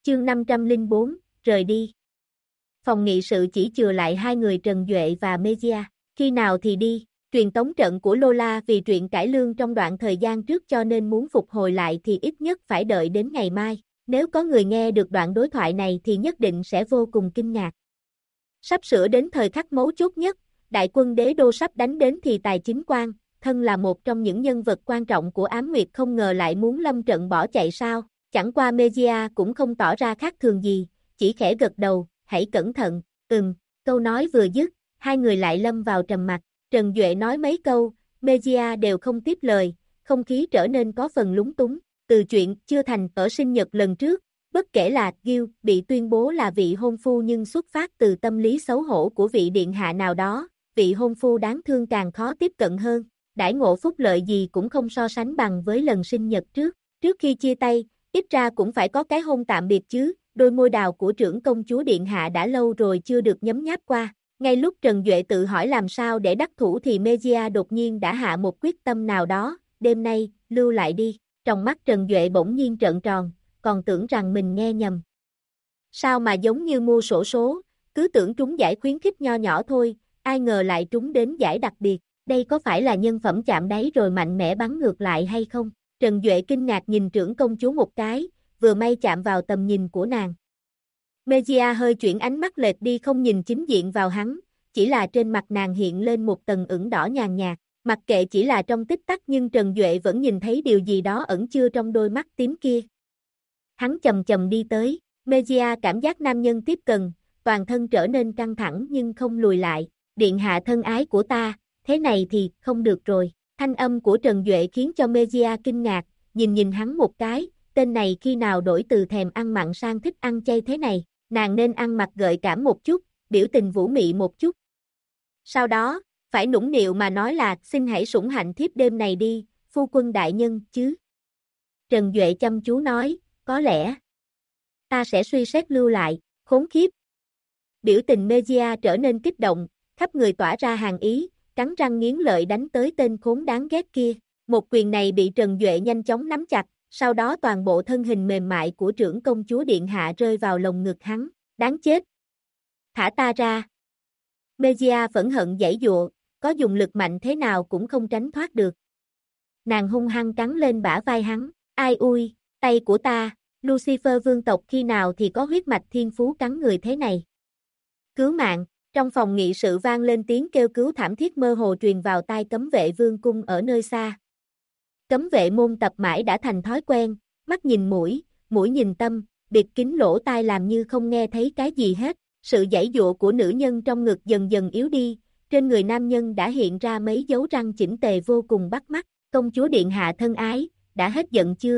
Chương 504, rời đi. Phòng nghị sự chỉ chừa lại hai người Trần Duệ và Mejia. Khi nào thì đi? Truyền tống trận của Lola vì truyện cải lương trong đoạn thời gian trước cho nên muốn phục hồi lại thì ít nhất phải đợi đến ngày mai. Nếu có người nghe được đoạn đối thoại này thì nhất định sẽ vô cùng kinh ngạc. Sắp sửa đến thời khắc mấu chốt nhất, đại quân đế đô sắp đánh đến thì Tài Chính Quan, thân là một trong những nhân vật quan trọng của Ám Nguyệt không ngờ lại muốn lâm trận bỏ chạy sao. Chẳng qua Mejia cũng không tỏ ra khác thường gì, chỉ khẽ gật đầu, hãy cẩn thận, câu nói vừa dứt, hai người lại lâm vào trầm mặc. Trần Duệ nói mấy câu, Mejia đều không tiếp lời, không khí trở nên có phần lúng túng. Từ chuyện chưa thành ở sinh nhật lần trước, bất kể là Gil bị tuyên bố là vị hôn phu nhưng xuất phát từ tâm lý xấu hổ của vị điện hạ nào đó, vị hôn phu đáng thương càng khó tiếp cận hơn. Đãi ngộ phúc lợi gì cũng không so sánh bằng với lần sinh nhật trước. Trước khi chia tay, ít ra cũng phải có cái hôn tạm biệt chứ, đôi môi đào của trưởng công chúa điện hạ đã lâu rồi chưa được nhấm nháp qua. Ngay lúc Trần Duệ tự hỏi làm sao để đắc thủ thì Mejia đột nhiên đã hạ một quyết tâm nào đó, đêm nay, lưu lại đi. Trong mắt Trần Duệ bỗng nhiên trợn tròn, còn tưởng rằng mình nghe nhầm. Sao mà giống như mua xổ số, cứ tưởng trúng giải khuyến khích nho nhỏ thôi, ai ngờ lại trúng đến giải đặc biệt. Đây có phải là nhân phẩm chạm đáy rồi mạnh mẽ bắn ngược lại hay không? Trần Duệ kinh ngạc nhìn trưởng công chúa một cái, vừa may chạm vào tầm nhìn của nàng. Mejia hơi chuyển ánh mắt lệch đi không nhìn chính diện vào hắn, chỉ là trên mặt nàng hiện lên một tầng ửng đỏ nhàn nhạt. Mặc kệ chỉ là trong tích tắc nhưng Trần Duệ vẫn nhìn thấy điều gì đó ẩn chứa trong đôi mắt tím kia. Hắn chậm chậm đi tới, Mejia cảm giác nam nhân tiếp cận, toàn thân trở nên căng thẳng nhưng không lùi lại. Điện hạ thân ái của ta, thế này thì không được rồi. Thanh âm của Trần Duệ khiến cho Mejia kinh ngạc, nhìn hắn một cái, tên này khi nào đổi từ thèm ăn mặn sang thích ăn chay thế này, nàng nên ăn mặc gợi cảm một chút, biểu tình vũ mị một chút. Sau đó, phải nũng nịu mà nói là xin hãy sủng hạnh thiếp đêm này đi, phu quân đại nhân chứ. Trần Duệ chăm chú nói, có lẽ ta sẽ suy xét lưu lại, khốn khiếp. Biểu tình Mejia trở nên kích động, khắp người tỏa ra hàn ý, cắn răng nghiến lợi đánh tới tên khốn đáng ghét kia. Một quyền này bị Trần Duệ nhanh chóng nắm chặt, sau đó toàn bộ thân hình mềm mại của trưởng công chúa điện hạ rơi vào lồng ngực hắn. Đáng chết! Thả ta ra! Mejia phẫn hận giãy giụa, có dùng lực mạnh thế nào cũng không tránh thoát được. Nàng hung hăng cắn lên bả vai hắn. Ai ui, tay của ta, Lucifer vương tộc khi nào thì có huyết mạch thiên phú cắn người thế này. Cứu mạng! Trong phòng nghị sự vang lên tiếng kêu cứu thảm thiết mơ hồ truyền vào tai cấm vệ vương cung ở nơi xa. Cấm vệ môn tập mãi đã thành thói quen, mắt nhìn mũi, mũi nhìn tâm, bịt kín lỗ tai làm như không nghe thấy cái gì hết. Sự giãy giụa của nữ nhân trong ngực dần dần yếu đi, trên người nam nhân đã hiện ra mấy dấu răng chỉnh tề vô cùng bắt mắt. Công chúa điện hạ thân ái, đã hết giận chưa?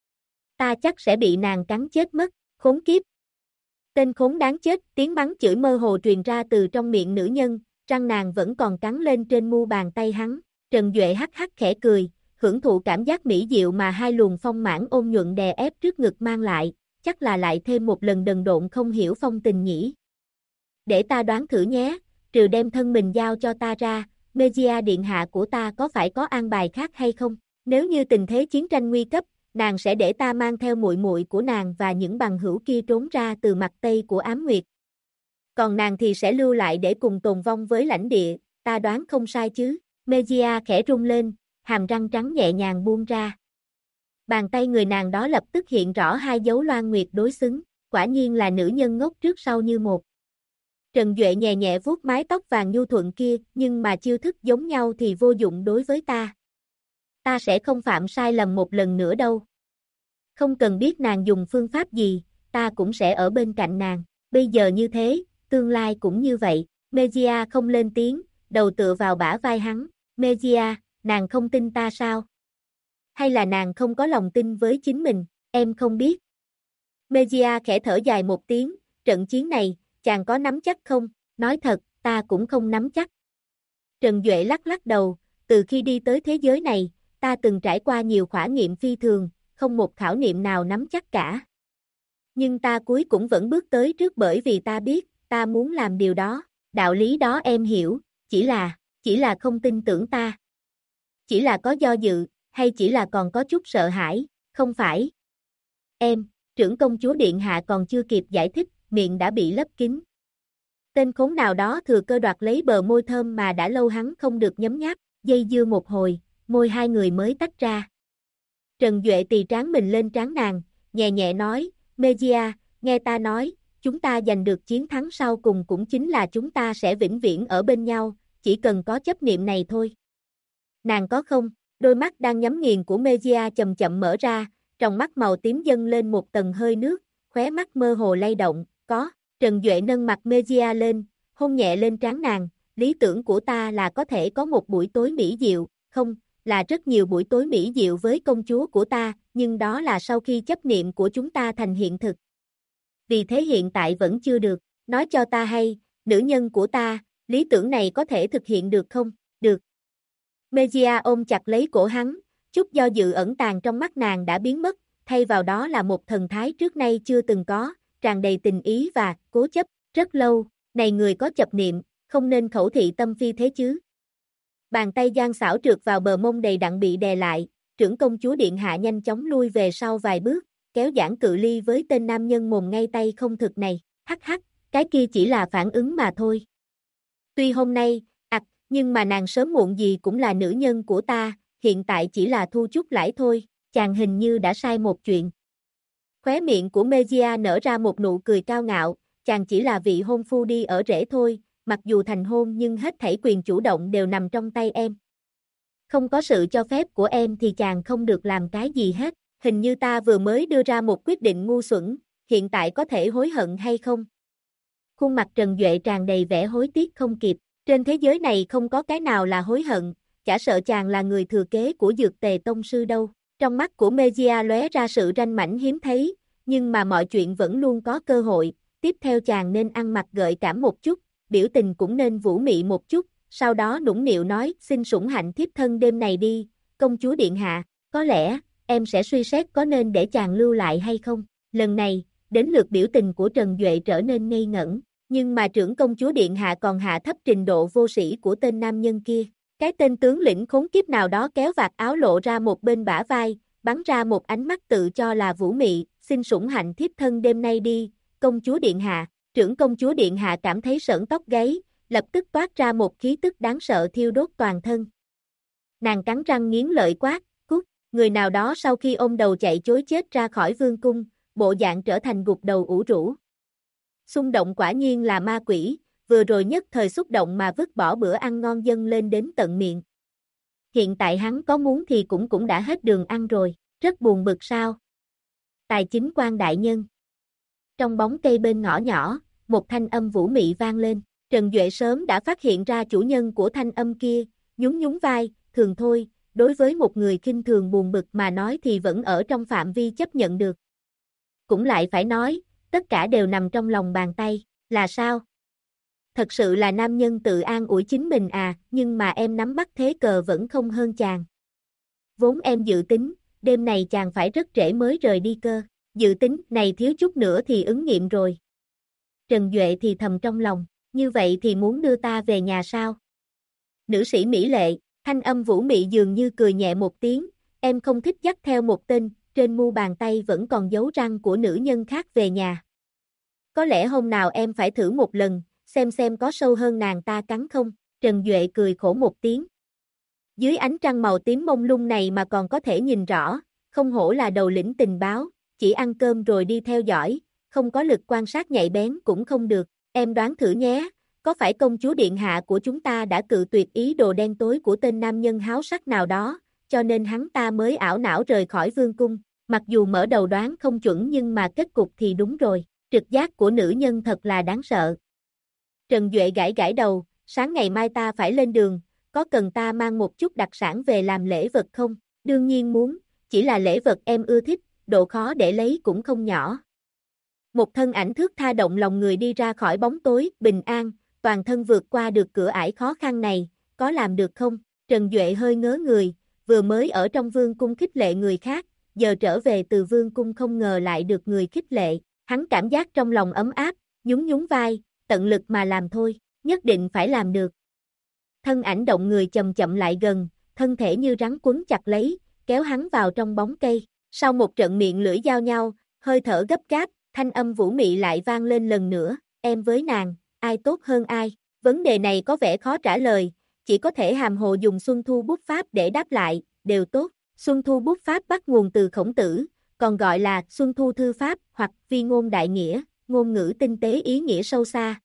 Ta chắc sẽ bị nàng cắn chết mất, khốn kiếp. Tên khốn đáng chết, tiếng bắn chửi mơ hồ truyền ra từ trong miệng nữ nhân, răng nàng vẫn còn cắn lên trên mu bàn tay hắn. Trần Duệ hắc hắc khẽ cười, hưởng thụ cảm giác mỹ diệu mà hai luồng phong mãn ôn nhuận đè ép trước ngực mang lại, chắc là lại thêm một lần đần độn không hiểu phong tình nhỉ. Để ta đoán thử nhé, trừ đem thân mình giao cho ta ra, Mejia điện hạ của ta có phải có an bài khác hay không? Nếu như tình thế chiến tranh nguy cấp, nàng sẽ để ta mang theo muội muội của nàng và những bằng hữu kia trốn ra từ mặt Tây của Ám Nguyệt. Còn nàng thì sẽ lưu lại để cùng tồn vong với lãnh địa, ta đoán không sai chứ? Mejia khẽ rung lên, hàm răng trắng nhẹ nhàng buông ra. Bàn tay người nàng đó lập tức hiện rõ hai dấu loan nguyệt đối xứng, quả nhiên là nữ nhân ngốc trước sau như một. Trần Duệ nhẹ nhẹ vuốt mái tóc vàng nhu thuận kia, nhưng mà chiêu thức giống nhau thì vô dụng đối với ta. Ta sẽ không phạm sai lầm một lần nữa đâu. Không cần biết nàng dùng phương pháp gì, ta cũng sẽ ở bên cạnh nàng. Bây giờ như thế, tương lai cũng như vậy. Mejia không lên tiếng, đầu tựa vào bả vai hắn. Mejia, nàng không tin ta sao? Hay là nàng không có lòng tin với chính mình, em không biết. Mejia khẽ thở dài một tiếng, trận chiến này, chàng có nắm chắc không? Nói thật, ta cũng không nắm chắc. Trần Duệ lắc lắc đầu, từ khi đi tới thế giới này, ta từng trải qua nhiều khảo nghiệm phi thường, không một khảo nghiệm nào nắm chắc cả. Nhưng ta cuối cũng vẫn bước tới trước bởi vì ta biết, ta muốn làm điều đó, đạo lý đó em hiểu, chỉ là không tin tưởng ta. Chỉ là có do dự, hay chỉ là còn có chút sợ hãi, không phải. Em, trưởng công chúa điện hạ còn chưa kịp giải thích, miệng đã bị lấp kín. Tên khốn nào đó thừa cơ đoạt lấy bờ môi thơm mà đã lâu hắn không được nhấm nháp, dây dưa một hồi, môi hai người mới tách ra. Trần Duệ tì trán mình lên trán nàng, nhẹ nhẹ nói, Mejia, nghe ta nói, chúng ta giành được chiến thắng sau cùng cũng chính là chúng ta sẽ vĩnh viễn ở bên nhau, chỉ cần có chấp niệm này thôi. Nàng có không? Đôi mắt đang nhắm nghiền của Mejia chậm chậm mở ra, trong mắt màu tím dâng lên một tầng hơi nước, khóe mắt mơ hồ lay động, có. Trần Duệ nâng mặt Mejia lên, hôn nhẹ lên trán nàng, lý tưởng của ta là có thể có một buổi tối mỹ diệu, không, là rất nhiều buổi tối mỹ diệu với công chúa của ta, nhưng đó là sau khi chấp niệm của chúng ta thành hiện thực. Vì thế hiện tại vẫn chưa được, nói cho ta hay, nữ nhân của ta, lý tưởng này có thể thực hiện được không? Được. Mejia ôm chặt lấy cổ hắn, chút do dự ẩn tàng trong mắt nàng đã biến mất, thay vào đó là một thần thái trước nay chưa từng có, tràn đầy tình ý và cố chấp, rất lâu, này người có chấp niệm, không nên khẩu thị tâm phi thế chứ. Bàn tay gian xảo trượt vào bờ mông đầy đặn bị đè lại, trưởng công chúa điện hạ nhanh chóng lui về sau vài bước, kéo giãn cự ly với tên nam nhân mồm ngay tay không thực này, hắc hắc, cái kia chỉ là phản ứng mà thôi. Tuy hôm nay, nhưng mà nàng sớm muộn gì cũng là nữ nhân của ta, hiện tại chỉ là thu chút lãi thôi, chàng hình như đã sai một chuyện. Khóe miệng của Mejia nở ra một nụ cười cao ngạo, chàng chỉ là vị hôn phu đi ở rễ thôi, mặc dù thành hôn nhưng hết thảy quyền chủ động đều nằm trong tay em. Không có sự cho phép của em thì chàng không được làm cái gì hết, hình như ta vừa mới đưa ra một quyết định ngu xuẩn, hiện tại có thể hối hận hay không? Khuôn mặt Trần Duệ tràn đầy vẻ hối tiếc không kịp, trên thế giới này không có cái nào là hối hận, chả sợ chàng là người thừa kế của Dược Tề Tông Sư đâu. Trong mắt của Mejia lóe ra sự ranh mãnh hiếm thấy, nhưng mà mọi chuyện vẫn luôn có cơ hội, tiếp theo chàng nên ăn mặc gợi cảm một chút, biểu tình cũng nên vũ mị một chút, sau đó nũng nịu nói, xin sủng hạnh thiếp thân đêm này đi, công chúa điện hạ, có lẽ, em sẽ suy xét có nên để chàng lưu lại hay không. Lần này, đến lượt biểu tình của Trần Duệ trở nên ngây ngẩn, nhưng mà trưởng công chúa điện hạ còn hạ thấp trình độ vô sĩ của tên nam nhân kia. Cái tên tướng lĩnh khốn kiếp nào đó kéo vạt áo lộ ra một bên bả vai, bắn ra một ánh mắt tự cho là vũ mị, xin sủng hạnh thiếp thân đêm nay đi, công chúa điện hạ. Trưởng công chúa điện hạ cảm thấy sởn tóc gáy, lập tức toát ra một khí tức đáng sợ thiêu đốt toàn thân. Nàng cắn răng nghiến lợi quát, cút, người nào đó sau khi ôm đầu chạy chối chết ra khỏi vương cung, bộ dạng trở thành gục đầu ủ rũ. Xung động quả nhiên là ma quỷ, vừa rồi nhất thời xúc động mà vứt bỏ bữa ăn ngon dâng lên đến tận miệng. Hiện tại hắn có muốn thì cũng đã hết đường ăn rồi, rất buồn bực sao. Tài chính quan đại nhân. Trong bóng cây bên ngõ nhỏ, một thanh âm vũ mị vang lên, Trần Duệ sớm đã phát hiện ra chủ nhân của thanh âm kia, nhún nhún vai, thường thôi, đối với một người khinh thường buồn bực mà nói thì vẫn ở trong phạm vi chấp nhận được. Cũng lại phải nói, tất cả đều nằm trong lòng bàn tay, là sao? Thật sự là nam nhân tự an ủi chính mình à, nhưng mà em nắm bắt thế cờ vẫn không hơn chàng. Vốn em dự tính, đêm này chàng phải rất trễ mới rời đi cơ, dự tính này thiếu chút nữa thì ứng nghiệm rồi. Trần Duệ thì thầm trong lòng, như vậy thì muốn đưa ta về nhà sao? Nữ sĩ mỹ lệ, thanh âm vũ mị dường như cười nhẹ một tiếng, em không thích dắt theo một tên, trên mu bàn tay vẫn còn dấu răng của nữ nhân khác về nhà. Có lẽ hôm nào em phải thử một lần, xem có sâu hơn nàng ta cắn không, Trần Duệ cười khổ một tiếng. Dưới ánh trăng màu tím mông lung này mà còn có thể nhìn rõ, không hổ là đầu lĩnh tình báo, chỉ ăn cơm rồi đi theo dõi, không có lực quan sát nhạy bén cũng không được, em đoán thử nhé, có phải công chúa điện hạ của chúng ta đã cự tuyệt ý đồ đen tối của tên nam nhân háo sắc nào đó, cho nên hắn ta mới ảo não rời khỏi vương cung, mặc dù mở đầu đoán không chuẩn nhưng mà kết cục thì đúng rồi, trực giác của nữ nhân thật là đáng sợ. Trần Duệ gãi gãi đầu, sáng ngày mai ta phải lên đường, có cần ta mang một chút đặc sản về làm lễ vật không? Đương nhiên muốn, chỉ là lễ vật em ưa thích, độ khó để lấy cũng không nhỏ. Một thân ảnh thước tha động lòng người đi ra khỏi bóng tối, bình an, toàn thân vượt qua được cửa ải khó khăn này, có làm được không? Trần Duệ hơi ngớ người, vừa mới ở trong vương cung khích lệ người khác, giờ trở về từ vương cung không ngờ lại được người khích lệ, hắn cảm giác trong lòng ấm áp, nhún nhún vai, tận lực mà làm thôi, nhất định phải làm được. Thân ảnh động người chậm chậm lại gần, thân thể như rắn quấn chặt lấy, kéo hắn vào trong bóng cây, sau một trận miệng lưỡi giao nhau, hơi thở gấp gáp, thanh âm vũ mị lại vang lên lần nữa, em với nàng, ai tốt hơn ai? Vấn đề này có vẻ khó trả lời, chỉ có thể hàm hồ dùng Xuân Thu bút pháp để đáp lại, đều tốt. Xuân Thu bút pháp bắt nguồn từ Khổng Tử, còn gọi là Xuân Thu thư pháp hoặc vi ngôn đại nghĩa, ngôn ngữ tinh tế ý nghĩa sâu xa.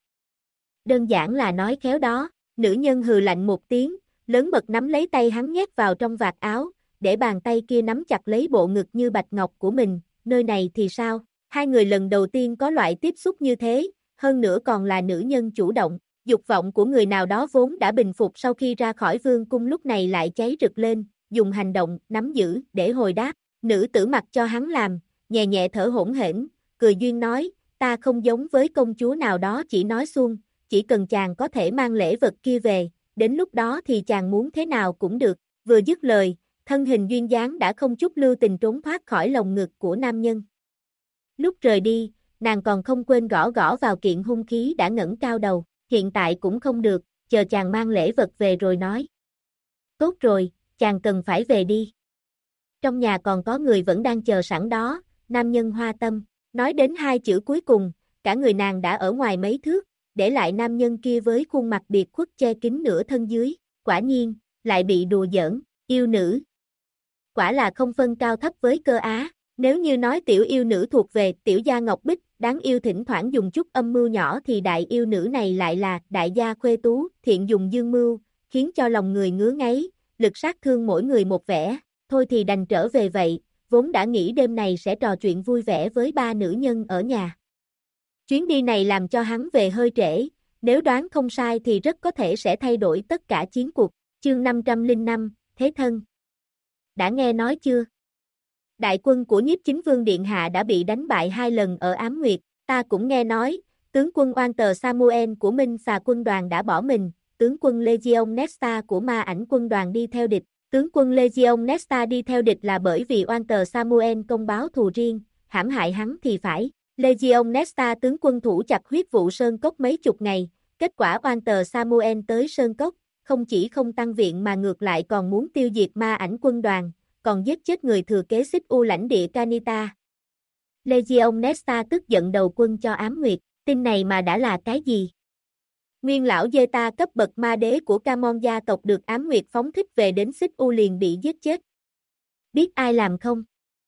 Đơn giản là nói khéo đó, nữ nhân hừ lạnh một tiếng, lớn mật nắm lấy tay hắn nhét vào trong vạt áo, để bàn tay kia nắm chặt lấy bộ ngực như bạch ngọc của mình, nơi này thì sao? Hai người lần đầu tiên có loại tiếp xúc như thế, hơn nữa còn là nữ nhân chủ động, dục vọng của người nào đó vốn đã bình phục sau khi ra khỏi vương cung lúc này lại cháy rực lên, dùng hành động, nắm giữ, để hồi đáp, nữ tử mặc cho hắn làm, nhẹ nhẹ thở hổn hển, cười duyên nói, ta không giống với công chúa nào đó chỉ nói suông, chỉ cần chàng có thể mang lễ vật kia về, đến lúc đó thì chàng muốn thế nào cũng được, vừa dứt lời, thân hình duyên dáng đã không chút lưu tình trốn thoát khỏi lồng ngực của nam nhân. Lúc rời đi, nàng còn không quên gõ gõ vào kiện hung khí đã ngẩng cao đầu, hiện tại cũng không được, chờ chàng mang lễ vật về rồi nói. Tốt rồi, chàng cần phải về đi. Trong nhà còn có người vẫn đang chờ sẵn đó, nam nhân Hoa Tâm, nói đến hai chữ cuối cùng, cả người nàng đã ở ngoài mấy thước, để lại nam nhân kia với khuôn mặt biệt khuất che kín nửa thân dưới, quả nhiên, lại bị đùa giỡn, yêu nữ. Quả là không phân cao thấp với cơ á, nếu như nói tiểu yêu nữ thuộc về tiểu gia Ngọc Bích, đáng yêu thỉnh thoảng dùng chút âm mưu nhỏ thì đại yêu nữ này lại là đại gia khuê tú, thiện dùng dương mưu, khiến cho lòng người ngứa ngáy, lực sát thương mỗi người một vẻ, thôi thì đành trở về vậy, vốn đã nghĩ đêm này sẽ trò chuyện vui vẻ với ba nữ nhân ở nhà. Chuyến đi này làm cho hắn về hơi trễ, nếu đoán không sai thì rất có thể sẽ thay đổi tất cả chiến cuộc. Chương 505, Thế thân. Đã nghe nói chưa? Đại quân của Nhiếp Chính Vương Điện Hạ đã bị đánh bại 2 lần ở Ám Nguyệt, ta cũng nghe nói, tướng quân oan tờ Samuel của Minh Xà quân đoàn đã bỏ mình, tướng quân Legion Nesta của Ma Ảnh quân đoàn đi theo địch. Tướng quân Legion Nesta đi theo địch là bởi vì oan tờ Samuel công báo thù riêng, hãm hại hắn thì phải. Legion Nesta tướng quân thủ chặt huyết vụ Sơn Cốc mấy chục ngày, kết quả oan tờ Samuel tới Sơn Cốc, không chỉ không tăng viện mà ngược lại còn muốn tiêu diệt Ma Ảnh quân đoàn, còn giết chết người thừa kế xích u lãnh địa Canita. Legion Nesta tức giận đầu quân cho Ám Nguyệt, tin này mà đã là cái gì? Nguyên lão Zeta cấp bậc ma đế của Camon gia tộc được Ám Nguyệt phóng thích về đến xích u liền bị giết chết. Biết ai làm không?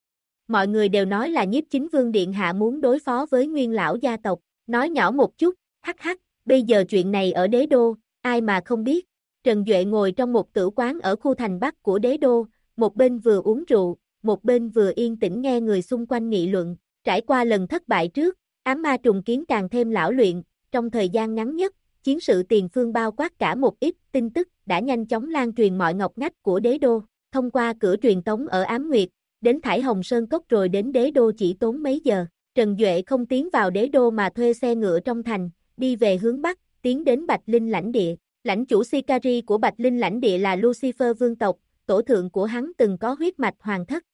Mọi người đều nói là Nhiếp Chính Vương Điện Hạ muốn đối phó với nguyên lão gia tộc, nói nhỏ một chút, hắc hắc, bây giờ chuyện này ở đế đô, ai mà không biết. Trần Duệ ngồi trong một tử quán ở khu thành Bắc của đế đô, một bên vừa uống rượu, một bên vừa yên tĩnh nghe người xung quanh nghị luận, trải qua lần thất bại trước, ám ma trùng kiến càng thêm lão luyện, trong thời gian ngắn nhất, chiến sự tiền phương bao quát cả một ít tin tức đã nhanh chóng lan truyền mọi ngóc ngách của đế đô, thông qua cửa truyền tống ở Ám Nguyệt, đến Thải Hồng Sơn Cốc rồi đến đế đô chỉ tốn mấy giờ. Trần Duệ không tiến vào đế đô mà thuê xe ngựa trong thành, đi về hướng Bắc, tiến đến Bạch Linh lãnh địa. Lãnh chủ Sicari của Bạch Linh lãnh địa là Lucifer vương tộc, tổ thượng của hắn từng có huyết mạch hoàng thất.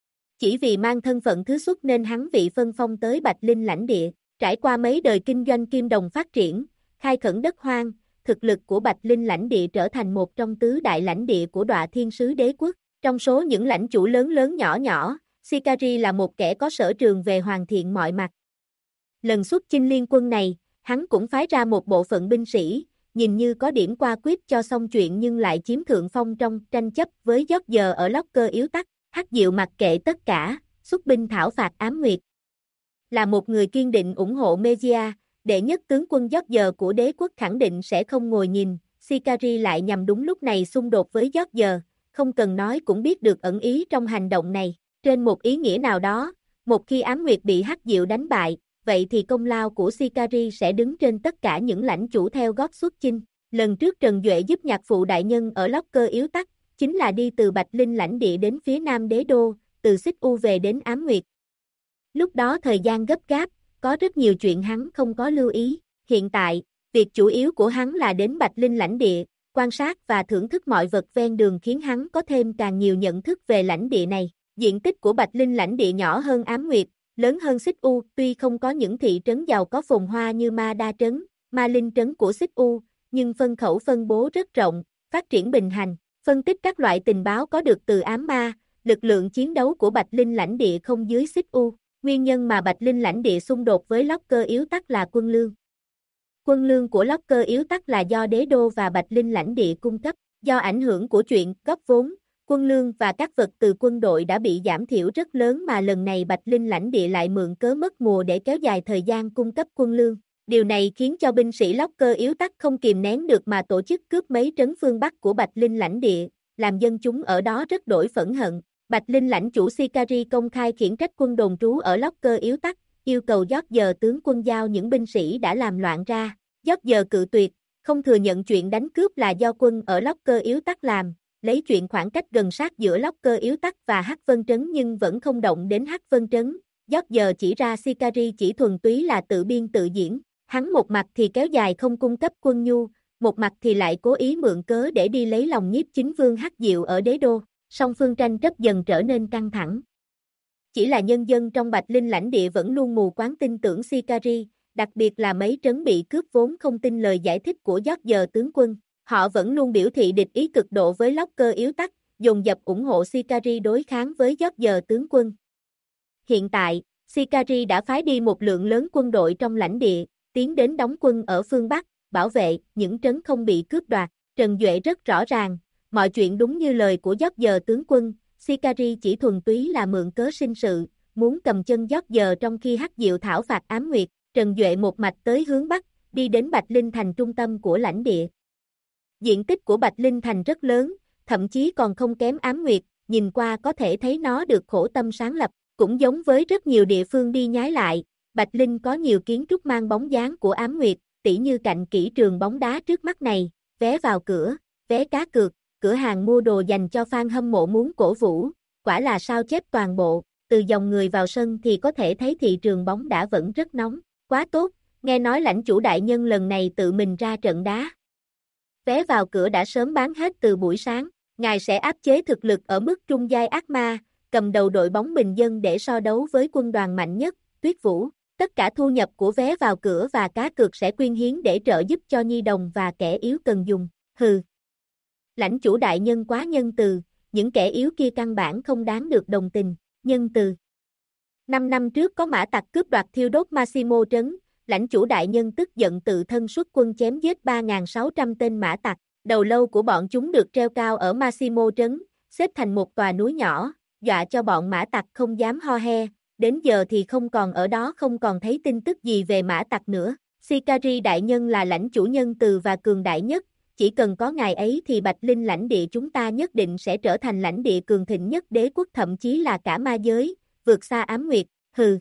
Chỉ vì mang thân phận thứ xuất nên hắn bị phân phong tới Bạch Linh lãnh địa, trải qua mấy đời kinh doanh kim đồng phát triển, khai khẩn đất hoang, thực lực của Bạch Linh lãnh địa trở thành một trong tứ đại lãnh địa của Đọa Thiên Sứ Đế quốc. Trong số những lãnh chủ lớn lớn nhỏ nhỏ, Sicari là một kẻ có sở trường về hoàn thiện mọi mặt. Lần xuất chinh liên quân này, hắn cũng phái ra một bộ phận binh sĩ, nhìn như có điểm qua quyết cho xong chuyện nhưng lại chiếm thượng phong trong tranh chấp với George ở Locker yếu tắc, Hắc Diệu mặc kệ tất cả, xuất binh thảo phạt Ám Nguyệt. Là một người kiên định ủng hộ Megia, đệ nhất tướng quân George của đế quốc khẳng định sẽ không ngồi nhìn, Sicari lại nhằm đúng lúc này xung đột với George, không cần nói cũng biết được ẩn ý trong hành động này, trên một ý nghĩa nào đó, một khi Ám Nguyệt bị Hắc Diệu đánh bại, vậy thì công lao của Sicari sẽ đứng trên tất cả những lãnh chủ theo gót xuất chinh. Lần trước Trần Duệ giúp nhạc phụ đại nhân ở Locker yếu tắc, chính là đi từ Bạch Linh lãnh địa đến phía nam đế đô, từ Xích U về đến Ám Nguyệt. Lúc đó thời gian gấp gáp, có rất nhiều chuyện hắn không có lưu ý. Hiện tại, việc chủ yếu của hắn là đến Bạch Linh lãnh địa, quan sát và thưởng thức mọi vật ven đường khiến hắn có thêm càng nhiều nhận thức về lãnh địa này. Diện tích của Bạch Linh lãnh địa nhỏ hơn Ám Nguyệt, lớn hơn Xích U, tuy không có những thị trấn giàu có phồn hoa như Ma Đa Trấn, Ma Linh Trấn của Xích U, nhưng phân khẩu phân bố rất rộng, phát triển bình hành. Phân tích các loại tình báo có được từ ám ma, lực lượng chiến đấu của Bạch Linh lãnh địa không dưới Xích U. Nguyên nhân mà Bạch Linh lãnh địa xung đột với Locker yếu tắc là quân lương. Quân lương của Locker yếu tắc là do đế đô và Bạch Linh lãnh địa cung cấp. Do ảnh hưởng của chuyện góp vốn, quân lương và các vật từ quân đội đã bị giảm thiểu rất lớn mà lần này Bạch Linh lãnh địa lại mượn cớ mất mùa để kéo dài thời gian cung cấp quân lương. Điều này khiến cho binh sĩ Locker yếu tắc không kìm nén được mà tổ chức cướp mấy trấn phương Bắc của Bạch Linh lãnh địa, làm dân chúng ở đó rất đổi phẫn hận. Bạch Linh lãnh chủ Sikari công khai khiển trách quân đồn trú ở Locker yếu tắc, yêu cầu George tướng quân giao những binh sĩ đã làm loạn ra. George cự tuyệt, không thừa nhận chuyện đánh cướp là do quân ở Locker yếu tắc làm, lấy chuyện khoảng cách gần sát giữa Locker yếu tắc và Hắc Vân Trấn nhưng vẫn không động đến Hắc Vân Trấn. George chỉ ra Sikari chỉ thuần túy là tự biên tự diễn, hắn một mặt thì kéo dài không cung cấp quân nhu, một mặt thì lại cố ý mượn cớ để đi lấy lòng nhiếp chính vương Hắc Diệu ở đế đô, song phương tranh chấp dần trở nên căng thẳng. Chỉ là nhân dân trong Bạch Linh lãnh địa vẫn luôn mù quáng tin tưởng Sikari, đặc biệt là mấy trấn bị cướp vốn không tin lời giải thích của George tướng quân. Họ vẫn luôn biểu thị địch ý cực độ với Locker yếu tắc, dồn dập ủng hộ Sikari đối kháng với George tướng quân. Hiện tại, Sikari đã phái đi một lượng lớn quân đội trong lãnh địa, tiến đến đóng quân ở phương Bắc, bảo vệ những trấn không bị cướp đoạt. Trần Duệ rất rõ ràng, mọi chuyện đúng như lời của George tướng quân, Sikari chỉ thuần túy là mượn cớ sinh sự, muốn cầm chân George trong khi Hắc Diệu thảo phạt Ám Nguyệt. Trần Duệ một mạch tới hướng Bắc, đi đến Bạch Linh thành trung tâm của lãnh địa. Diện tích của Bạch Linh thành rất lớn, thậm chí còn không kém Ám Nguyệt, nhìn qua có thể thấy nó được khổ tâm sáng lập, cũng giống với rất nhiều địa phương đi nhái lại. Bạch Linh có nhiều kiến trúc mang bóng dáng của Ám Nguyệt, tỉ như cạnh kỹ trường bóng đá trước mắt này, vé vào cửa, vé cá cược, cửa hàng mua đồ dành cho fan hâm mộ muốn cổ vũ, quả là sao chép toàn bộ, từ dòng người vào sân thì có thể thấy thị trường bóng đá vẫn rất nóng. Quá tốt, nghe nói lãnh chủ đại nhân lần này tự mình ra trận đá. Vé vào cửa đã sớm bán hết từ buổi sáng, ngài sẽ áp chế thực lực ở mức trung giai ác ma, cầm đầu đội bóng bình dân để so đấu với quân đoàn mạnh nhất, Tuyết Vũ. Tất cả thu nhập của vé vào cửa và cá cược sẽ quyên hiến để trợ giúp cho nhi đồng và kẻ yếu cần dùng. Hừ. Lãnh chủ đại nhân quá nhân từ, những kẻ yếu kia căn bản không đáng được đồng tình, nhân từ. 5 năm trước có mã tặc cướp đoạt thiêu đốt Massimo trấn, lãnh chủ đại nhân tức giận tự thân xuất quân chém giết 3.600 tên mã tặc, đầu lâu của bọn chúng được treo cao ở Massimo trấn, xếp thành một tòa núi nhỏ, dọa cho bọn mã tặc không dám ho he, đến giờ thì không còn ở đó, không còn thấy tin tức gì về mã tặc nữa. Sikari đại nhân là lãnh chủ nhân từ và cường đại nhất, chỉ cần có ngài ấy thì Bạch Linh lãnh địa chúng ta nhất định sẽ trở thành lãnh địa cường thịnh nhất đế quốc, thậm chí là cả ma giới, vượt xa Ám Nguyệt. Hừ.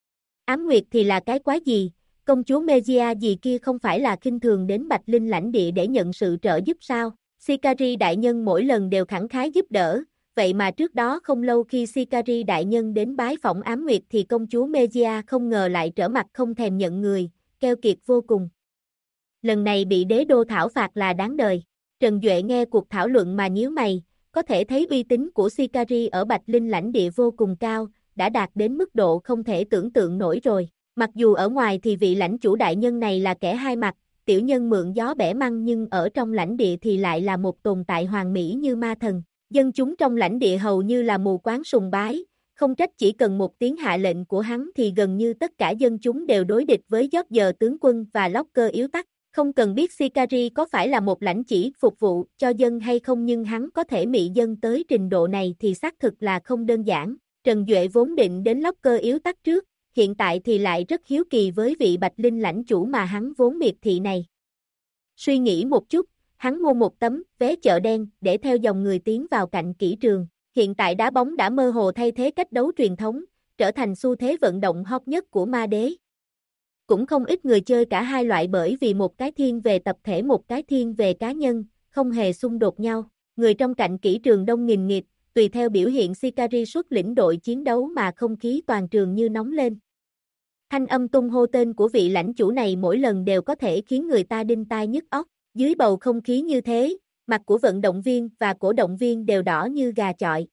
Ám Nguyệt thì là cái quái gì? Công chúa Mejia gì kia không phải là khinh thường đến Bạch Linh lãnh địa để nhận sự trợ giúp sao? Sikari đại nhân mỗi lần đều khẳng khái giúp đỡ, vậy mà trước đó không lâu khi Sikari đại nhân đến bái phỏng Ám Nguyệt thì công chúa Mejia không ngờ lại trở mặt không thèm nhận người, keo kiệt vô cùng. Lần này bị đế đô thảo phạt là đáng đời. Trần Duệ nghe cuộc thảo luận mà nhíu mày, có thể thấy uy tín của Sikari ở Bạch Linh lãnh địa vô cùng cao, đã đạt đến mức độ không thể tưởng tượng nổi rồi. Mặc dù ở ngoài thì vị lãnh chủ đại nhân này là kẻ hai mặt, tiểu nhân mượn gió bẻ măng, nhưng ở trong lãnh địa thì lại là một tồn tại hoàn mỹ như ma thần. Dân chúng trong lãnh địa hầu như là mù quáng sùng bái, không trách chỉ cần một tiếng hạ lệnh của hắn thì gần như tất cả dân chúng đều đối địch với George tướng quân và Locker yếu tắc. Không cần biết Sikari có phải là một lãnh chỉ phục vụ cho dân hay không, nhưng hắn có thể mị dân tới trình độ này thì xác thực là không đơn giản. Trần Duệ vốn định đến Locker yếu tắc trước, hiện tại thì lại rất hiếu kỳ với vị Bạch Linh lãnh chủ mà hắn vốn miệt thị này. Suy nghĩ một chút, hắn mua một tấm vé chợ đen để theo dòng người tiến vào cạnh kỹ trường. Hiện tại đá bóng đã mơ hồ thay thế cách đấu truyền thống, trở thành xu thế vận động hot nhất của ma đế. Cũng không ít người chơi cả hai loại bởi vì một cái thiên về tập thể, một cái thiên về cá nhân, không hề xung đột nhau. Người trong cạnh kỹ trường đông nghìn nghịt, tùy theo biểu hiện Sikari xuất lĩnh đội chiến đấu mà không khí toàn trường như nóng lên. Thanh âm tung hô tên của vị lãnh chủ này mỗi lần đều có thể khiến người ta đinh tai nhức óc. Dưới bầu không khí như thế, mặt của vận động viên và cổ động viên đều đỏ như gà chọi.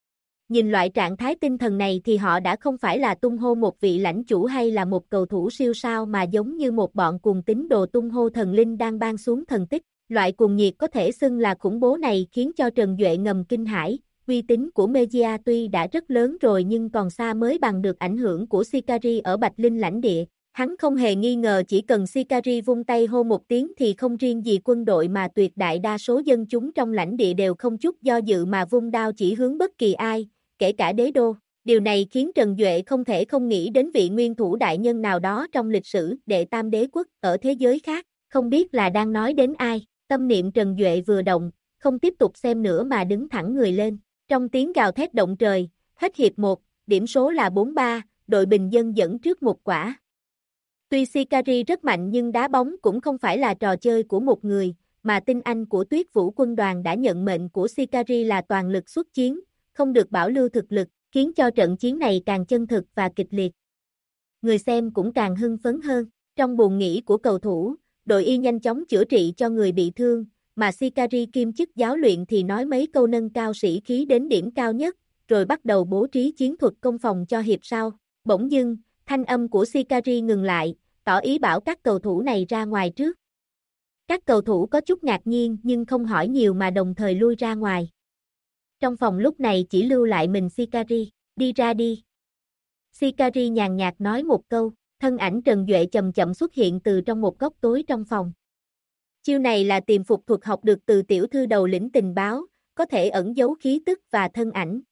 Nhìn loại trạng thái tinh thần này thì họ đã không phải là tung hô một vị lãnh chủ hay là một cầu thủ siêu sao, mà giống như một bọn cuồng tín đồ tung hô thần linh đang ban xuống thần tích. Loại cuồng nhiệt có thể xưng là khủng bố này khiến cho Trần Duệ ngầm kinh hãi, uy tín của Mejia tuy đã rất lớn rồi nhưng còn xa mới bằng được ảnh hưởng của Sikari ở Bạch Linh lãnh địa. Hắn không hề nghi ngờ chỉ cần Sikari vung tay hô một tiếng thì không riêng gì quân đội mà tuyệt đại đa số dân chúng trong lãnh địa đều không chút do dự mà vung đao chỉ hướng bất kỳ ai, kể cả đế đô. Điều này khiến Trần Duệ không thể không nghĩ đến vị nguyên thủ đại nhân nào đó trong lịch sử đệ tam đế quốc ở thế giới khác, không biết là đang nói đến ai. Tâm niệm Trần Duệ vừa động, không tiếp tục xem nữa mà đứng thẳng người lên. Trong tiếng gào thét động trời, hết hiệp 1, điểm số là 4-3, đội bình dân dẫn trước một quả. Tuy Sikari rất mạnh nhưng đá bóng cũng không phải là trò chơi của một người, mà tinh anh của Tuyết Vũ quân đoàn đã nhận mệnh của Sikari là toàn lực xuất chiến, không được bảo lưu thực lực, khiến cho trận chiến này càng chân thực và kịch liệt. Người xem cũng càng hưng phấn hơn. Trong buồng nghỉ của cầu thủ, đội y nhanh chóng chữa trị cho người bị thương, mà Sikari kiêm chức giáo luyện thì nói mấy câu nâng cao sĩ khí đến điểm cao nhất, rồi bắt đầu bố trí chiến thuật công phòng cho hiệp sau. Bỗng dưng, thanh âm của Sikari ngừng lại, tỏ ý bảo các cầu thủ này ra ngoài trước. Các cầu thủ có chút ngạc nhiên nhưng không hỏi nhiều mà đồng thời lui ra ngoài. Trong phòng lúc này chỉ lưu lại mình Sikari, đi ra đi. Sikari nhàn nhạt nói một câu, thân ảnh Trần Duệ chậm chậm xuất hiện từ trong một góc tối trong phòng. Chiêu này là tiềm phục thuật học được từ tiểu thư đầu lĩnh tình báo, có thể ẩn giấu khí tức và thân ảnh.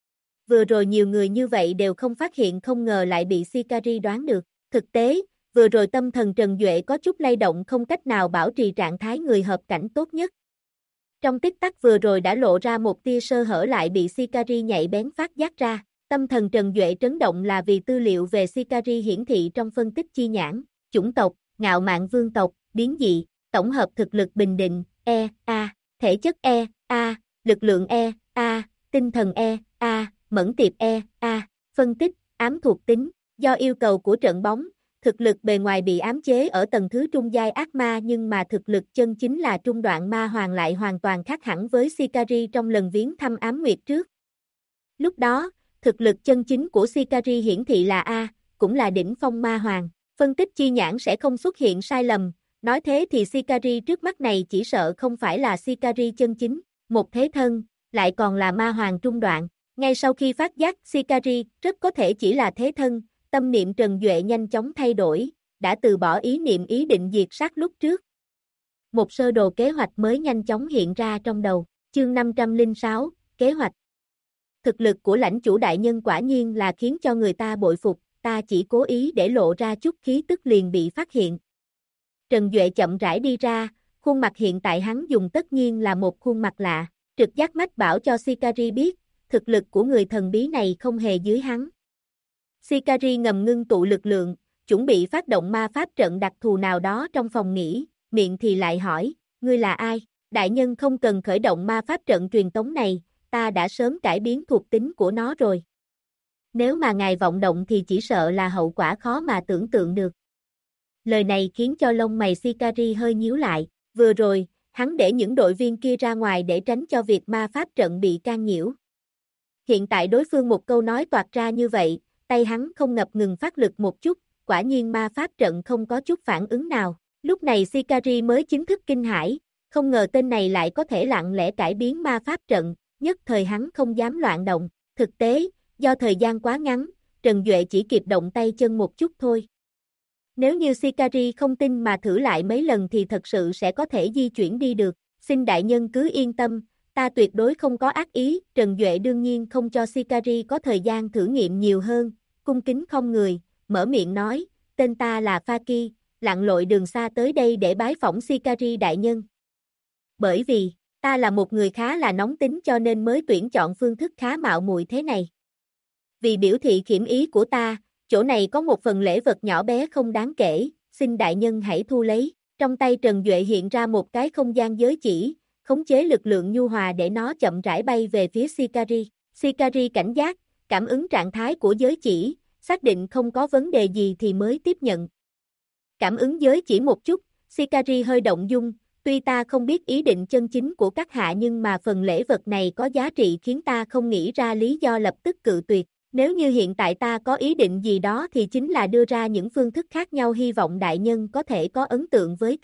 Vừa rồi nhiều người như vậy đều không phát hiện, không ngờ lại bị Sikari đoán được. Thực tế, vừa rồi tâm thần Trần Duệ có chút lay động, không cách nào bảo trì trạng thái người hợp cảnh tốt nhất. Trong tích tắc vừa rồi đã lộ ra một tia sơ hở lại bị Sikari nhạy bén phát giác ra. Tâm thần Trần Duệ trấn động là vì tư liệu về Sikari hiển thị trong phân tích chi nhãn, chủng tộc, ngạo mạn vương tộc, biến dị, tổng hợp thực lực bình định, E, A, thể chất E, A, lực lượng E, A, tinh thần E, A, mẫn tiệp E, A, phân tích, ám thuộc tính, do yêu cầu của trận bóng, thực lực bề ngoài bị ám chế ở tầng thứ trung giai ác ma nhưng mà thực lực chân chính là trung đoạn ma hoàng lại hoàn toàn khác hẳn với Sikari trong lần viếng thăm ám nguyệt trước. Lúc đó, thực lực chân chính của Sikari hiển thị là A, cũng là đỉnh phong ma hoàng. Phân tích chi nhãn sẽ không xuất hiện sai lầm, nói thế thì Sikari trước mắt này chỉ sợ không phải là Sikari chân chính, một thế thân, lại còn là ma hoàng trung đoạn. Ngay sau khi phát giác Sikari rất có thể chỉ là thế thân, tâm niệm Trần Duệ nhanh chóng thay đổi, đã từ bỏ ý niệm ý định diệt sát lúc trước. Một sơ đồ kế hoạch mới nhanh chóng hiện ra trong đầu, chương 506, kế hoạch. Thực lực của lãnh chủ đại nhân quả nhiên là khiến cho người ta bội phục, ta chỉ cố ý để lộ ra chút khí tức liền bị phát hiện. Trần Duệ chậm rãi đi ra, khuôn mặt hiện tại hắn dùng tất nhiên là một khuôn mặt lạ, trực giác mách bảo cho Sikari biết, thực lực của người thần bí này không hề dưới hắn. Sikari ngầm ngưng tụ lực lượng, chuẩn bị phát động ma pháp trận đặc thù nào đó trong phòng nghỉ, miệng thì lại hỏi, ngươi là ai? Đại nhân không cần khởi động ma pháp trận truyền tống này, ta đã sớm cải biến thuộc tính của nó rồi. Nếu mà ngài vọng động thì chỉ sợ là hậu quả khó mà tưởng tượng được. Lời này khiến cho lông mày Sikari hơi nhíu lại, vừa rồi, hắn để những đội viên kia ra ngoài để tránh cho việc ma pháp trận bị can nhiễu. Hiện tại đối phương một câu nói toạc ra như vậy, tay hắn không ngập ngừng phát lực một chút, quả nhiên ma pháp trận không có chút phản ứng nào. Lúc này Sikari mới chính thức kinh hãi, không ngờ tên này lại có thể lặng lẽ cải biến ma pháp trận, nhất thời hắn không dám loạn động. Thực tế, do thời gian quá ngắn, Trần Duệ chỉ kịp động tay chân một chút thôi. Nếu như Sikari không tin mà thử lại mấy lần thì thật sự sẽ có thể di chuyển đi được. Xin đại nhân cứ yên tâm, ta tuyệt đối không có ác ý. Trần Duệ đương nhiên không cho Sikari có thời gian thử nghiệm nhiều hơn, cung kính không người, mở miệng nói, tên ta là Faki, lặn lội đường xa tới đây để bái phỏng Sikari đại nhân. Bởi vì, ta là một người khá là nóng tính cho nên mới tuyển chọn phương thức khá mạo muội thế này. Vì biểu thị khiểm ý của ta, chỗ này có một phần lễ vật nhỏ bé không đáng kể, xin đại nhân hãy thu lấy. Trong tay Trần Duệ hiện ra một cái không gian giới chỉ, khống chế lực lượng nhu hòa để nó chậm rãi bay về phía Sikari. Sikari cảnh giác, cảm ứng trạng thái của giới chỉ, xác định không có vấn đề gì thì mới tiếp nhận. Cảm ứng giới chỉ một chút, Sikari hơi động dung, tuy ta không biết ý định chân chính của các hạ nhưng mà phần lễ vật này có giá trị khiến ta không nghĩ ra lý do lập tức cự tuyệt. Nếu như hiện tại ta có ý định gì đó thì chính là đưa ra những phương thức khác nhau, hy vọng đại nhân có thể có ấn tượng với ta.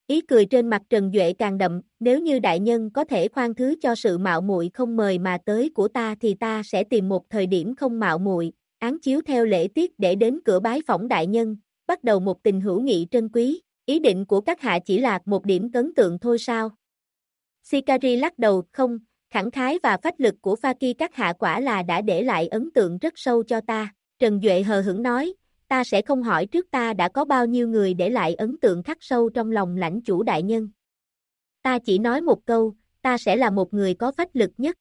Ý cười trên mặt Trần Duệ càng đậm, nếu như đại nhân có thể khoan thứ cho sự mạo muội không mời mà tới của ta thì ta sẽ tìm một thời điểm không mạo muội, án chiếu theo lễ tiết để đến cửa bái phỏng đại nhân, bắt đầu một tình hữu nghị trân quý. Ý định của các hạ chỉ là một điểm ấn tượng thôi sao? Sikari lắc đầu, không, khẳng khái và phách lực của Faki các hạ quả là đã để lại ấn tượng rất sâu cho ta. Trần Duệ hờ hững nói, ta sẽ không hỏi trước ta đã có bao nhiêu người để lại ấn tượng khắc sâu trong lòng lãnh chủ đại nhân. Ta chỉ nói một câu, ta sẽ là một người có phách lực nhất.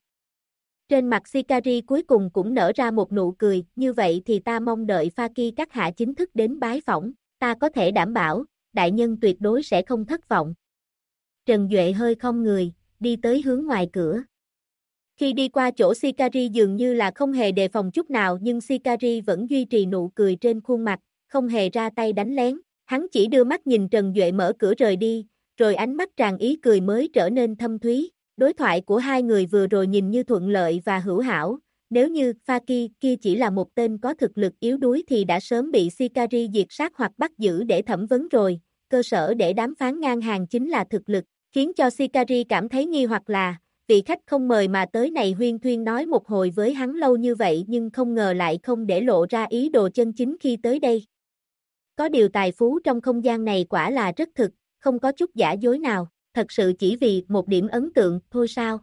Trên mặt Sikari cuối cùng cũng nở ra một nụ cười, như vậy thì ta mong đợi Faki các hạ chính thức đến bái phỏng, ta có thể đảm bảo, đại nhân tuyệt đối sẽ không thất vọng. Trần Duệ hơi khom người, đi tới hướng ngoài cửa. Khi đi qua chỗ Sikari dường như là không hề đề phòng chút nào nhưng Sikari vẫn duy trì nụ cười trên khuôn mặt, không hề ra tay đánh lén. Hắn chỉ đưa mắt nhìn Trần Duệ mở cửa rời đi, rồi ánh mắt tràn ý cười mới trở nên thâm thúy. Đối thoại của hai người vừa rồi nhìn như thuận lợi và hữu hảo, nếu như Faki kia chỉ là một tên có thực lực yếu đuối thì đã sớm bị Sikari diệt sát hoặc bắt giữ để thẩm vấn rồi, cơ sở để đàm phán ngang hàng chính là thực lực, khiến cho Sikari cảm thấy nghi hoặc là, vị khách không mời mà tới này huyên thuyên nói một hồi với hắn lâu như vậy nhưng không ngờ lại không để lộ ra ý đồ chân chính khi tới đây. Có điều tài phú trong không gian này quả là rất thực, không có chút giả dối nào, thật sự chỉ vì một điểm ấn tượng thôi sao?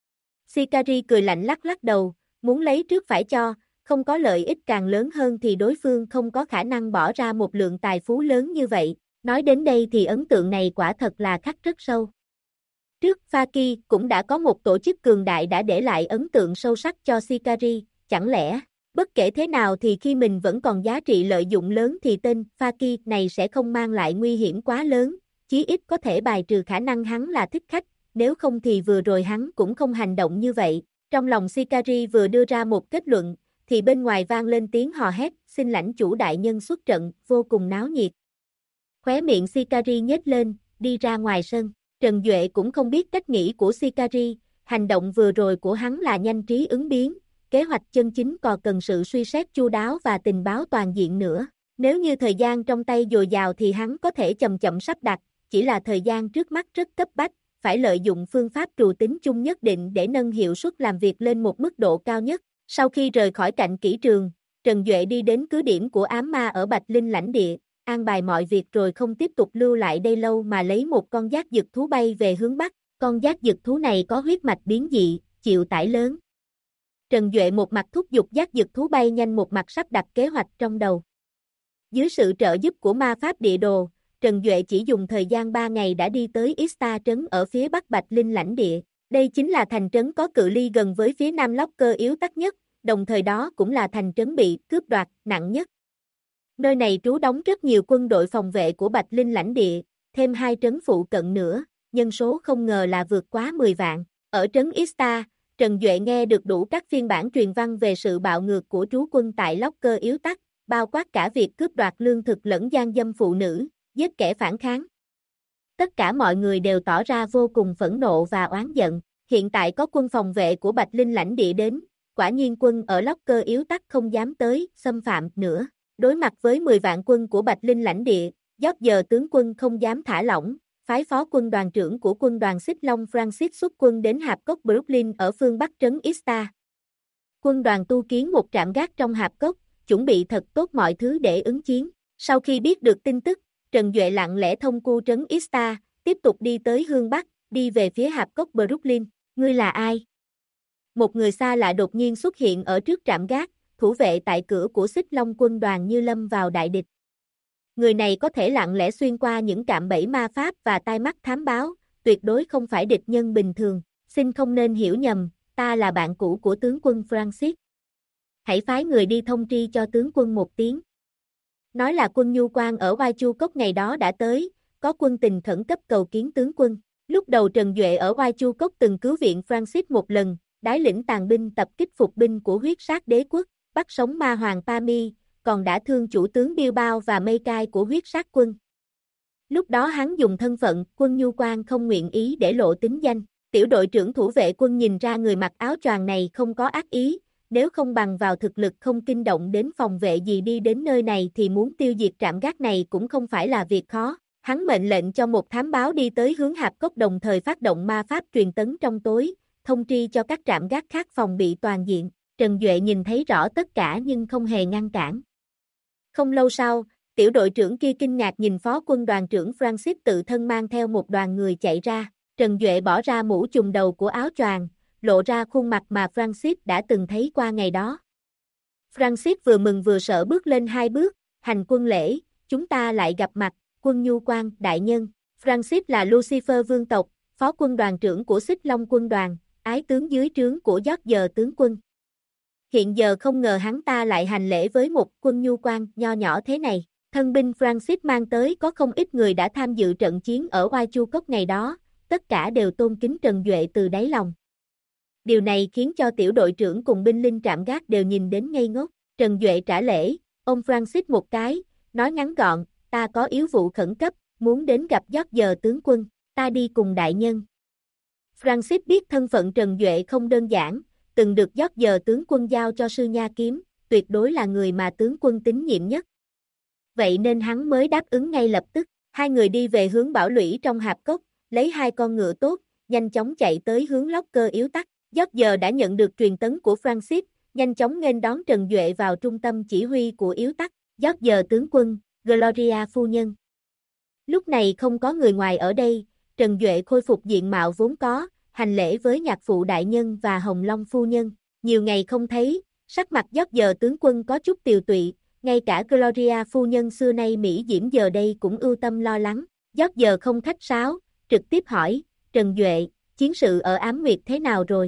Sikari cười lạnh lắc lắc đầu, muốn lấy trước phải cho, không có lợi ích càng lớn hơn thì đối phương không có khả năng bỏ ra một lượng tài phú lớn như vậy. Nói đến đây thì ấn tượng này quả thật là khắc rất sâu. Trước Faki cũng đã có một tổ chức cường đại đã để lại ấn tượng sâu sắc cho Sikari, chẳng lẽ, bất kể thế nào thì khi mình vẫn còn giá trị lợi dụng lớn thì tên Faki này sẽ không mang lại nguy hiểm quá lớn, chí ít có thể bài trừ khả năng hắn là thích khách, nếu không thì vừa rồi hắn cũng không hành động như vậy. Trong lòng Sikari vừa đưa ra một kết luận, thì bên ngoài vang lên tiếng hò hét, xin lãnh chủ đại nhân xuất trận, vô cùng náo nhiệt. Khóe miệng Sikari nhếch lên, đi ra ngoài sân. Trần Duệ cũng không biết cách nghĩ của Sikari, hành động vừa rồi của hắn là nhanh trí ứng biến, kế hoạch chân chính còn cần sự suy xét chu đáo và tình báo toàn diện nữa. Nếu như thời gian trong tay dồi dào thì hắn có thể chậm chậm sắp đặt, chỉ là thời gian trước mắt rất cấp bách, phải lợi dụng phương pháp trù tính chung nhất định để nâng hiệu suất làm việc lên một mức độ cao nhất. Sau khi rời khỏi cạnh kỹ trường, Trần Duệ đi đến cứ điểm của ám ma ở Bạch Linh lãnh địa, an bài mọi việc rồi không tiếp tục lưu lại đây lâu mà lấy một con giác dực thú bay về hướng Bắc. Con giác dực thú này có huyết mạch biến dị, chịu tải lớn. Trần Duệ một mặt thúc giục giác dực thú bay nhanh một mặt sắp đặt kế hoạch trong đầu. Dưới sự trợ giúp của ma pháp địa đồ, Trần Duệ chỉ dùng thời gian 3 ngày đã đi tới Ista trấn ở phía Bắc Bạch Linh lãnh địa. Đây chính là thành trấn có cự ly gần với phía Nam Locker yếu tắc nhất, đồng thời đó cũng là thành trấn bị cướp đoạt nặng nhất. Nơi này trú đóng rất nhiều quân đội phòng vệ của Bạch Linh lãnh địa, thêm 2 trấn phụ cận nữa, nhân số không ngờ là vượt quá 10 vạn. Ở trấn Ista, Trần Duệ nghe được đủ các phiên bản truyền văn về sự bạo ngược của trú quân tại Locker yếu tắc, bao quát cả việc cướp đoạt lương thực lẫn gian dâm phụ nữ, giết kẻ phản kháng. Tất cả mọi người đều tỏ ra vô cùng phẫn nộ và oán giận. Hiện tại có quân phòng vệ của Bạch Linh lãnh địa đến, quả nhiên quân ở Locker yếu tắc không dám tới, xâm phạm nữa. Đối mặt với 10 vạn quân của Bạch Linh lãnh địa, George tướng quân không dám thả lỏng, phái phó quân đoàn trưởng của quân đoàn Xích Long Francis xuất quân đến hạp cốc Brooklyn ở phương Bắc trấn Ista. Quân đoàn tu kiến một trạm gác trong hạp cốc, chuẩn bị thật tốt mọi thứ để ứng chiến. Sau khi biết được tin tức, Trần Duệ lặng lẽ thông cu trấn Ista, tiếp tục đi tới hướng Bắc, đi về phía hạp cốc Brooklyn. Ngươi là ai? Một người xa lạ đột nhiên xuất hiện ở trước trạm gác, thủ vệ tại cửa của Xích Long quân đoàn như lâm vào đại địch. Người này có thể lặng lẽ xuyên qua những cạm bẫy ma pháp và tai mắt thám báo, tuyệt đối không phải địch nhân bình thường. Xin không nên hiểu nhầm, ta là bạn cũ của tướng quân Francis. Hãy phái người đi thông tri cho tướng quân một tiếng. Nói là quân nhu quan ở Oai Chu Cốc ngày đó đã tới, có quân tình khẩn cấp cầu kiến tướng quân. Lúc đầu Trần Duệ ở Oai Chu Cốc từng cứu viện Francis một lần, đái lĩnh tàn binh tập kích phục binh của huyết sát đế quốc, bắt sống ma hoàng Pami, còn đã thương chủ tướng Bilbao và mây cai của huyết sát quân. Lúc đó hắn dùng thân phận quân nhu quan không nguyện ý để lộ tính danh. Tiểu đội trưởng thủ vệ quân nhìn ra người mặc áo choàng này không có ác ý, nếu không bằng vào thực lực không kinh động đến phòng vệ gì đi đến nơi này thì muốn tiêu diệt trạm gác này cũng không phải là việc khó. Hắn mệnh lệnh cho một thám báo đi tới hướng hạp cốc đồng thời phát động ma pháp truyền tấn trong tối, thông tri cho các trạm gác khác phòng bị toàn diện. Trần Duệ nhìn thấy rõ tất cả nhưng không hề ngăn cản. Không lâu sau, tiểu đội trưởng kia kinh ngạc nhìn phó quân đoàn trưởng Francis tự thân mang theo một đoàn người chạy ra. Trần Duệ bỏ ra mũ chùm đầu của áo choàng, lộ ra khuôn mặt mà Francis đã từng thấy qua ngày đó. Francis vừa mừng vừa sợ bước lên 2 bước, hành quân lễ, chúng ta lại gặp mặt, quân nhu quan, đại nhân. Francis là Lucifer vương tộc, phó quân đoàn trưởng của Xích Long quân đoàn, ái tướng dưới trướng của George tướng quân. Hiện giờ không ngờ hắn ta lại hành lễ với một quân nhu quan nho nhỏ thế này. Thân binh Francis mang tới có không ít người đã tham dự trận chiến ở Oai Chu Cốc ngày đó, tất cả đều tôn kính Trần Duệ từ đáy lòng. Điều này khiến cho tiểu đội trưởng cùng binh linh trạm gác đều nhìn đến ngây ngốc. Trần Duệ trả lễ, ôm Francis một cái, nói ngắn gọn, ta có yếu vụ khẩn cấp, muốn đến gặp George tướng quân, ta đi cùng đại nhân. Francis biết thân phận Trần Duệ không đơn giản, từng được George tướng quân giao cho sư nha kiếm, tuyệt đối là người mà tướng quân tín nhiệm nhất. Vậy nên hắn mới đáp ứng ngay lập tức. Hai người đi về hướng bảo lũy trong hạp cốc, lấy 2 con ngựa tốt, nhanh chóng chạy tới hướng locker yếu tắc. George đã nhận được truyền tấn của Francis, nhanh chóng nghênh đón Trần Duệ vào trung tâm chỉ huy của yếu tắc. George tướng quân, Gloria phu nhân. Lúc này không có người ngoài ở đây, Trần Duệ khôi phục diện mạo vốn có, hành lễ với nhạc phụ đại nhân và Hồng Long phu nhân. Nhiều ngày không thấy, sắc mặt George tướng quân có chút tiều tụy, ngay cả Gloria phu nhân xưa nay mỹ diễm giờ đây cũng ưu tâm lo lắng. George không khách sáo, trực tiếp hỏi, Trần Duệ, chiến sự ở Ám Nguyệt thế nào rồi?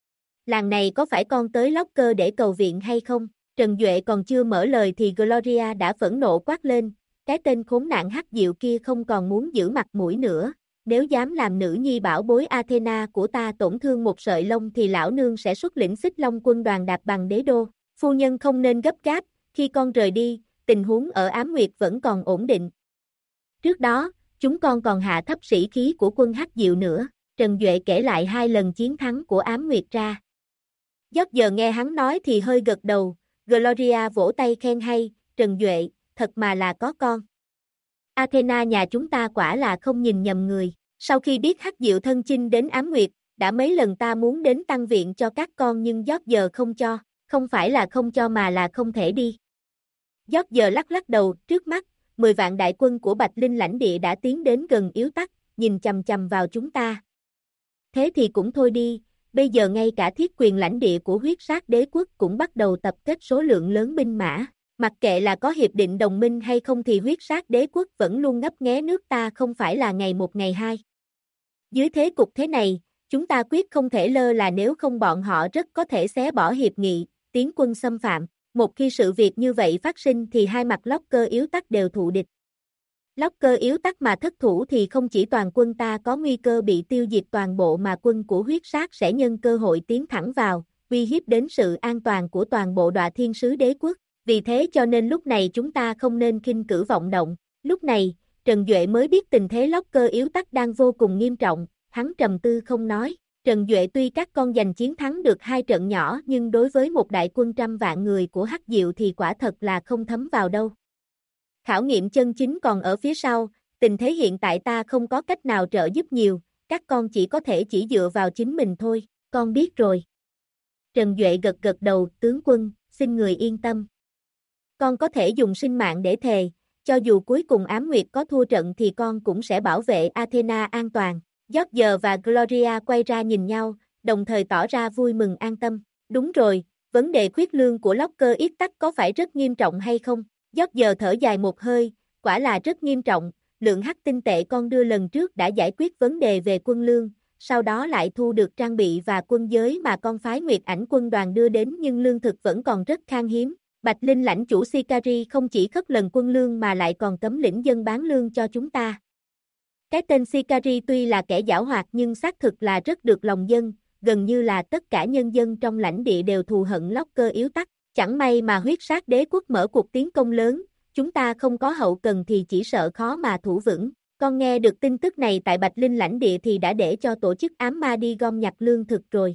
Làng này có phải con tới locker để cầu viện hay không? Trần Duệ còn chưa mở lời thì Gloria đã phẫn nộ quát lên, cái tên khốn nạn hắc diệu kia không còn muốn giữ mặt mũi nữa, nếu dám làm nữ nhi bảo bối Athena của ta tổn thương một sợi lông thì lão nương sẽ xuất lĩnh Xích Long quân đoàn đạp bằng đế đô. Phu nhân không nên gấp gáp, khi con rời đi, tình huống ở Ám Nguyệt vẫn còn ổn định. Trước đó, chúng con còn hạ thấp sĩ khí của quân hắc diệu nữa. Trần Duệ kể lại 2 lần chiến thắng của Ám Nguyệt ra. George nghe hắn nói thì hơi gật đầu, Gloria vỗ tay khen hay, Trần Duệ, thật mà là có con. Athena nhà chúng ta quả là không nhìn nhầm người, sau khi biết hắc diệu thân chinh đến Ám Nguyệt, đã mấy lần ta muốn đến tăng viện cho các con nhưng George không cho, không phải là không cho mà là không thể đi. George lắc lắc đầu, trước mắt, 10 vạn đại quân của Bạch Linh lãnh địa đã tiến đến gần yếu tắc, nhìn chằm chằm vào chúng ta. Thế thì cũng thôi đi, bây giờ ngay cả thiết quyền lãnh địa của huyết sát đế quốc cũng bắt đầu tập kết số lượng lớn binh mã. Mặc kệ là có hiệp định đồng minh hay không thì huyết sát đế quốc vẫn luôn ngấp nghé nước ta không phải là ngày một ngày hai. Dưới thế cục thế này, chúng ta quyết không thể lơ là nếu không bọn họ rất có thể xé bỏ hiệp nghị, tiến quân xâm phạm. Một khi sự việc như vậy phát sinh thì hai mặt locker yếu tắc đều thụ địch. Locker yếu tắc mà thất thủ thì không chỉ toàn quân ta có nguy cơ bị tiêu diệt toàn bộ mà quân của huyết sát sẽ nhân cơ hội tiến thẳng vào, uy hiếp đến sự an toàn của toàn bộ Đoạ Thiên Sứ Đế Quốc. Vì thế cho nên lúc này chúng ta không nên khinh cử vọng động. Lúc này, Trần Duệ mới biết tình thế locker yếu tắc đang vô cùng nghiêm trọng, hắn trầm tư không nói. Trần Duệ tuy các con giành chiến thắng được 2 trận nhỏ nhưng đối với một đại quân 100 vạn người của Hắc Diệu thì quả thật là không thấm vào đâu. Khảo nghiệm chân chính còn ở phía sau, tình thế hiện tại ta không có cách nào trợ giúp nhiều, các con chỉ có thể chỉ dựa vào chính mình thôi, con biết rồi. Trần Duệ gật gật đầu, tướng quân, xin người yên tâm. Con có thể dùng sinh mạng để thề, cho dù cuối cùng Ám Nguyệt có thua trận thì con cũng sẽ bảo vệ Athena an toàn. George và Gloria quay ra nhìn nhau, đồng thời tỏ ra vui mừng an tâm. Đúng rồi, vấn đề khuyết lương của locker yết tắc có phải rất nghiêm trọng hay không? George thở dài một hơi, quả là rất nghiêm trọng, lượng hắc tinh tệ con đưa lần trước đã giải quyết vấn đề về quân lương, sau đó lại thu được trang bị và quân giới mà con phái Nguyệt Ảnh quân đoàn đưa đến nhưng lương thực vẫn còn rất khan hiếm. Bạch Linh lãnh chủ Sicari không chỉ khất lần quân lương mà lại còn cấm lĩnh dân bán lương cho chúng ta. Cái tên Sicari tuy là kẻ giảo hoạt nhưng xác thực là rất được lòng dân, gần như là tất cả nhân dân trong lãnh địa đều thù hận locker yếu tắc. Chẳng may mà huyết sát đế quốc mở cuộc tiến công lớn, chúng ta không có hậu cần thì chỉ sợ khó mà thủ vững. Con nghe được tin tức này tại Bạch Linh lãnh địa thì đã để cho tổ chức ám ma đi gom nhặt lương thực rồi.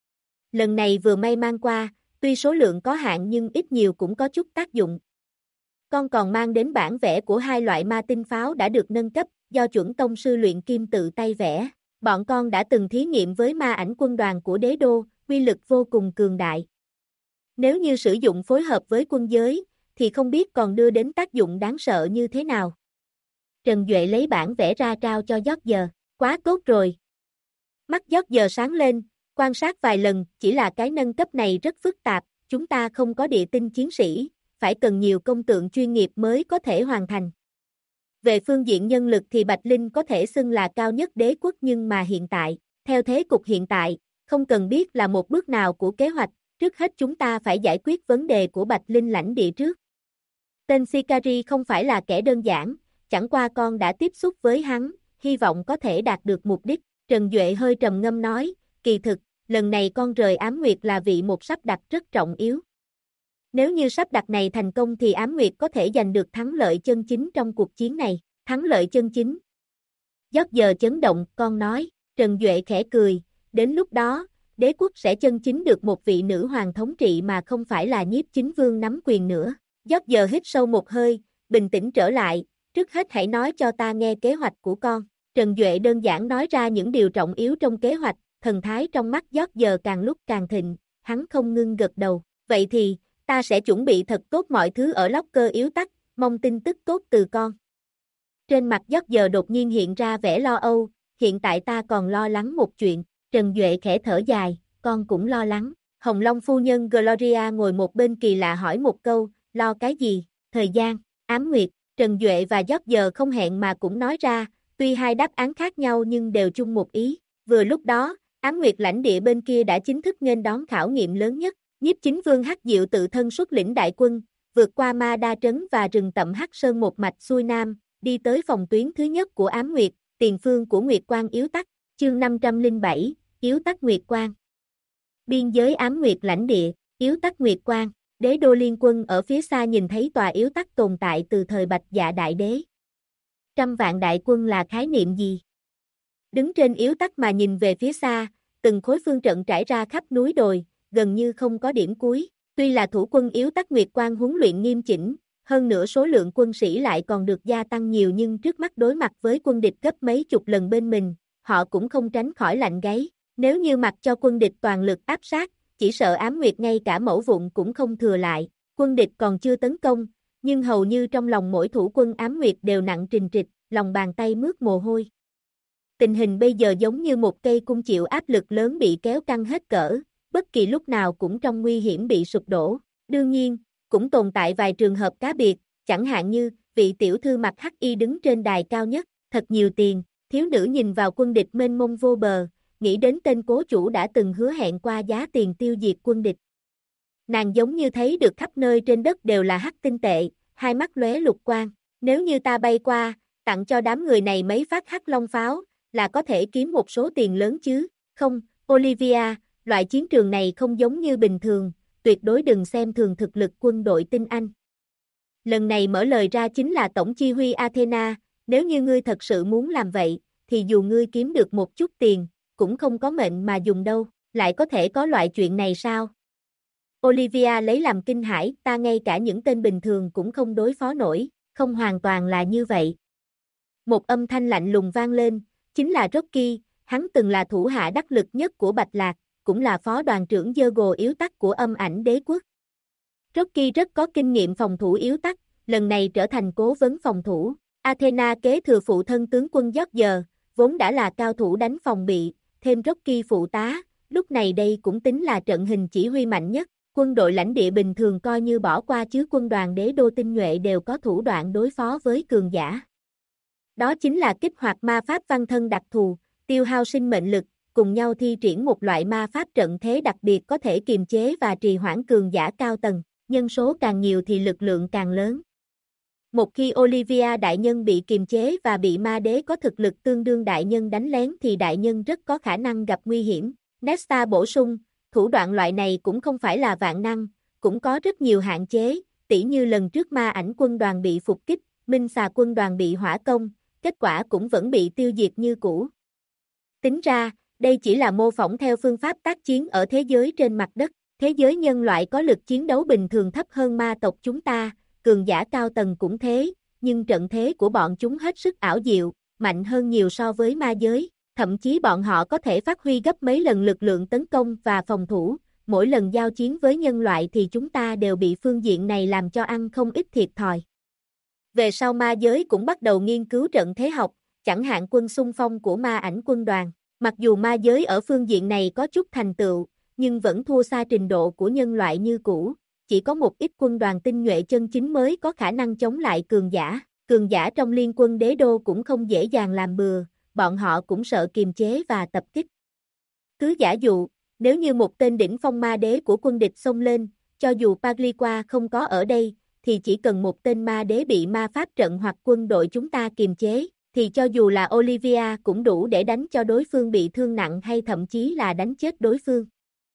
Lần này vừa may mang qua, tuy số lượng có hạn nhưng ít nhiều cũng có chút tác dụng. con còn mang đến bản vẽ của hai loại ma tinh pháo đã được nâng cấp, do chuẩn tông sư luyện kim tự tay vẽ. Bọn con đã từng thí nghiệm với ma ảnh quân đoàn của đế đô, uy lực vô cùng cường đại. Nếu như sử dụng phối hợp với quân giới, thì không biết còn đưa đến tác dụng đáng sợ như thế nào. Trần Duệ lấy bản vẽ ra trao cho George. Quá tốt rồi. Mắt George sáng lên, quan sát vài lần, chỉ là cái nâng cấp này rất phức tạp, chúng ta không có địa tinh chiến sĩ, phải cần nhiều công tượng chuyên nghiệp mới có thể hoàn thành. Về phương diện nhân lực thì Bạch Linh có thể xưng là cao nhất đế quốc, nhưng mà hiện tại, theo thế cục hiện tại, không cần biết là một bước nào của kế hoạch, trước hết chúng ta phải giải quyết vấn đề của Bạch Linh lãnh địa trước. Tên Sicari không phải là kẻ đơn giản, chẳng qua con đã tiếp xúc với hắn, hy vọng có thể đạt được mục đích. Trần Duệ hơi trầm ngâm nói, kỳ thực, lần này con rời Ám Nguyệt là vì một sắp đặt rất trọng yếu. Nếu như sắp đặt này thành công thì Ám Nguyệt có thể giành được thắng lợi chân chính trong cuộc chiến này. Thắng lợi chân chính. George chấn động, con nói. Trần Duệ khẽ cười, đến lúc đó, đế quốc sẽ chân chính được một vị nữ hoàng thống trị mà không phải là Nhiếp Chính Vương nắm quyền nữa. George hít sâu một hơi, bình tĩnh trở lại, trước hết hãy nói cho ta nghe kế hoạch của con. Trần Duệ đơn giản nói ra những điều trọng yếu trong kế hoạch, thần thái trong mắt George càng lúc càng thịnh, hắn không ngưng gật đầu. Vậy thì, ta sẽ chuẩn bị thật tốt mọi thứ ở locker yếu tắc, mong tin tức tốt từ con. Trên mặt George đột nhiên hiện ra vẻ lo âu, hiện tại ta còn lo lắng một chuyện. Trần Duệ khẽ thở dài, con cũng lo lắng. Hồng Long phu nhân Gloria ngồi một bên kỳ lạ hỏi một câu, lo cái gì? Thời gian, Ám Nguyệt. Trần Duệ và George không hẹn mà cũng nói ra, tuy hai đáp án khác nhau nhưng đều chung một ý. Vừa lúc đó, Ám Nguyệt lãnh địa bên kia đã chính thức nghênh đón khảo nghiệm lớn nhất. Nhiếp Chính Vương Hắc Diệu tự thân xuất lĩnh đại quân, vượt qua Ma Đa Trấn và rừng tậm Hắc Sơn một mạch xuôi nam, đi tới phòng tuyến thứ nhất của Ám Nguyệt, tiền phương của Nguyệt Quang yếu tắc. Chương 507, yếu tắc Nguyệt Quang. Biên giới Ám Nguyệt lãnh địa, yếu tắc Nguyệt Quang. Đế đô liên quân ở phía xa nhìn thấy tòa yếu tắc tồn tại từ thời Bạch Dạ Đại Đế. 100 vạn đại quân là khái niệm gì? Đứng trên yếu tắc mà nhìn về phía xa, từng khối phương trận trải ra khắp núi đồi, gần như không có điểm cuối. Tuy là thủ quân yếu tắc Nguyệt Quang huấn luyện nghiêm chỉnh, hơn nữa số lượng quân sĩ lại còn được gia tăng nhiều, nhưng trước mắt đối mặt với quân địch gấp mấy chục lần bên mình, họ cũng không tránh khỏi lạnh gáy. Nếu như mặc cho quân địch toàn lực áp sát, chỉ sợ Ám Nguyệt ngay cả mẩu vụn cũng không thừa lại. Quân địch còn chưa tấn công, nhưng hầu như trong lòng mỗi thủ quân Ám Nguyệt đều nặng trịch trịch, lòng bàn tay mướt mồ hôi. Tình hình bây giờ giống như một cây cung chịu áp lực lớn bị kéo căng hết cỡ, bất kỳ lúc nào cũng trong nguy hiểm bị sụp đổ. Đương nhiên, cũng tồn tại vài trường hợp cá biệt, chẳng hạn như vị tiểu thư mặc hắc y đứng trên đài cao nhất, thật nhiều tiền. Thiếu nữ nhìn vào quân địch mênh mông vô bờ, nghĩ đến tên cố chủ đã từng hứa hẹn qua giá tiền tiêu diệt quân địch. Nàng giống như thấy được khắp nơi trên đất đều là hắc tinh tệ, hai mắt lóe lục quang. Nếu như ta bay qua, tặng cho đám người này mấy phát hắc long pháo, là có thể kiếm một số tiền lớn chứ. Không, Olivia, loại chiến trường này không giống như bình thường, tuyệt đối đừng xem thường thực lực quân đội tinh Anh. Lần này mở lời ra chính là tổng chi huy Athena, nếu như ngươi thật sự muốn làm vậy, thì dù ngươi kiếm được một chút tiền, cũng không có mệnh mà dùng đâu, lại có thể có loại chuyện này sao? Olivia lấy làm kinh hãi, ta ngay cả những tên bình thường cũng không đối phó nổi, không hoàn toàn là như vậy. Một âm thanh lạnh lùng vang lên, chính là Rocky, hắn từng là thủ hạ đắc lực nhất của Bạch Lạc, cũng là phó đoàn trưởng Diogo yếu tắc của Âm Ảnh Đế Quốc. Rocky rất có kinh nghiệm phòng thủ yếu tắc, lần này trở thành cố vấn phòng thủ. Athena kế thừa phụ thân tướng quân George, vốn đã là cao thủ đánh phòng bị, thêm Rocky phụ tá, lúc này đây cũng tính là trận hình chỉ huy mạnh nhất. Quân đội lãnh địa bình thường coi như bỏ qua chứ quân đoàn đế đô tinh nhuệ đều có thủ đoạn đối phó với cường giả. Đó chính là kích hoạt ma pháp văn thân đặc thù, tiêu hao sinh mệnh lực, cùng nhau thi triển một loại ma pháp trận thế đặc biệt có thể kiềm chế và trì hoãn cường giả cao tầng, nhân số càng nhiều thì lực lượng càng lớn. Một khi Olivia đại nhân bị kiềm chế và bị ma đế có thực lực tương đương đại nhân đánh lén thì đại nhân rất có khả năng gặp nguy hiểm. Nesta bổ sung, thủ đoạn loại này cũng không phải là vạn năng, cũng có rất nhiều hạn chế, tỉ như lần trước ma ảnh quân đoàn bị phục kích, Minh Xà quân đoàn bị hỏa công, kết quả cũng vẫn bị tiêu diệt như cũ. Tính ra, đây chỉ là mô phỏng theo phương pháp tác chiến ở thế giới trên mặt đất. Thế giới nhân loại có lực chiến đấu bình thường thấp hơn ma tộc chúng ta, cường giả cao tầng cũng thế, nhưng trận thế của bọn chúng hết sức ảo diệu, mạnh hơn nhiều so với ma giới, thậm chí bọn họ có thể phát huy gấp mấy lần lực lượng tấn công và phòng thủ, mỗi lần giao chiến với nhân loại thì chúng ta đều bị phương diện này làm cho ăn không ít thiệt thòi. Về sau ma giới cũng bắt đầu nghiên cứu trận thế học, chẳng hạn quân xung phong của ma ảnh quân đoàn. Mặc dù ma giới ở phương diện này có chút thành tựu, nhưng vẫn thua xa trình độ của nhân loại như cũ, chỉ có một ít quân đoàn tinh nhuệ chân chính mới có khả năng chống lại cường giả trong liên quân đế đô cũng không dễ dàng làm bừa, bọn họ cũng sợ kiềm chế và tập kích. Cứ giả dụ, nếu như một tên đỉnh phong ma đế của quân địch xông lên, cho dù Pagliqua không có ở đây, thì chỉ cần một tên ma đế bị ma pháp trận hoặc quân đội chúng ta kiềm chế, thì cho dù là Olivia cũng đủ để đánh cho đối phương bị thương nặng hay thậm chí là đánh chết đối phương.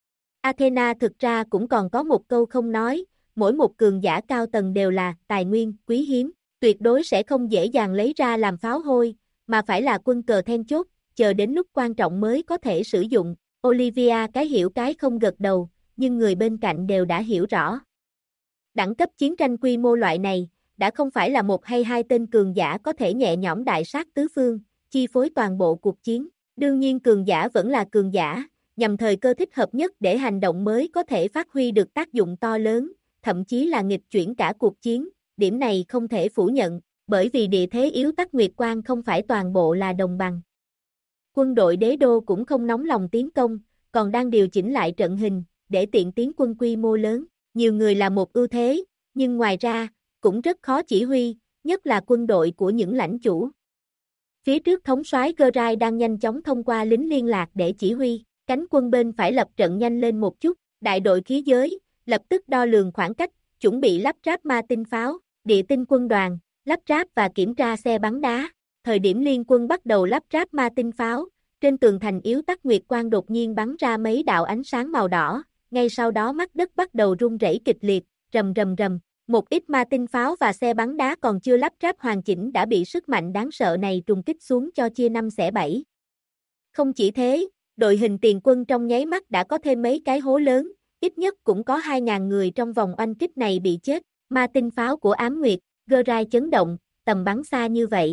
Athena thực ra cũng còn có một câu không nói, mỗi một cường giả cao tầng đều là tài nguyên quý hiếm, tuyệt đối sẽ không dễ dàng lấy ra làm pháo hôi, mà phải là quân cờ then chốt, chờ đến lúc quan trọng mới có thể sử dụng. Olivia cái hiểu cái không gật đầu, nhưng người bên cạnh đều đã hiểu rõ. Đẳng cấp chiến tranh quy mô loại này, đã không phải là một hay hai tên cường giả có thể nhẹ nhõm đại sát tứ phương, chi phối toàn bộ cuộc chiến. Đương nhiên cường giả vẫn là cường giả, nhằm thời cơ thích hợp nhất để hành động mới có thể phát huy được tác dụng to lớn, thậm chí là nghịch chuyển cả cuộc chiến, điểm này không thể phủ nhận, bởi vì địa thế yếu Tắc Nguyệt Quang không phải toàn bộ là đồng bằng. Quân đội đế đô cũng không nóng lòng tiến công, còn đang điều chỉnh lại trận hình, để tiện tiến quân quy mô lớn, nhiều người là một ưu thế, nhưng ngoài ra, cũng rất khó chỉ huy, nhất là quân đội của những lãnh chủ. Phía trước thống soái Gerai đang nhanh chóng thông qua lính liên lạc để chỉ huy, cánh quân bên phải lập trận nhanh lên một chút, đại đội khí giới, lập tức đo lường khoảng cách, chuẩn bị lắp ráp ma tinh pháo, địa tinh quân đoàn, lắp ráp và kiểm tra xe bắn đá. Thời điểm liên quân bắt đầu lắp ráp ma tinh pháo, trên tường thành yếu Tắc Nguyệt Quang đột nhiên bắn ra mấy đạo ánh sáng màu đỏ, ngay sau đó mặt đất bắt đầu rung rẩy kịch liệt, rầm rầm rầm. Một ít ma tinh pháo và xe bắn đá còn chưa lắp ráp hoàn chỉnh đã bị sức mạnh đáng sợ này trùng kích xuống cho chia 5 xẻ 7. Không chỉ thế, đội hình tiền quân trong nháy mắt đã có thêm mấy cái hố lớn, ít nhất cũng có 2.000 người trong vòng oanh kích này bị chết. Ma tinh pháo của Ám Nguyệt, Gerai chấn động, tầm bắn xa như vậy.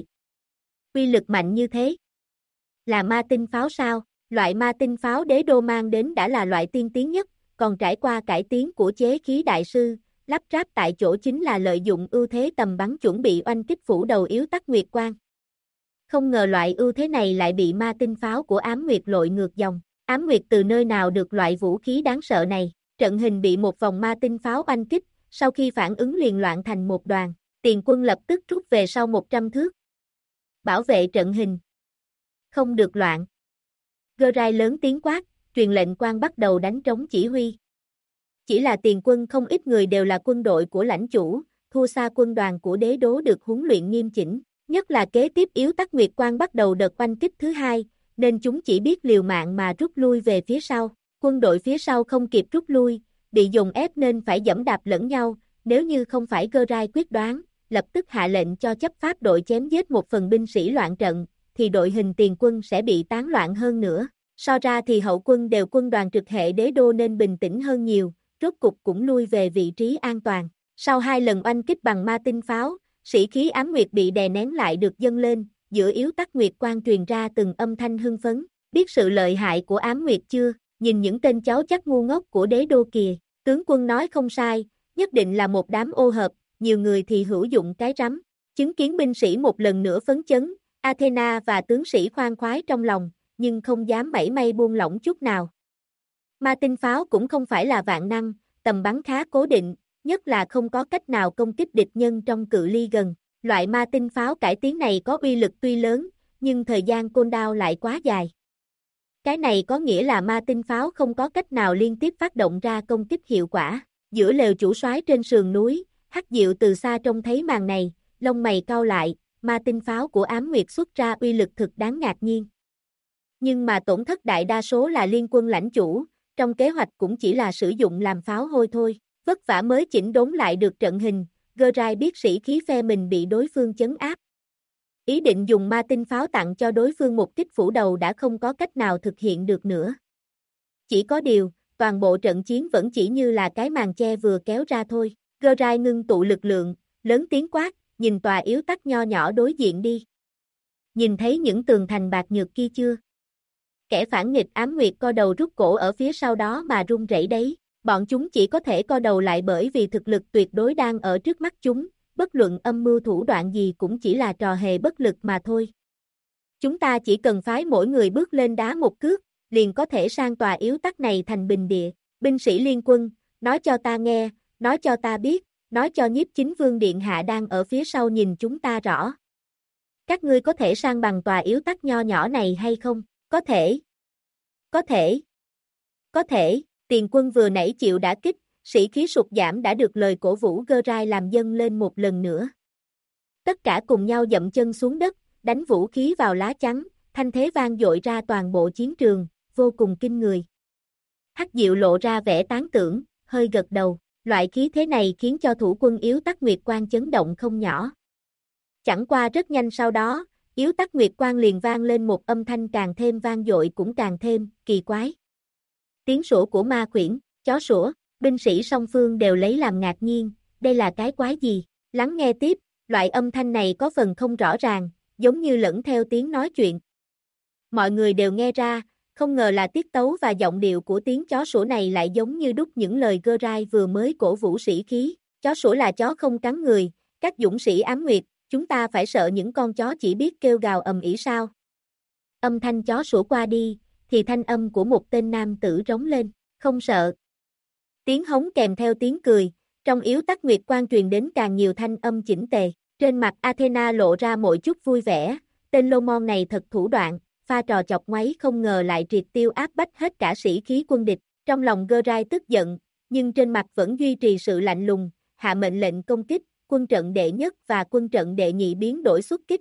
Uy lực mạnh như thế. Là ma tinh pháo sao? Loại ma tinh pháo đế đô mang đến đã là loại tiên tiến nhất, còn trải qua cải tiến của chế khí đại sư, lắp ráp tại chỗ chính là lợi dụng ưu thế tầm bắn chuẩn bị oanh kích phủ đầu yếu Tắc Nguyệt Quang. Không ngờ loại ưu thế này lại bị ma tinh pháo của Ám Nguyệt lội ngược dòng. Ám Nguyệt từ nơi nào được loại vũ khí đáng sợ này? Trận hình bị một vòng ma tinh pháo oanh kích, sau khi phản ứng liền loạn thành một đoàn, tiền quân lập tức rút về sau 100 thước. Bảo vệ trận hình. Không được loạn. Gerai lớn tiếng quát, truyền lệnh quan bắt đầu đánh trống chỉ huy. Chỉ là tiền quân không ít người đều là quân đội của lãnh chủ, thua xa quân đoàn của đế đô được huấn luyện nghiêm chỉnh, nhất là kế tiếp yếu Tắc Nguyệt Quang bắt đầu đợt oanh kích thứ hai, nên chúng chỉ biết liều mạng mà rút lui về phía sau. Quân đội phía sau không kịp rút lui, bị dồn ép nên phải giẫm đạp lẫn nhau, nếu như không phải Gerai quyết đoán, lập tức hạ lệnh cho chấp pháp đội chém giết một phần binh sĩ loạn trận, thì đội hình tiền quân sẽ bị tán loạn hơn nữa. So ra thì hậu quân đều quân đoàn trực hệ đế đô nên bình tĩnh hơn nhiều, rốt cục cũng lui về vị trí an toàn. Sau 2 lần oanh kích bằng ma tinh pháo, sĩ khí Ám Nguyệt bị đè nén lại được dâng lên, giữa yếu Tắc Nguyệt Quang truyền ra từng âm thanh hưng phấn, biết sự lợi hại của Ám Nguyệt chưa, nhìn những tên cháu chắc ngu ngốc của đế đô kìa, tướng quân nói không sai, nhất định là một đám ô hợp, nhiều người thì hữu dụng cái rắm. Chứng kiến binh sĩ một lần nữa phấn chấn, Athena và tướng sĩ khoan khoái trong lòng, nhưng không dám mảy may buông lỏng chút nào. Ma tinh pháo cũng không phải là vạn năng, tầm bắn khá cố định, nhất là không có cách nào công kích địch nhân trong cự ly gần. Loại ma tinh pháo cải tiến này có uy lực tuy lớn, nhưng thời gian cooldown lại quá dài. Cái này có nghĩa là ma tinh pháo không có cách nào liên tiếp phát động ra công kích hiệu quả. Giữa lều chủ soái trên sườn núi, Hắc Diệu từ xa trông thấy màn này, lông mày cau lại, ma tinh pháo của Ám Nguyệt xuất ra uy lực thực đáng ngạc nhiên. Nhưng mà tổn thất đại đa số là liên quân lãnh chủ, trong kế hoạch cũng chỉ là sử dụng làm pháo hôi thôi, vất vả mới chỉnh đốn lại được trận hình, Gerai biết sĩ khí phe mình bị đối phương chấn áp. Ý định dùng ma tinh pháo tặng cho đối phương một kích phủ đầu đã không có cách nào thực hiện được nữa. Chỉ có điều, toàn bộ trận chiến vẫn chỉ như là cái màn che vừa kéo ra thôi. Gerai ngưng tụ lực lượng, lớn tiếng quát, nhìn tòa yếu tắc nho nhỏ đối diện đi. Nhìn thấy những tường thành bạc nhược kia chưa? Kẻ phản nghịch Ám Nguyệt co đầu rút cổ ở phía sau đó mà run rẩy đấy. Bọn chúng chỉ có thể co đầu lại bởi vì thực lực tuyệt đối đang ở trước mắt chúng, bất luận âm mưu thủ đoạn gì cũng chỉ là trò hề bất lực mà thôi. Chúng ta chỉ cần phái mỗi người bước lên đá một cước, liền có thể sang tòa yếu tắc này thành bình địa. Binh sĩ liên quân, nói cho ta nghe, nói cho ta biết, nói cho Nhiếp Chính Vương Điện Hạ đang ở phía sau nhìn chúng ta rõ. Các ngươi có thể sang bằng tòa yếu tắc nho nhỏ này hay không? Có thể. Có thể. Có thể. Tiền quân vừa nãy chịu đả kích, sĩ khí sụt giảm đã được lời cổ vũ Grai làm dâng lên một lần nữa. Tất cả cùng nhau dậm chân xuống đất, đánh vũ khí vào lá chắn, thanh thế vang dội ra toàn bộ chiến trường, vô cùng kinh người. Hắc Diệu lộ ra vẻ tán tưởng, hơi gật đầu, loại khí thế này khiến cho thủ quân yếu tắc Nguyệt Quan chấn động không nhỏ. Chẳng qua rất nhanh sau đó, yếu tắc Nguyệt Quan liền vang lên một âm thanh càng thêm vang dội cũng càng thêm kỳ quái. Tiếng sủa của ma khuyển, chó sủa, binh sĩ song phương đều lấy làm ngạc nhiên, đây là cái quái gì? Lắng nghe tiếp, loại âm thanh này có phần không rõ ràng, giống như lẫn theo tiếng nói chuyện. Mọi người đều nghe ra, không ngờ là tiết tấu và giọng điệu của tiếng chó sủa này lại giống như đúc những lời Grai vừa mới cổ vũ sĩ khí. Chó sủa là chó không cắn người, các dũng sĩ Ám Nguyệt, chúng ta phải sợ những con chó chỉ biết kêu gào ầm ĩ sao? Âm thanh chó sủa qua đi, thì thanh âm của một tên nam tử rống lên, không sợ. Tiếng hống kèm theo tiếng cười, trong yếu tắc Nguyệt Quan truyền đến càng nhiều thanh âm chỉnh tề. Trên mặt Athena lộ ra mỗi chút vui vẻ, tên Lomon này thật thủ đoạn, pha trò chọc ngoáy không ngờ lại triệt tiêu áp bách hết cả sĩ khí quân địch. Trong lòng Grai tức giận, nhưng trên mặt vẫn duy trì sự lạnh lùng, hạ mệnh lệnh công kích, quân trận đệ nhất và quân trận đệ nhị biến đổi xuất kích.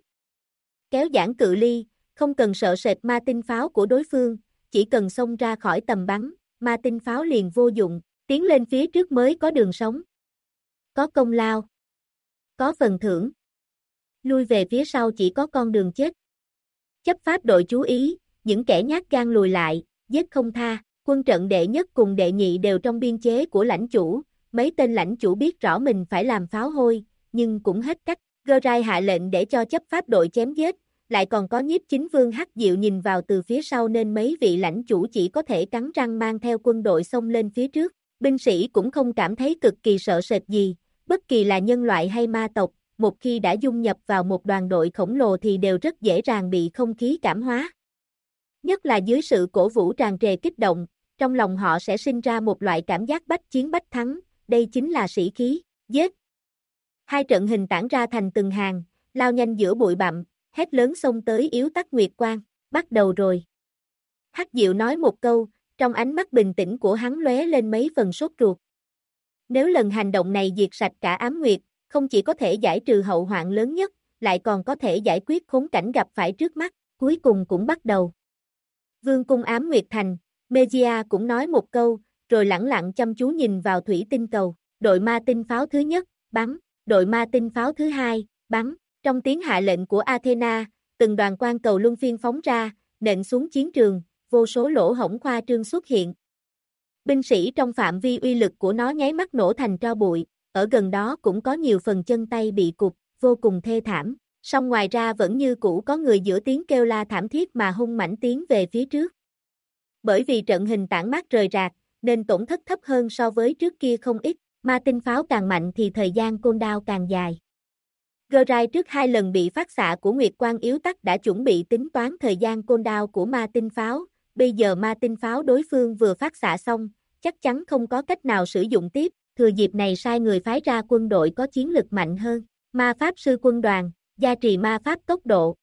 Kéo giãn cự ly, không cần sợ sệt ma tinh pháo của đối phương, chỉ cần xông ra khỏi tầm bắn, ma tinh pháo liền vô dụng, tiến lên phía trước mới có đường sống. Có công lao, có phần thưởng. Lui về phía sau chỉ có con đường chết. Chấp pháp đội chú ý, những kẻ nhát gan lùi lại, giết không tha, quân trận đệ nhất cùng đệ nhị đều trong biên chế của lãnh chủ, mấy tên lãnh chủ biết rõ mình phải làm pháo hôi, nhưng cũng hết cách. Grai hạ lệnh để cho chấp pháp đội chém giết, lại còn có Nhiếp Chính Vương Hắc Diệu nhìn vào từ phía sau nên mấy vị lãnh chủ chỉ có thể cắn răng mang theo quân đội xông lên phía trước. Binh sĩ cũng không cảm thấy cực kỳ sợ sệt gì, bất kỳ là nhân loại hay ma tộc, một khi đã dung nhập vào một đoàn đội khổng lồ thì đều rất dễ dàng bị không khí cảm hóa. Nhất là dưới sự cổ vũ tràn trề kích động, trong lòng họ sẽ sinh ra một loại cảm giác bách chiến bách thắng, đây chính là sĩ khí, giết. Hai trận hình tản ra thành từng hàng, lao nhanh giữa bụi bặm, hét lớn xông tới yếu tắc Nguyệt Quan, bắt đầu rồi. Hắc Diệu nói một câu, trong ánh mắt bình tĩnh của hắn lóe lên mấy phần sốt ruột. Nếu lần hành động này diệt sạch cả Ám Nguyệt, không chỉ có thể giải trừ hậu hoạn lớn nhất, lại còn có thể giải quyết khốn cảnh gặp phải trước mắt, cuối cùng cũng bắt đầu. Vương cung Ám Nguyệt Thành, Megia cũng nói một câu, rồi lẳng lặng chăm chú nhìn vào thủy tinh cầu, đội ma tinh pháo thứ nhất, bắn, đội ma tinh pháo thứ hai, bắn, trong tiếng hạ lệnh của Athena, từng đoàn quang cầu luân phiên phóng ra, nện xuống chiến trường, vô số lỗ hổng khoa trương xuất hiện. Binh sĩ trong phạm vi uy lực của nó nháy mắt nổ thành tro bụi, ở gần đó cũng có nhiều phần chân tay bị cụt, vô cùng thê thảm, song ngoài ra vẫn như cũ có người giữa tiếng kêu la thảm thiết mà hung mãnh tiến về phía trước. Bởi vì trận hình tản mát rời rạc, nên tổn thất thấp hơn so với trước kia không ít, ma tinh pháo càng mạnh thì thời gian cooldown càng dài. Grai trước hai lần bị phát xạ của Nguyệt Quan yếu tắc đã chuẩn bị tính toán thời gian cooldown của ma tinh pháo, bây giờ ma tinh pháo đối phương vừa phát xạ xong, chắc chắn không có cách nào sử dụng tiếp, thừa dịp này sai người phái ra quân đội có chiến lực mạnh hơn, ma pháp sư quân đoàn, gia trì ma pháp tốc độ.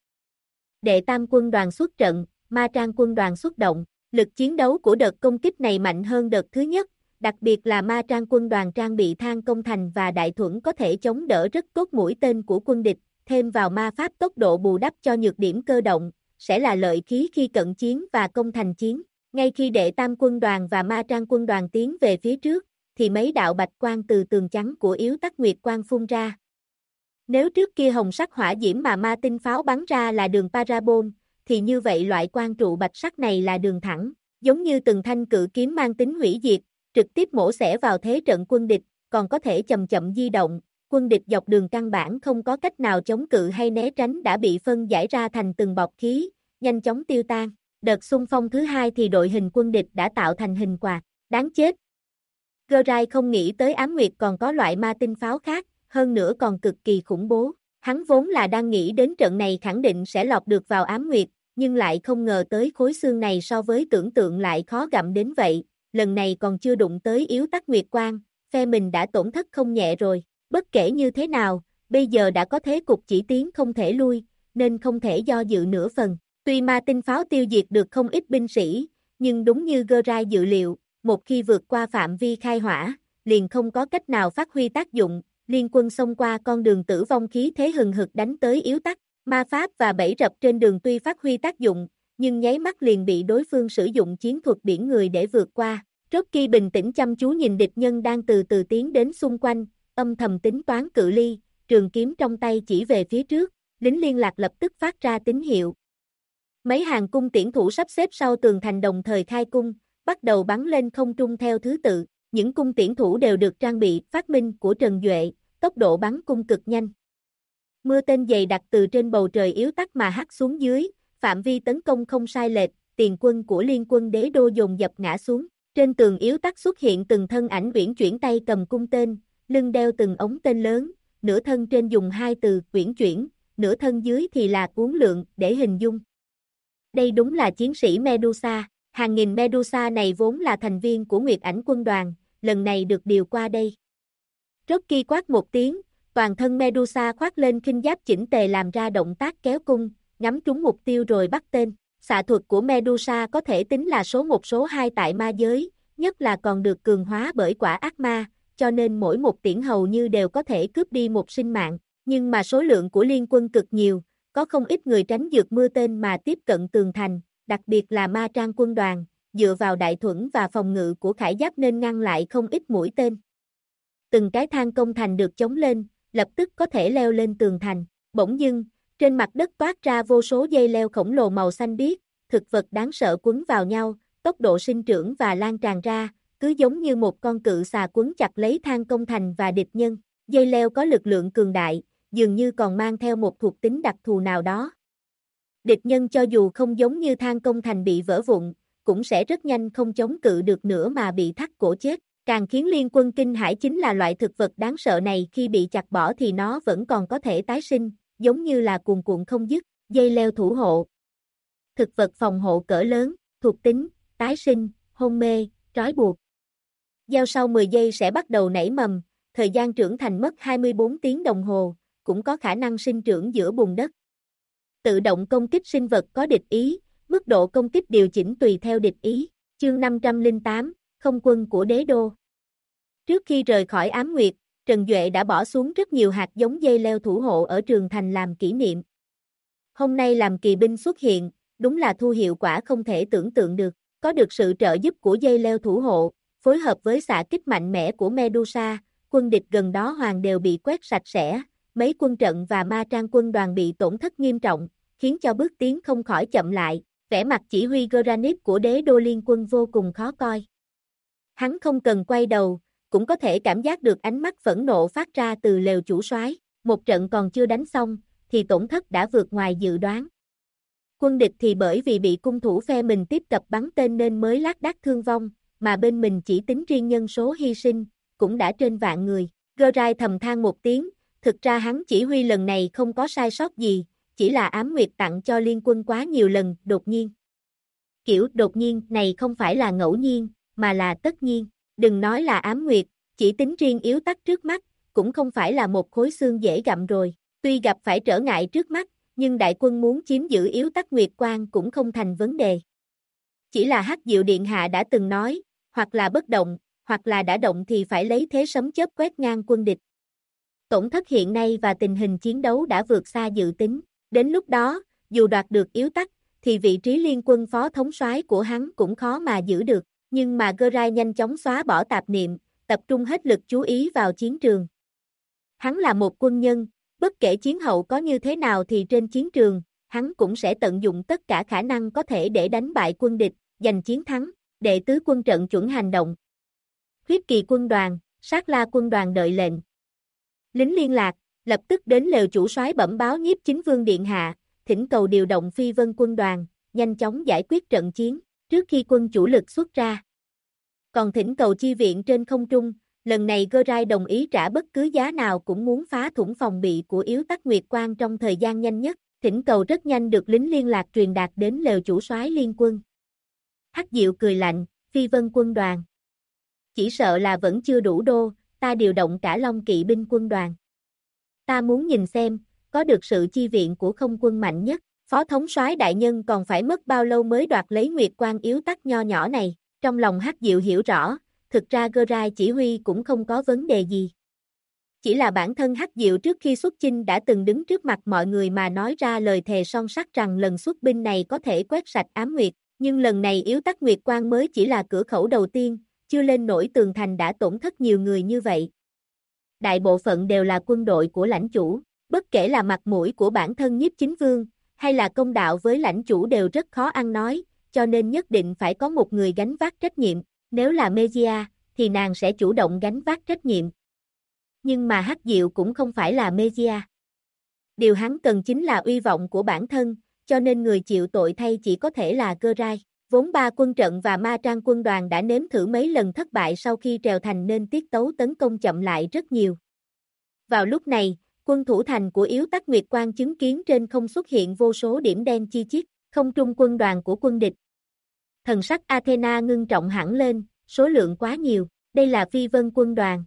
Đệ tam quân đoàn xuất trận, ma trang quân đoàn xuất động, lực chiến đấu của đợt công kích này mạnh hơn đợt thứ nhất, đặc biệt là ma trang quân đoàn trang bị thang công thành và đại thuẫn có thể chống đỡ rất tốt mũi tên của quân địch, thêm vào ma pháp tốc độ bù đắp cho nhược điểm cơ động, sẽ là lợi khí khi cận chiến và công thành chiến. Ngay khi đệ tam quân đoàn và ma trang quân đoàn tiến về phía trước, thì mấy đạo bạch quang từ tường trắng của yếu tắc Nguyệt Quan phun ra. Nếu trước kia hồng sắc hỏa diễm mà ma tinh pháo bắn ra là đường parabol, thì như vậy loại quang trụ bạch sắc này là đường thẳng, giống như từng thanh cự kiếm mang tính hủy diệt, trực tiếp mổ xẻ vào thế trận quân địch, còn có thể chậm chậm di động, quân địch dọc đường căn bản không có cách nào chống cự hay né tránh đã bị phân giải ra thành từng bọt khí, nhanh chóng tiêu tan. Đợt xung phong thứ hai thì đội hình quân địch đã tạo thành hình quạt, đáng chết. Gerai không nghĩ tới Ám Nguyệt còn có loại ma tinh pháo khác, hơn nữa còn cực kỳ khủng bố. Hắn vốn là đang nghĩ đến trận này khẳng định sẽ lọt được vào Ám Nguyệt, nhưng lại không ngờ tới khối xương này so với tưởng tượng lại khó gặm đến vậy, lần này còn chưa đụng tới yếu tắc Nguyệt Quang, phe mình đã tổn thất không nhẹ rồi. Bất kể như thế nào, bây giờ đã có thế cục chỉ tiến không thể lui, nên không thể do dự nửa phần. Tuy ma tinh pháo tiêu diệt được không ít binh sĩ, nhưng đúng như Gerai dự liệu, một khi vượt qua phạm vi khai hỏa, liền không có cách nào phát huy tác dụng, liên quân xông qua con đường tử vong khí thế hừng hực đánh tới yếu tắc. Ma pháp và bẫy rập trên đường tuy phát huy tác dụng, nhưng nháy mắt liền bị đối phương sử dụng chiến thuật biển người để vượt qua. Rocky bình tĩnh chăm chú nhìn địch nhân đang từ từ tiến đến xung quanh, âm thầm tính toán cự ly, trường kiếm trong tay chỉ về phía trước, lính liên lạc lập tức phát ra tín hiệu. Mấy hàng cung tiễn thủ sắp xếp sau tường thành đồng thời khai cung, bắt đầu bắn lên không trung theo thứ tự. Những cung tiễn thủ đều được trang bị phát minh của Trần Duệ, tốc độ bắn cung cực nhanh. Mưa tên dày đặc từ trên bầu trời yếu tắc mà hắt xuống dưới, phạm vi tấn công không sai lệch, tiền quân của liên quân Đế Đô dồn dập ngã xuống. Trên tường yếu tắc xuất hiện từng thân ảnh uyển chuyển tay cầm cung tên, lưng đeo từng ống tên lớn, nửa thân trên dùng hai từ uyển chuyển, nửa thân dưới thì là uốn lượn để hình dung. Đây đúng là chiến sĩ Medusa, hàng nghìn Medusa này vốn là thành viên của Nguyệt Ảnh quân đoàn, lần này được điều qua đây. Rocky quát một tiếng, toàn thân Medusa khoác lên khinh giáp chỉnh tề làm ra động tác kéo cung, ngắm trúng mục tiêu rồi bắt tên. Xạ thuật của Medusa có thể tính là số 1 số 2 tại ma giới, nhất là còn được cường hóa bởi quả ác ma, cho nên mỗi một tiễn hầu như đều có thể cướp đi một sinh mạng, nhưng mà số lượng của liên quân cực nhiều, có không ít người tránh dược mưa tên mà tiếp cận tường thành, đặc biệt là ma trang quân đoàn, dựa vào đại thuẫn và phòng ngự của khải giáp nên ngăn lại không ít mũi tên. Từng cái thang công thành được chống lên, lập tức có thể leo lên tường thành, bỗng dưng, trên mặt đất toát ra vô số dây leo khổng lồ màu xanh biếc, thực vật đáng sợ quấn vào nhau, tốc độ sinh trưởng và lan tràn ra, cứ giống như một con cự xà quấn chặt lấy thang công thành và địch nhân. Dây leo có lực lượng cường đại, dường như còn mang theo một thuộc tính đặc thù nào đó. Địch nhân cho dù không giống như thang công thành bị vỡ vụn, cũng sẽ rất nhanh không chống cự được nữa mà bị thắt cổ chết. Càng khiến liên quân kinh hãi chính là loại thực vật đáng sợ này khi bị chặt bỏ thì nó vẫn còn có thể tái sinh, giống như là cuồn cuộn không dứt. Dây leo thủ hộ. Thực vật phòng hộ cỡ lớn, thuộc tính, tái sinh, hôn mê, trói buộc. Gieo sau 10 giây sẽ bắt đầu nảy mầm, thời gian trưởng thành mất 24 tiếng đồng hồ, cũng có khả năng sinh trưởng giữa bùn đất. Tự động công kích sinh vật có địch ý, mức độ công kích điều chỉnh tùy theo địch ý. Chương 508, Không quân của Đế Đô. Trước khi rời khỏi Ám Nguyệt, Trần Duệ đã bỏ xuống rất nhiều hạt giống dây leo thủ hộ ở trường thành làm kỷ niệm. Hôm nay làm kỳ binh xuất hiện, đúng là thu hiệu quả không thể tưởng tượng được. Có được sự trợ giúp của dây leo thủ hộ, phối hợp với xạ kích mạnh mẽ của Medusa, quân địch gần đó hoàn đều bị quét sạch sẽ, mấy quân trận và ma trang quân đoàn bị tổn thất nghiêm trọng, khiến cho bước tiến không khỏi chậm lại. Vẻ mặt chỉ huy Granit của Đế Đô liên quân vô cùng khó coi. Hắn không cần quay đầu, cũng có thể cảm giác được ánh mắt phẫn nộ phát ra từ lều chủ soái. Một trận còn chưa đánh xong, thì tổn thất đã vượt ngoài dự đoán. Quân địch thì bởi vì bị cung thủ phe mình tiếp cận bắn tên nên mới lác đác thương vong, mà bên mình chỉ tính riêng nhân số hy sinh, cũng đã trên vạn người. Gerai thầm than một tiếng, thực ra hắn chỉ huy lần này không có sai sót gì, chỉ là Ám Nguyệt tặng cho liên quân quá nhiều lần, đột nhiên. Kiểu đột nhiên này không phải là ngẫu nhiên, mà là tất nhiên. Đừng nói là Ám Nguyệt, chỉ tính riêng yếu tắc trước mắt, cũng không phải là một khối xương dễ gặm rồi. Tuy gặp phải trở ngại trước mắt, nhưng đại quân muốn chiếm giữ yếu tắc Nguyệt Quang cũng không thành vấn đề. Chỉ là Hắc Diệu Điện Hạ đã từng nói, hoặc là bất động, hoặc là đã động thì phải lấy thế sấm chớp quét ngang quân địch. Tổn thất hiện nay và tình hình chiến đấu đã vượt xa dự tính. Đến lúc đó, dù đoạt được yếu tắc, thì vị trí liên quân phó thống soái của hắn cũng khó mà giữ được. Nhưng mà Gerai nhanh chóng xóa bỏ tạp niệm, tập trung hết lực chú ý vào chiến trường. Hắn là một quân nhân, bất kể chiến hậu có như thế nào thì trên chiến trường, hắn cũng sẽ tận dụng tất cả khả năng có thể để đánh bại quân địch, giành chiến thắng. Đệ tứ quân trận chuẩn hành động. Huyết Kỳ quân đoàn, Sát La quân đoàn đợi lệnh. Lính liên lạc, lập tức đến lều chủ soái bẩm báo Nhiếp Chính Vương điện hạ, thỉnh cầu điều động Phi Vân quân đoàn, nhanh chóng giải quyết trận chiến, trước khi quân chủ lực xuất ra. Còn thỉnh cầu chi viện trên không trung, lần này Gerai đồng ý trả bất cứ giá nào cũng muốn phá thủng phòng bị của Yếu Tắc Nguyệt Quang trong thời gian nhanh nhất, thỉnh cầu rất nhanh được lính liên lạc truyền đạt đến lều chủ soái liên quân. Hắc Diệu cười lạnh, Phi Vân quân đoàn. Chỉ sợ là vẫn chưa đủ đô, ta điều động cả Long Kỵ binh quân đoàn. Ta muốn nhìn xem, có được sự chi viện của không quân mạnh nhất, phó thống soái đại nhân còn phải mất bao lâu mới đoạt lấy Nguyệt Quang Yếu Tắc nho nhỏ này, trong lòng Hắc Diệu hiểu rõ, thực ra Gerai chỉ huy cũng không có vấn đề gì. Chỉ là bản thân Hắc Diệu trước khi xuất chinh đã từng đứng trước mặt mọi người mà nói ra lời thề son sắt rằng lần xuất binh này có thể quét sạch ám nguyệt, nhưng lần này Yếu Tắc Nguyệt Quang mới chỉ là cửa khẩu đầu tiên, chưa lên nổi tường thành đã tổn thất nhiều người như vậy. Đại bộ phận đều là quân đội của lãnh chủ, bất kể là mặt mũi của bản thân Nhiếp Chính Vương, hay là công đạo với lãnh chủ đều rất khó ăn nói, cho nên nhất định phải có một người gánh vác trách nhiệm, nếu là Megia, thì nàng sẽ chủ động gánh vác trách nhiệm. Nhưng mà Hắc Diệu cũng không phải là Megia. Điều hắn cần chính là uy vọng của bản thân, cho nên người chịu tội thay chỉ có thể là Gerai. Vốn ba quân trận và ma trang quân đoàn đã nếm thử mấy lần thất bại sau khi trèo thành nên tiết tấu tấn công chậm lại rất nhiều. Vào lúc này, quân thủ thành của Yếu Tắc Nguyệt Quang chứng kiến trên không xuất hiện vô số điểm đen chi chít, không trung quân đoàn của quân địch. Thần sắc Athena ngưng trọng hẳn lên, số lượng quá nhiều, đây là Phi Vân quân đoàn.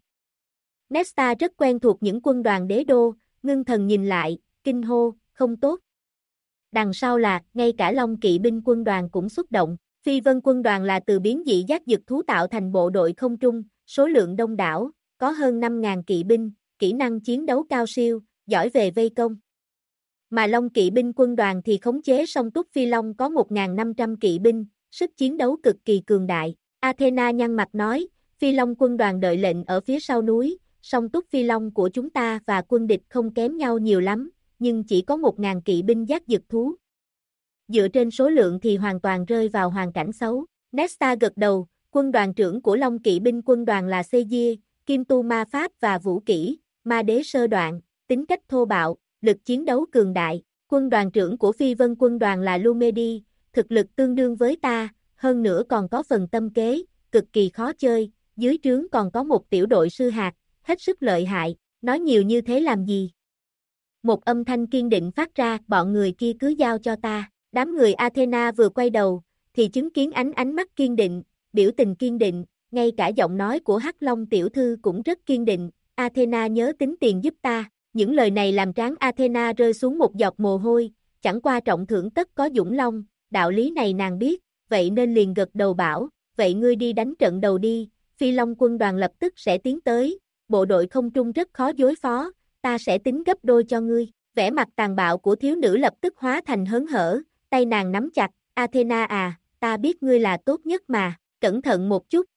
Nesta rất quen thuộc những quân đoàn đế đô, ngưng thần nhìn lại, kinh hô, không tốt. Đằng sau là, ngay cả Long Kỵ binh quân đoàn cũng xuất động, Phi Vân quân đoàn là từ biến dị giác dực thú tạo thành bộ đội không trung, số lượng đông đảo, có hơn 5.000 kỵ binh, kỹ năng chiến đấu cao siêu, giỏi về vây công. Mà Long Kỵ binh quân đoàn thì khống chế song túc Phi Long có 1.500 kỵ binh, sức chiến đấu cực kỳ cường đại. Athena nhăn mặt nói, Phi Long quân đoàn đợi lệnh ở phía sau núi, song túc Phi Long của chúng ta và quân địch không kém nhau nhiều lắm, nhưng chỉ có 1.000 kỵ binh giác dực thú. Dựa trên số lượng thì hoàn toàn rơi vào hoàn cảnh xấu. Nesta gật đầu, quân đoàn trưởng của Long Kỵ binh quân đoàn là Seiji, Kim tu ma pháp và vũ kỹ, ma đế sơ đoạn, tính cách thô bạo, lực chiến đấu cường đại. Quân đoàn trưởng của Phi Vân quân đoàn là Lumedi, thực lực tương đương với ta, hơn nữa còn có phần tâm kế, cực kỳ khó chơi, dưới trướng còn có một tiểu đội sư hạt, hết sức lợi hại, nói nhiều như thế làm gì? Một âm thanh kiên định phát ra, bọn người kia cứ giao cho ta. Đám người Athena vừa quay đầu, thì chứng kiến ánh mắt kiên định, biểu tình kiên định, ngay cả giọng nói của Hắc Long tiểu thư cũng rất kiên định, Athena nhớ tính tiền giúp ta. Những lời này làm trán Athena rơi xuống một giọt mồ hôi, chẳng qua trọng thưởng tất có dũng long, đạo lý này nàng biết, vậy nên liền gật đầu bảo, vậy ngươi đi đánh trận đầu đi, Phi Long quân đoàn lập tức sẽ tiến tới, bộ đội không trung rất khó đối phó, ta sẽ tính gấp đôi cho ngươi. Vẻ mặt tàn bạo của thiếu nữ lập tức hóa thành hớn hở, tay nàng nắm chặt, Athena à, ta biết ngươi là tốt nhất mà, cẩn thận một chút.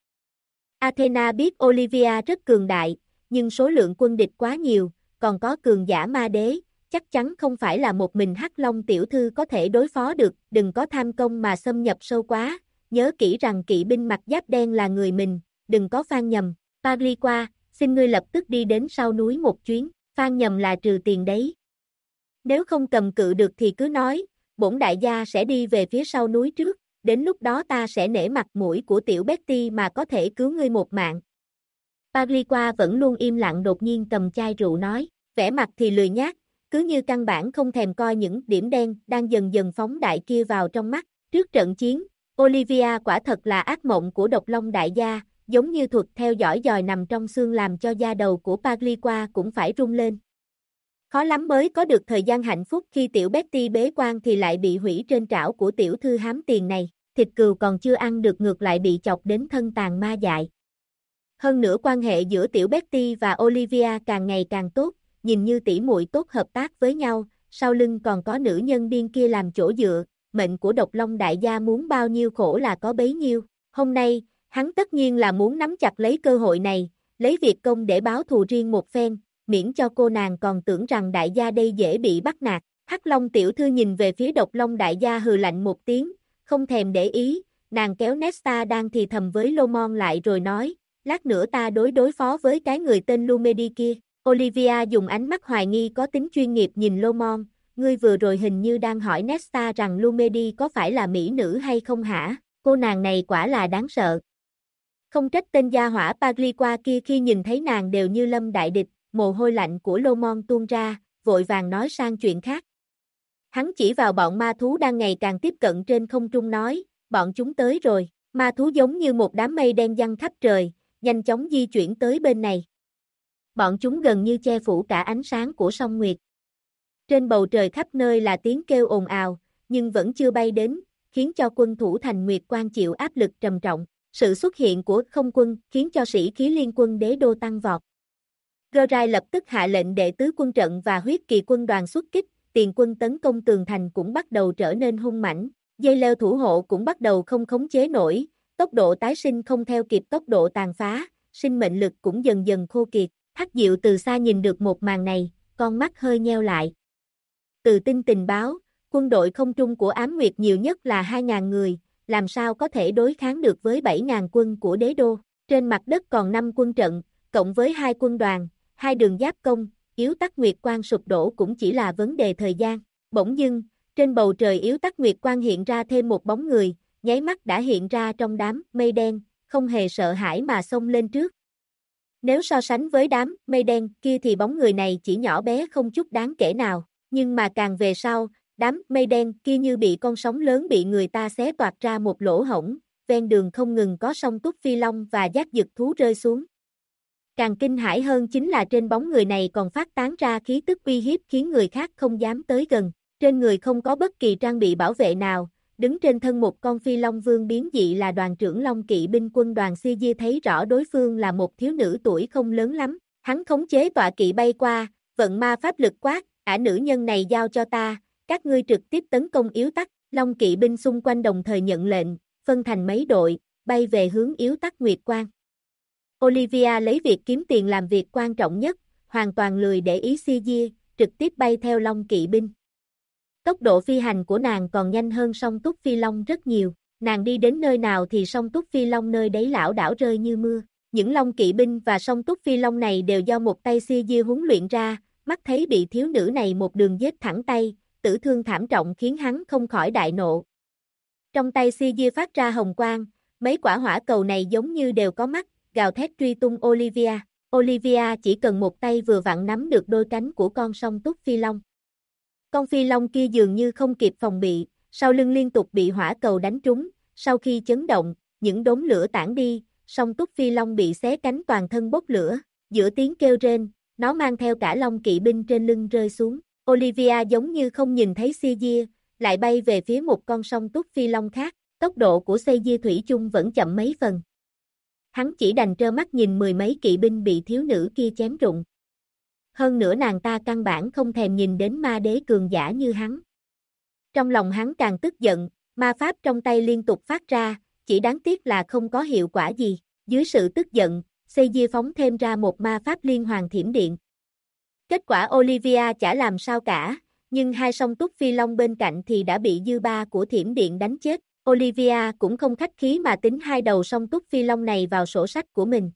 Athena biết Olivia rất cường đại, nhưng số lượng quân địch quá nhiều, còn có cường giả ma đế, chắc chắn không phải là một mình Hắc Long tiểu thư có thể đối phó được, đừng có tham công mà xâm nhập sâu quá, nhớ kỹ rằng kỵ binh mặc giáp đen là người mình, đừng có phan nhầm. Pagriqua, xin ngươi lập tức đi đến sau núi một chuyến, phan nhầm là trừ tiền đấy. Nếu không cầm cự được thì cứ nói, bổn đại gia sẽ đi về phía sau núi trước, đến lúc đó ta sẽ nể mặt mũi của tiểu Betty mà có thể cứu ngươi một mạng. Pagriqua vẫn luôn im lặng đột nhiên cầm chai rượu nói, vẻ mặt thì lười nhác, cứ như căn bản không thèm coi những điểm đen đang dần dần phóng đại kia vào trong mắt. Trước trận chiến, Olivia quả thật là ác mộng của Độc Long đại gia, giống như thuật theo dõi dòi nằm trong xương làm cho da đầu của Pagriqua cũng phải rung lên. Khó lắm mới có được thời gian hạnh phúc khi tiểu Betty bế quan thì lại bị hủy trên trảo của tiểu thư hám tiền này, thịt cừu còn chưa ăn được ngược lại bị chọc đến thân tàn ma dại. Hơn nữa quan hệ giữa tiểu Betty và Olivia càng ngày càng tốt, nhìn như tỷ muội tốt hợp tác với nhau, sau lưng còn có nữ nhân điên kia làm chỗ dựa, mệnh của Độc Long đại gia muốn bao nhiêu khổ là có bấy nhiêu. Hôm nay, hắn tất nhiên là muốn nắm chặt lấy cơ hội này, lấy việc công để báo thù riêng một phen, miễn cho cô nàng còn tưởng rằng đại gia đây dễ bị bắt nạt. Hắc Long tiểu thư nhìn về phía Độc Long đại gia hừ lạnh một tiếng, không thèm để ý, nàng kéo Nesta đang thì thầm với Lomon lại rồi nói, lát nữa ta đối phó với cái người tên Lumedi kia. Olivia dùng ánh mắt hoài nghi có tính chuyên nghiệp nhìn Lomond, ngươi vừa rồi hình như đang hỏi Nesta rằng Lumedi có phải là mỹ nữ hay không hả? Cô nàng này quả là đáng sợ. Không trách tên gia hỏa Pagliqua kia khi nhìn thấy nàng đều như lâm đại địch, mồ hôi lạnh của Lomond tuôn ra, vội vàng nói sang chuyện khác. Hắn chỉ vào bọn ma thú đang ngày càng tiếp cận trên không trung nói, bọn chúng tới rồi, ma thú giống như một đám mây đen giăng khắp trời, nhanh chóng di chuyển tới bên này. Bọn chúng gần như che phủ cả ánh sáng của song nguyệt. Trên bầu trời khắp nơi là tiếng kêu ồn ào, nhưng vẫn chưa bay đến, khiến cho quân thủ thành Nguyệt Quan chịu áp lực trầm trọng. Sự xuất hiện của không quân khiến cho sĩ khí liên quân đế đô tăng vọt. Gorai lập tức hạ lệnh đệ tứ quân trận và huyết kỳ quân đoàn xuất kích, tiền quân tấn công tường thành cũng bắt đầu trở nên hung mãnh, dây leo thủ hộ cũng bắt đầu không khống chế nổi, tốc độ tái sinh không theo kịp tốc độ tàn phá, sinh mệnh lực cũng dần dần khô kiệt. Hắc Diệu từ xa nhìn được một màn này, con mắt hơi nheo lại. Từ tin tình báo, quân đội không trung của Ám Nguyệt nhiều nhất là 2.000 người, làm sao có thể đối kháng được với 7.000 quân của đế đô. Trên mặt đất còn 5 quân trận, cộng với 2 quân đoàn, 2 đường giáp công, yếu tắc Nguyệt Quan sụp đổ cũng chỉ là vấn đề thời gian. Bỗng dưng, trên bầu trời yếu tắc Nguyệt Quan hiện ra thêm một bóng người, nháy mắt đã hiện ra trong đám mây đen, không hề sợ hãi mà xông lên trước. Nếu so sánh với đám mây đen kia thì bóng người này chỉ nhỏ bé không chút đáng kể nào, nhưng mà càng về sau, đám mây đen kia như bị con sóng lớn bị người ta xé toạc ra một lỗ hổng, ven đường không ngừng có song túc phi long và giác dực thú rơi xuống. Càng kinh hãi hơn chính là trên bóng người này còn phát tán ra khí tức uy hiếp khiến người khác không dám tới gần. Trên người không có bất kỳ trang bị bảo vệ nào, đứng trên thân một con phi long vương biến dị là đoàn trưởng Long Kỵ binh quân đoàn Sijia thấy rõ đối phương là một thiếu nữ tuổi không lớn lắm. Hắn khống chế tọa kỵ bay qua, vận ma pháp lực quát, ả nữ nhân này giao cho ta, các ngươi trực tiếp tấn công yếu tắc. Long Kỵ binh xung quanh đồng thời nhận lệnh, phân thành mấy đội, bay về hướng yếu tắc Nguyệt Quan. Olivia lấy việc kiếm tiền làm việc quan trọng nhất, hoàn toàn lười để ý Sijia, trực tiếp bay theo Long Kỵ binh. Tốc độ phi hành của nàng còn nhanh hơn song túc phi long rất nhiều, nàng đi đến nơi nào thì song túc phi long nơi đấy lảo đảo rơi như mưa. Những Long Kỵ binh và song túc phi long này đều do một tay Sijia huấn luyện ra, mắt thấy bị thiếu nữ này một đường giết thẳng tay, tử thương thảm trọng khiến hắn không khỏi đại nộ. Trong tay Sijia phát ra hồng quang, mấy quả hỏa cầu này giống như đều có mắt, gào thét truy tung Olivia. Olivia chỉ cần một tay vừa vặn nắm được đôi cánh của con song túc phi long. Con phi long kia dường như không kịp phòng bị, sau lưng liên tục bị hỏa cầu đánh trúng, sau khi chấn động, những đốm lửa tản đi, song túc phi long bị xé cánh toàn thân bốc lửa, giữa tiếng kêu rên, nó mang theo cả Long Kỵ binh trên lưng rơi xuống. Olivia giống như không nhìn thấy Sijia, lại bay về phía một con song túc phi long khác, tốc độ của Sijia thủy chung vẫn chậm mấy phần. Hắn chỉ đành trơ mắt nhìn mười mấy kỵ binh bị thiếu nữ kia chém rụng. Hơn nữa nàng ta căn bản không thèm nhìn đến ma đế cường giả như hắn. Trong lòng hắn càng tức giận, ma pháp trong tay liên tục phát ra, chỉ đáng tiếc là không có hiệu quả gì. Dưới sự tức giận, Sijia phóng thêm ra một ma pháp liên hoàn thiểm điện. Kết quả Olivia chả làm sao cả, nhưng hai song túc phi long bên cạnh thì đã bị dư ba của thiểm điện đánh chết. Olivia cũng không khách khí mà tính hai đầu song túc phi long này vào sổ sách của mình.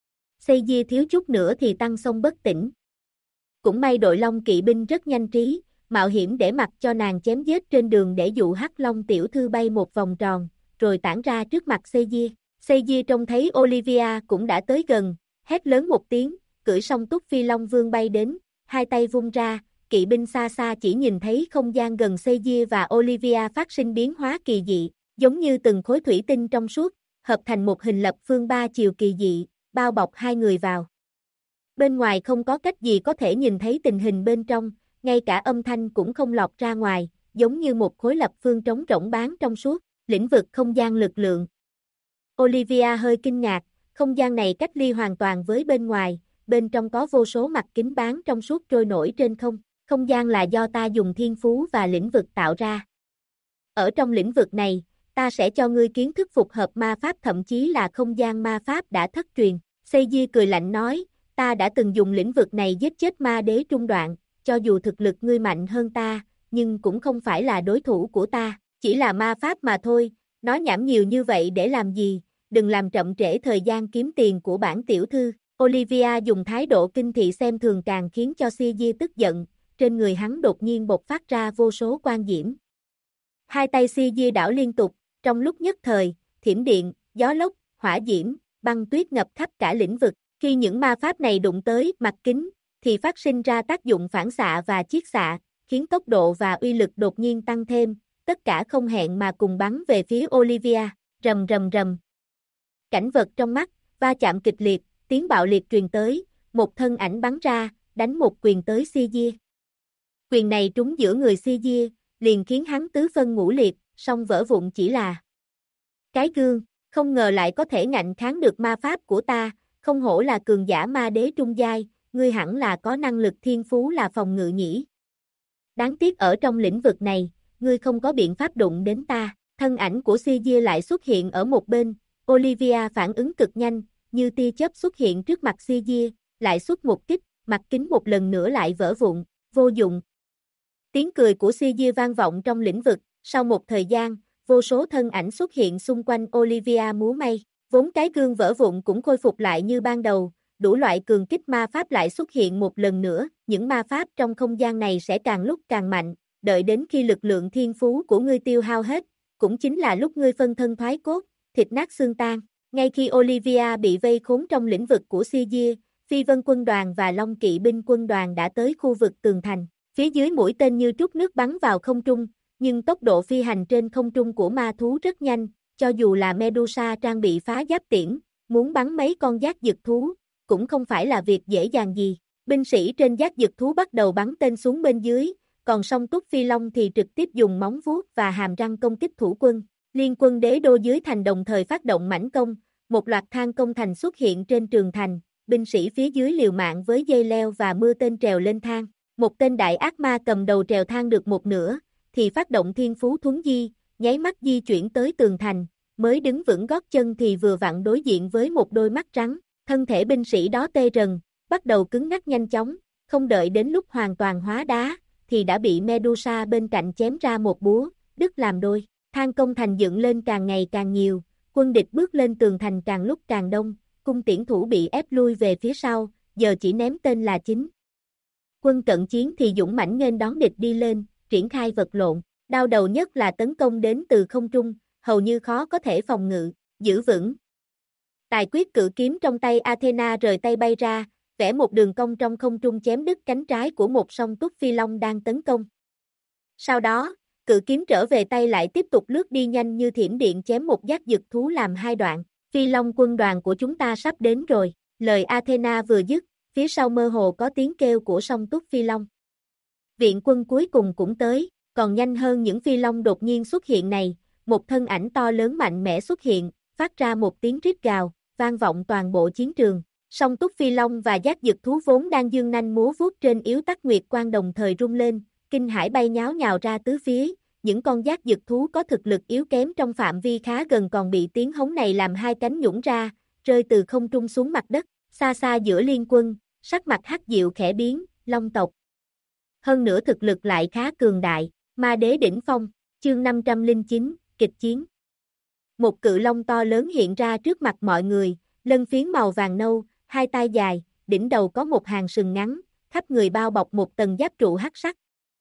Sijia thiếu chút nữa thì tăng sông bất tỉnh. Cũng may đội Long Kỵ binh rất nhanh trí, mạo hiểm để mặc cho nàng chém giết trên đường để dụ Hắc Long tiểu thư bay một vòng tròn, rồi tản ra trước mặt Sijia. Sijia trông thấy Olivia cũng đã tới gần, hét lớn một tiếng, cưỡi song túc phi long vương bay đến, hai tay vung ra, kỵ binh xa xa chỉ nhìn thấy không gian gần Sijia và Olivia phát sinh biến hóa kỳ dị, giống như từng khối thủy tinh trong suốt, hợp thành một hình lập phương ba chiều kỳ dị, bao bọc hai người vào. Bên ngoài không có cách gì có thể nhìn thấy tình hình bên trong, ngay cả âm thanh cũng không lọt ra ngoài, giống như một khối lập phương trống rỗng bán trong suốt, lĩnh vực không gian lực lượng. Olivia hơi kinh ngạc, không gian này cách ly hoàn toàn với bên ngoài, bên trong có vô số mặt kính bán trong suốt trôi nổi trên không, không gian là do ta dùng thiên phú và lĩnh vực tạo ra. Ở trong lĩnh vực này, ta sẽ cho ngươi kiến thức phục hợp ma pháp thậm chí là không gian ma pháp đã thất truyền. Sijia cười lạnh nói, ta đã từng dùng lĩnh vực này giết chết ma đế trung đoạn, cho dù thực lực ngươi mạnh hơn ta, nhưng cũng không phải là đối thủ của ta, chỉ là ma pháp mà thôi, nói nhảm nhiều như vậy để làm gì, đừng làm chậm trễ thời gian kiếm tiền của bản tiểu thư. Olivia dùng thái độ kinh thị xem thường càng khiến cho Caesar tức giận, trên người hắn đột nhiên bộc phát ra vô số quang diễm. Hai tay Caesar đảo liên tục, trong lúc nhất thời, thiểm điện, gió lốc, hỏa diễm, băng tuyết ngập khắp cả lĩnh vực. Khi những ma pháp này đụng tới mặt kính, thì phát sinh ra tác dụng phản xạ và chiết xạ, khiến tốc độ và uy lực đột nhiên tăng thêm, tất cả không hẹn mà cùng bắn về phía Olivia, rầm rầm rầm. Cảnh vật trong mắt, va chạm kịch liệt, tiếng bạo liệt truyền tới, một thân ảnh bắn ra, đánh một quyền tới Caesar. Quyền này trúng giữa người Caesar, liền khiến hắn tứ phân ngũ liệt, song vỡ vụn chỉ là cái gương, không ngờ lại có thể ngạnh kháng được ma pháp của ta, không hổ là cường giả ma đế trung giai, ngươi hẳn là có năng lực thiên phú là phòng ngự nhỉ. Đáng tiếc ở trong lĩnh vực này, ngươi không có biện pháp đụng đến ta, thân ảnh của Caesar lại xuất hiện ở một bên, Olivia phản ứng cực nhanh, như tia chớp xuất hiện trước mặt Caesar, lại xuất một kích, mặt kính một lần nữa lại vỡ vụn, vô dụng. Tiếng cười của Caesar vang vọng trong lĩnh vực, sau một thời gian, vô số thân ảnh xuất hiện xung quanh Olivia múa may, vốn cái gương vỡ vụn cũng khôi phục lại như ban đầu, đủ loại cường kích ma pháp lại xuất hiện một lần nữa, những ma pháp trong không gian này sẽ càng lúc càng mạnh, đợi đến khi lực lượng thiên phú của ngươi tiêu hao hết, cũng chính là lúc ngươi phân thân thoái cốt, thịt nát xương tan. Ngay khi Olivia bị vây khốn trong lĩnh vực của Caesar, Phi Vân quân đoàn và Long Kỵ binh quân đoàn đã tới khu vực tường thành, phía dưới mũi tên như trút nước bắn vào không trung, nhưng tốc độ phi hành trên không trung của ma thú rất nhanh, cho dù là Medusa trang bị phá giáp tiễn, muốn bắn mấy con giác dực thú, cũng không phải là việc dễ dàng gì. Binh sĩ trên giác dực thú bắt đầu bắn tên xuống bên dưới, còn song túc phi long thì trực tiếp dùng móng vuốt và hàm răng công kích thủ quân. Liên quân đế đô dưới thành đồng thời phát động mãnh công, một loạt thang công thành xuất hiện trên tường thành, binh sĩ phía dưới liều mạng với dây leo và mưa tên trèo lên thang. Một tên đại ác ma cầm đầu trèo thang được một nửa, thì phát động thiên phú thuấn di, nháy mắt di chuyển tới tường thành, mới đứng vững gót chân thì vừa vặn đối diện với một đôi mắt trắng, thân thể binh sĩ đó tê rần, bắt đầu cứng ngắc nhanh chóng, không đợi đến lúc hoàn toàn hóa đá, thì đã bị Medusa bên cạnh chém ra một búa, đứt làm đôi. Thang công thành dựng lên càng ngày càng nhiều, quân địch bước lên tường thành càng lúc càng đông, cung tiễn thủ bị ép lui về phía sau, giờ chỉ ném tên là chính. Quân cận chiến thì dũng mãnh nghênh đón địch đi lên, triển khai vật lộn, đau đầu nhất là tấn công đến từ không trung, hầu như khó có thể phòng ngự, giữ vững. Tài quyết cự kiếm trong tay Athena rời tay bay ra, vẽ một đường cong trong không trung chém đứt cánh trái của một song túc phi long đang tấn công. Sau đó, cự kiếm trở về tay lại tiếp tục lướt đi nhanh như thiểm điện chém một giác dực thú làm hai đoạn. Phi long quân đoàn của chúng ta sắp đến rồi, lời Athena vừa dứt, phía sau mơ hồ có tiếng kêu của song túc phi long. Viện quân cuối cùng cũng tới, còn nhanh hơn những phi long đột nhiên xuất hiện này, một thân ảnh to lớn mạnh mẽ xuất hiện, phát ra một tiếng rít gào, vang vọng toàn bộ chiến trường. Song túc phi long và giác dực thú vốn đang dương nanh múa vuốt trên yếu tắc nguyệt quang đồng thời rung lên, kinh hãi bay nháo nhào ra tứ phía, những con giác dực thú có thực lực yếu kém trong phạm vi khá gần còn bị tiếng hống này làm hai cánh nhũn ra, rơi từ không trung xuống mặt đất, xa xa giữa liên quân, sắc mặt Hắc Diệu khẽ biến, long tộc. Hơn nữa thực lực lại khá cường đại, ma đế đỉnh phong, chương 509, kịch chiến. Một cự long to lớn hiện ra trước mặt mọi người, lân phiến màu vàng nâu, hai tai dài, đỉnh đầu có một hàng sừng ngắn, khắp người bao bọc một tầng giáp trụ hắc sắc.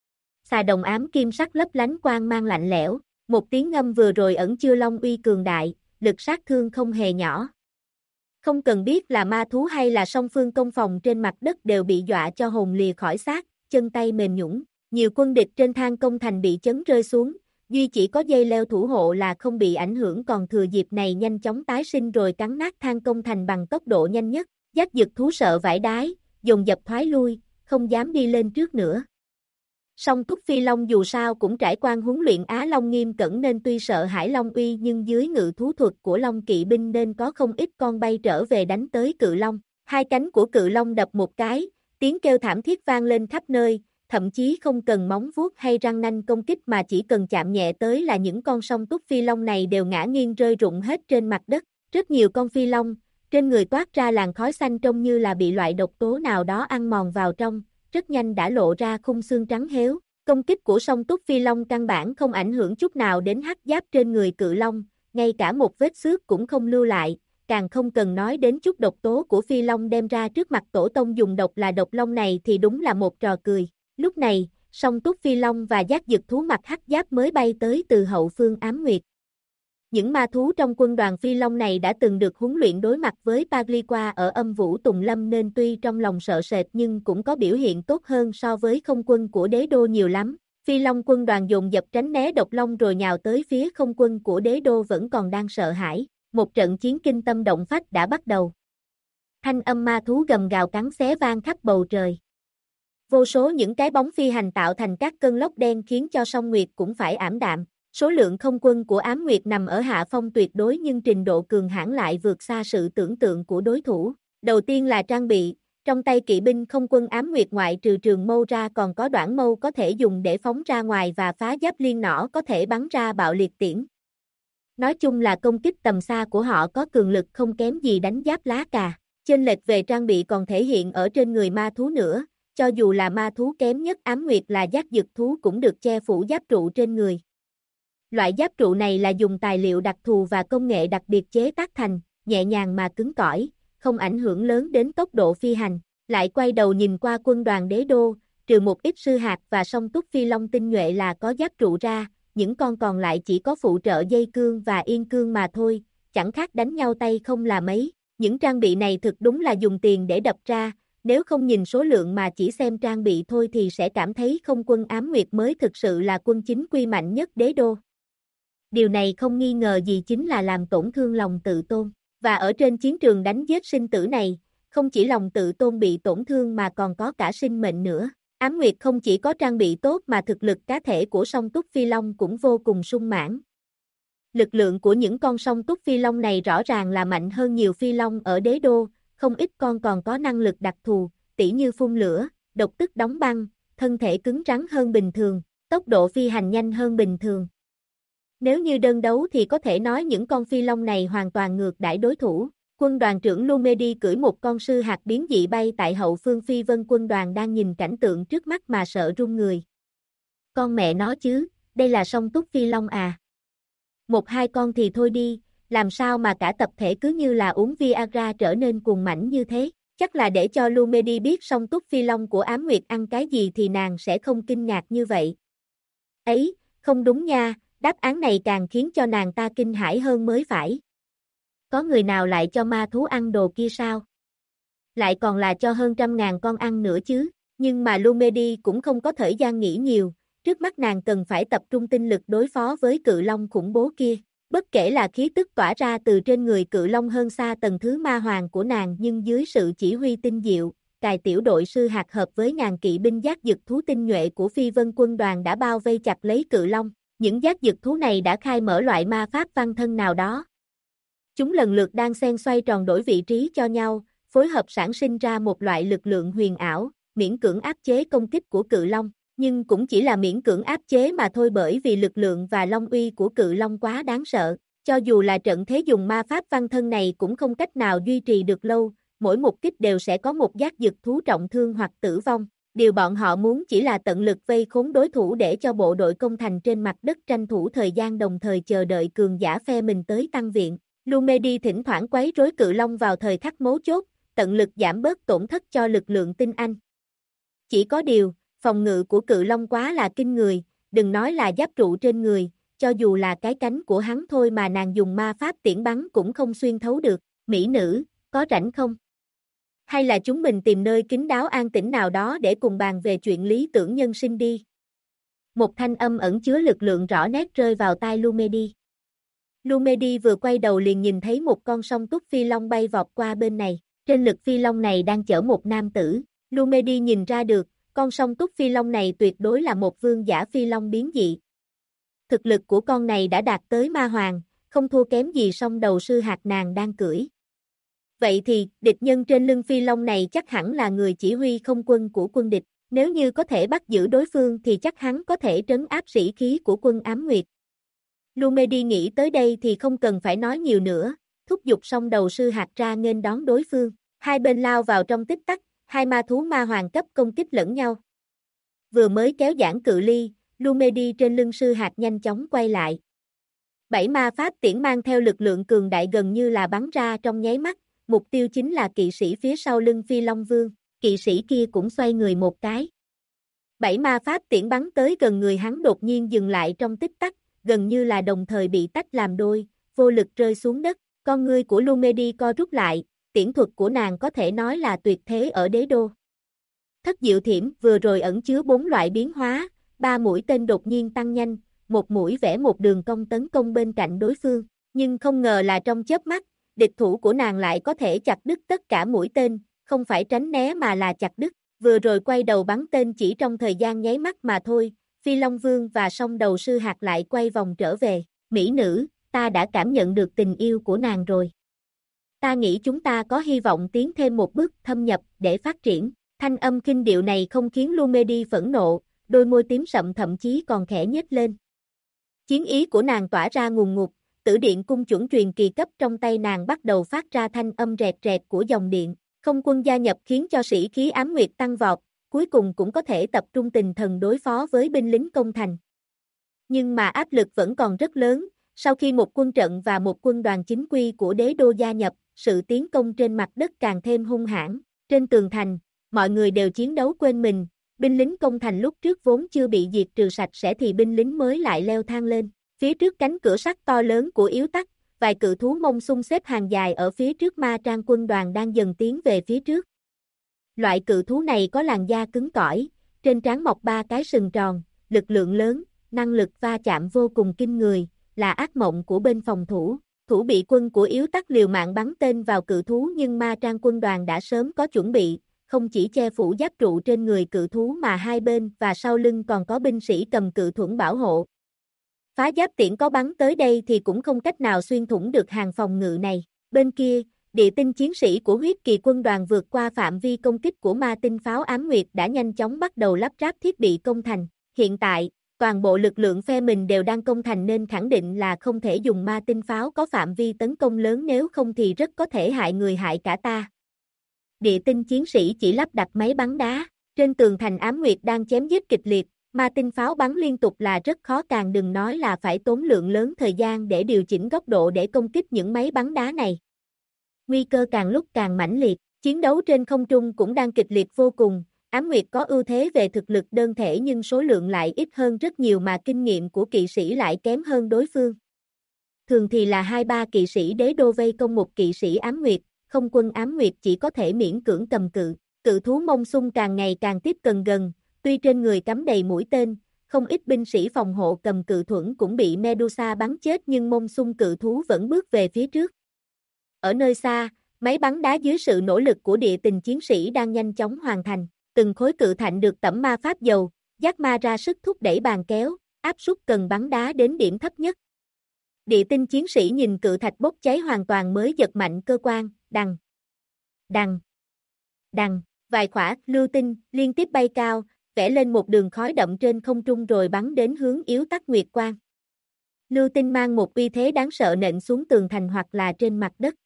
Xà đồng ám kim sắc lấp lánh quang mang lạnh lẽo, một tiếng ngâm vừa rồi ẩn chứa long uy cường đại, lực sát thương không hề nhỏ. Không cần biết là ma thú hay là song phương công phòng trên mặt đất đều bị dọa cho hồn lìa khỏi xác, chân tay mềm nhũn. Nhiều quân địch trên thang công thành bị chấn rơi xuống, duy chỉ có dây leo thủ hộ là không bị ảnh hưởng còn thừa dịp này nhanh chóng tái sinh rồi cắn nát thang công thành bằng tốc độ nhanh nhất. Giác dực thú sợ vãi đái, dồn dập thoái lui, không dám đi lên trước nữa. Song túc phi long dù sao cũng trải qua huấn luyện Á Long nghiêm cẩn nên tuy sợ hãi long uy nhưng dưới ngự thú thuật của Long Kỵ binh nên có không ít con bay trở về đánh tới cự long. Hai cánh của cự long đập một cái, tiếng kêu thảm thiết vang lên khắp nơi, thậm chí không cần móng vuốt hay răng nanh công kích mà chỉ cần chạm nhẹ tới là những con song túc phi long này đều ngã nghiêng rơi rụng hết trên mặt đất. Rất nhiều con phi long, trên người toát ra làn khói xanh trông như là bị loại độc tố nào đó ăn mòn vào trong, rất nhanh đã lộ ra khung xương trắng héo. Công kích của song túc phi long căn bản không ảnh hưởng chút nào đến hắc giáp trên người cự long, ngay cả một vết xước cũng không lưu lại, càng không cần nói đến chút độc tố của phi long đem ra trước mặt tổ tông dùng độc là độc long này thì đúng là một trò cười. Lúc này, Song Túc Phi Long và Giác Dực thú mặc hắc giáp mới bay tới từ hậu phương Ám Nguyệt. Những ma thú trong quân đoàn Phi Long này đã từng được huấn luyện đối mặt với Pagliqua ở Âm Vũ Tùng Lâm nên tuy trong lòng sợ sệt nhưng cũng có biểu hiện tốt hơn so với không quân của Đế Đô nhiều lắm. Phi Long quân đoàn dồn dập tránh né độc long rồi nhào tới phía không quân của Đế Đô vẫn còn đang sợ hãi. Một trận chiến kinh tâm động phách đã bắt đầu. Thanh âm ma thú gầm gào cắn xé vang khắp bầu trời. Vô số những cái bóng phi hành tạo thành các cơn lốc đen khiến cho Song Nguyệt cũng phải ảm đạm. Số lượng không quân của Ám Nguyệt nằm ở hạ phong tuyệt đối nhưng trình độ cường hãn lại vượt xa sự tưởng tượng của đối thủ. Đầu tiên là trang bị, trong tay kỵ binh không quân Ám Nguyệt ngoại trừ trường mâu ra còn có đoạn mâu có thể dùng để phóng ra ngoài và phá giáp liên nỏ có thể bắn ra bạo liệt tiễn. Nói chung là công kích tầm xa của họ có cường lực không kém gì đánh giáp lá cà. Chênh lệch về trang bị còn thể hiện ở trên người ma thú nữa, cho dù là ma thú kém nhất Ám Nguyệt là Giác Dực thú cũng được che phủ giáp trụ trên người. Loại giáp trụ này là dùng tài liệu đặc thù và công nghệ đặc biệt chế tác thành, nhẹ nhàng mà cứng cỏi, không ảnh hưởng lớn đến tốc độ phi hành. Lại quay đầu nhìn qua quân đoàn Đế Đô, trừ một ít sư hạt và Song Túc Phi Long tinh nhuệ là có giáp trụ ra, những con còn lại chỉ có phụ trợ dây cương và yên cương mà thôi, chẳng khác đánh nhau tay không là mấy. Những trang bị này thực đúng là dùng tiền để đập ra, nếu không nhìn số lượng mà chỉ xem trang bị thôi thì sẽ cảm thấy không quân Ám Nguyệt mới thực sự là quân chính quy mạnh nhất Đế Đô. Điều này không nghi ngờ gì chính là làm tổn thương lòng tự tôn. Và ở trên chiến trường đánh giết sinh tử này, không chỉ lòng tự tôn bị tổn thương mà còn có cả sinh mệnh nữa. Ám Nguyệt không chỉ có trang bị tốt mà thực lực cá thể của Song Túc Phi Long cũng vô cùng sung mãn. Lực lượng của những con Song Túc Phi Long này rõ ràng là mạnh hơn nhiều Phi Long ở Đế Đô, không ít con còn có năng lực đặc thù, tỉ như phun lửa, độc tức đóng băng, thân thể cứng rắn hơn bình thường, tốc độ phi hành nhanh hơn bình thường. Nếu như đơn đấu thì có thể nói những con phi long này hoàn toàn ngược đãi đối thủ. Quân đoàn trưởng Lumedi cưỡi một con sư hạt biến dị bay tại hậu phương phi vân quân đoàn đang nhìn cảnh tượng trước mắt mà sợ run người. Con mẹ nó chứ, đây là Song Túc Phi Long à. Một hai con thì thôi đi, làm sao mà cả tập thể cứ như là uống Viagra trở nên cuồng mãnh như thế. Chắc là để cho Lumedi biết Song Túc Phi Long của Ám Nguyệt ăn cái gì thì nàng sẽ không kinh ngạc như vậy. Ấy, không đúng nha. Đáp án này càng khiến cho nàng ta kinh hãi hơn mới phải. Có người nào lại cho ma thú ăn đồ kia sao? Lại còn là cho hơn 100.000 con ăn nữa chứ. Nhưng mà Lumedi cũng không có thời gian nghĩ nhiều, trước mắt nàng cần phải tập trung tinh lực đối phó với cự long khủng bố kia. Bất kể là khí tức tỏa ra từ trên người cự long hơn xa tầng thứ ma hoàng của nàng nhưng dưới sự chỉ huy tinh diệu, cài tiểu đội sư hạt hợp với ngàn kỵ binh Giác Dực thú tinh nhuệ của phi vân quân đoàn đã bao vây chặt lấy cự long. Những giác dực thú này đã khai mở loại ma pháp văn thân nào đó. Chúng lần lượt đang xen xoay tròn đổi vị trí cho nhau, phối hợp sản sinh ra một loại lực lượng huyền ảo, miễn cưỡng áp chế công kích của cự long, nhưng cũng chỉ là miễn cưỡng áp chế mà thôi bởi vì lực lượng và long uy của cự long quá đáng sợ. Cho dù là trận thế dùng ma pháp văn thân này cũng không cách nào duy trì được lâu, mỗi một kích đều sẽ có một giác dực thú trọng thương hoặc tử vong. Điều bọn họ muốn chỉ là tận lực vây khốn đối thủ để cho bộ đội công thành trên mặt đất tranh thủ thời gian đồng thời chờ đợi cường giả phe mình tới tăng viện. Lumedi thỉnh thoảng quấy rối cự long vào thời khắc mấu chốt, tận lực giảm bớt tổn thất cho lực lượng tinh anh. Chỉ có điều, phòng ngự của cự long quá là kinh người, đừng nói là giáp trụ trên người, cho dù là cái cánh của hắn thôi mà nàng dùng ma pháp tiễn bắn cũng không xuyên thấu được. Mỹ nữ, có rảnh không? Hay là chúng mình tìm nơi kín đáo an tĩnh nào đó để cùng bàn về chuyện lý tưởng nhân sinh đi. Một thanh âm ẩn chứa lực lượng rõ nét rơi vào tai Lumedi. Lumedi vừa quay đầu liền nhìn thấy một con Song Túc Phi Long bay vọt qua bên này. Trên lưng Phi Long này đang chở một nam tử. Lumedi nhìn ra được, con Song Túc Phi Long này tuyệt đối là một vương giả Phi Long biến dị. Thực lực của con này đã đạt tới ma hoàng, không thua kém gì song đầu sư hạt nàng đang cưỡi. Vậy thì, địch nhân trên lưng phi long này chắc hẳn là người chỉ huy không quân của quân địch. Nếu như có thể bắt giữ đối phương thì chắc hắn có thể trấn áp sĩ khí của quân Ám Nguyệt. Lumedi nghĩ tới đây thì không cần phải nói nhiều nữa, thúc giục song đầu sư hạt ra nghênh đón đối phương. Hai bên lao vào trong tích tắc, hai ma thú ma hoàng cấp công kích lẫn nhau. Vừa mới kéo giãn cự ly, Lumedi trên lưng sư hạt nhanh chóng quay lại. 7 ma pháp tiễn mang theo lực lượng cường đại gần như là bắn ra trong nháy mắt, mục tiêu chính là kỵ sĩ phía sau lưng Phi Long Vương, kỵ sĩ kia cũng xoay người một cái. 7 ma pháp tiễn bắn tới gần người hắn đột nhiên dừng lại trong tích tắc, gần như là đồng thời bị tách làm đôi, vô lực rơi xuống đất, con ngươi của Lumedi co rút lại, tiễn thuật của nàng có thể nói là tuyệt thế ở đế đô. Thất diệu thiểm vừa rồi ẩn chứa 4 loại biến hóa, 3 mũi tên đột nhiên tăng nhanh, một mũi vẽ một đường cong tấn công bên cạnh đối phương, nhưng không ngờ là trong chớp mắt, địch thủ của nàng lại có thể chặt đứt tất cả mũi tên, không phải tránh né mà là chặt đứt, vừa rồi quay đầu bắn tên chỉ trong thời gian nháy mắt mà thôi, Phi Long Vương và song đầu sư hạt lại quay vòng trở về, mỹ nữ, ta đã cảm nhận được tình yêu của nàng rồi. Ta nghĩ chúng ta có hy vọng tiến thêm một bước thâm nhập để phát triển, thanh âm kinh điệu này không khiến Lumedi phẫn nộ, đôi môi tím sậm thậm chí còn khẽ nhếch lên. Chiến ý của nàng tỏa ra ngùn ngụt, tử điện cung chuẩn truyền kỳ cấp trong tay nàng bắt đầu phát ra thanh âm rẹt rẹt của dòng điện, không quân gia nhập khiến cho sĩ khí ám nguyệt tăng vọt, cuối cùng cũng có thể tập trung tinh thần đối phó với binh lính công thành. Nhưng mà áp lực vẫn còn rất lớn, sau khi một quân trận và một quân đoàn chính quy của đế đô gia nhập, sự tiến công trên mặt đất càng thêm hung hãn, trên tường thành, mọi người đều chiến đấu quên mình, binh lính công thành lúc trước vốn chưa bị diệt trừ sạch sẽ thì binh lính mới lại leo thang lên, phía trước cánh cửa sắt to lớn của yếu tắc, vài cự thú mông xung xếp hàng dài ở phía trước ma trang quân đoàn đang dần tiến về phía trước. Loại cự thú này có làn da cứng cỏi, trên trán mọc 3 cái sừng tròn, lực lượng lớn, năng lực va chạm vô cùng kinh người, là ác mộng của bên phòng thủ. Thủ bị quân của yếu tắc liều mạng bắn tên vào cự thú nhưng ma trang quân đoàn đã sớm có chuẩn bị, không chỉ che phủ giáp trụ trên người cự thú mà hai bên và sau lưng còn có binh sĩ cầm cự thuẫn bảo hộ. Phá giáp tiễn có bắn tới đây thì cũng không cách nào xuyên thủng được hàng phòng ngự này. Bên kia, địa tinh chiến sĩ của huyết kỳ quân đoàn vượt qua phạm vi công kích của ma tinh pháo ám nguyệt đã nhanh chóng bắt đầu lắp ráp thiết bị công thành. Hiện tại, toàn bộ lực lượng phe mình đều đang công thành nên khẳng định là không thể dùng ma tinh pháo có phạm vi tấn công lớn, nếu không thì rất có thể hại người hại cả ta. Địa tinh chiến sĩ chỉ lắp đặt máy bắn đá, trên tường thành ám nguyệt đang chém giết kịch liệt, ma tinh pháo bắn liên tục là rất khó, càng đừng nói là phải tốn lượng lớn thời gian để điều chỉnh góc độ để công kích những máy bắn đá này. Nguy cơ càng lúc càng mãnh liệt, chiến đấu trên không trung cũng đang kịch liệt vô cùng, ám nguyệt có ưu thế về thực lực đơn thể nhưng số lượng lại ít hơn rất nhiều mà kinh nghiệm của kỵ sĩ lại kém hơn đối phương. Thường thì là 2-3 kỵ sĩ đế đô vây công một kỵ sĩ ám nguyệt, không quân ám nguyệt chỉ có thể miễn cưỡng cầm cự, cự thú mông xung càng ngày càng tiếp cận gần, tuy trên người cắm đầy mũi tên, không ít binh sĩ phòng hộ cầm cự thuẫn cũng bị Medusa bắn chết nhưng mông xung cự thú vẫn bước về phía trước. Ở nơi xa, máy bắn đá dưới sự nỗ lực của địa tình chiến sĩ đang nhanh chóng hoàn thành, từng khối cự thạch được tẩm ma pháp dầu, giác ma ra sức thúc đẩy bàn kéo, áp suất cần bắn đá đến điểm thấp nhất. Địa tinh chiến sĩ nhìn cự thạch bốc cháy hoàn toàn mới giật mạnh cơ quan, đằng, đằng, đằng, vài khỏa lưu tinh liên tiếp bay cao, vẽ lên một đường khói đậm trên không trung rồi bắn đến hướng yếu tắc nguyệt quang. Lưu tinh mang một uy thế đáng sợ nện xuống tường thành hoặc là trên mặt đất.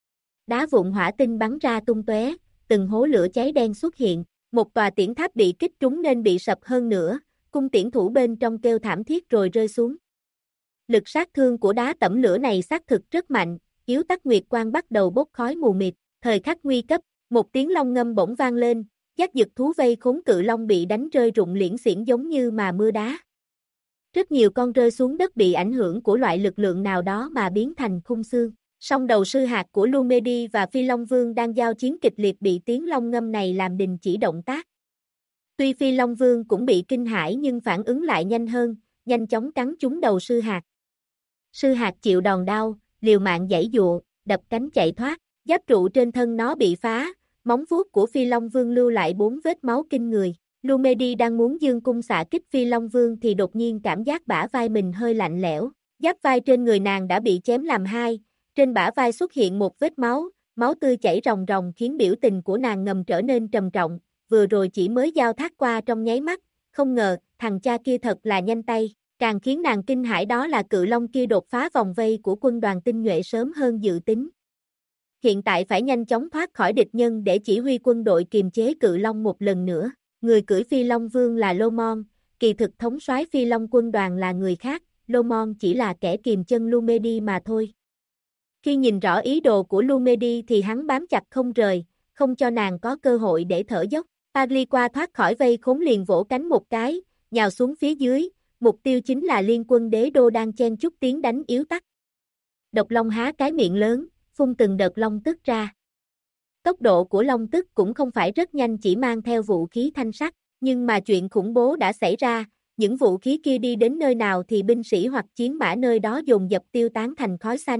Đá vụn hỏa tinh bắn ra tung tóe, từng hố lửa cháy đen xuất hiện, một tòa tiễn tháp bị kích trúng nên bị sập hơn nữa, cung tiễn thủ bên trong kêu thảm thiết rồi rơi xuống. Lực sát thương của đá tẩm lửa này xác thực rất mạnh, yếu tắc nguyệt quang bắt đầu bốc khói mù mịt, thời khắc nguy cấp, một tiếng long ngâm bỗng vang lên, giác dực thú vây khốn cự long bị đánh rơi rụng liễn xiển giống như mà mưa đá. Rất nhiều con rơi xuống đất bị ảnh hưởng của loại lực lượng nào đó mà biến thành khung xương. Song đầu sư hạt của Lumedi và Phi Long Vương đang giao chiến kịch liệt bị tiếng long ngâm này làm đình chỉ động tác. Tuy Phi Long Vương cũng bị kinh hãi nhưng phản ứng lại nhanh hơn, nhanh chóng cắn trúng đầu sư hạt. Sư hạt chịu đòn đau, liều mạng giãy giụa, đập cánh chạy thoát, giáp trụ trên thân nó bị phá, móng vuốt của Phi Long Vương lưu lại 4 vết máu kinh người. Lumedi đang muốn giương cung xạ kích Phi Long Vương thì đột nhiên cảm giác bả vai mình hơi lạnh lẽo, giáp vai trên người nàng đã bị chém làm hai. Trên bả vai xuất hiện một vết máu, máu tươi chảy ròng ròng khiến biểu tình của nàng ngầm trở nên trầm trọng, vừa rồi chỉ mới giao thác qua trong nháy mắt, không ngờ, thằng cha kia thật là nhanh tay, càng khiến nàng kinh hãi đó là cự long kia đột phá vòng vây của quân đoàn tinh nhuệ sớm hơn dự tính. Hiện tại phải nhanh chóng thoát khỏi địch nhân để chỉ huy quân đội kiềm chế cự long một lần nữa, người cưỡi Phi Long Vương là Lomon, kỳ thực thống soái Phi Long quân đoàn là người khác, Lomon chỉ là kẻ kìm chân Lumedi mà thôi. Khi nhìn rõ ý đồ của Lumedi thì hắn bám chặt không rời, không cho nàng có cơ hội để thở dốc. Pagliqua thoát khỏi vây khốn liền vỗ cánh một cái, nhào xuống phía dưới, mục tiêu chính là liên quân đế đô đang chen chúc tiến đánh yếu tắc. Độc Long há cái miệng lớn, phun từng đợt long tức ra. Tốc độ của long tức cũng không phải rất nhanh, chỉ mang theo vũ khí thanh sắt, nhưng mà chuyện khủng bố đã xảy ra, những vũ khí kia đi đến nơi nào thì binh sĩ hoặc chiến mã nơi đó dồn dập tiêu tán thành khói xanh.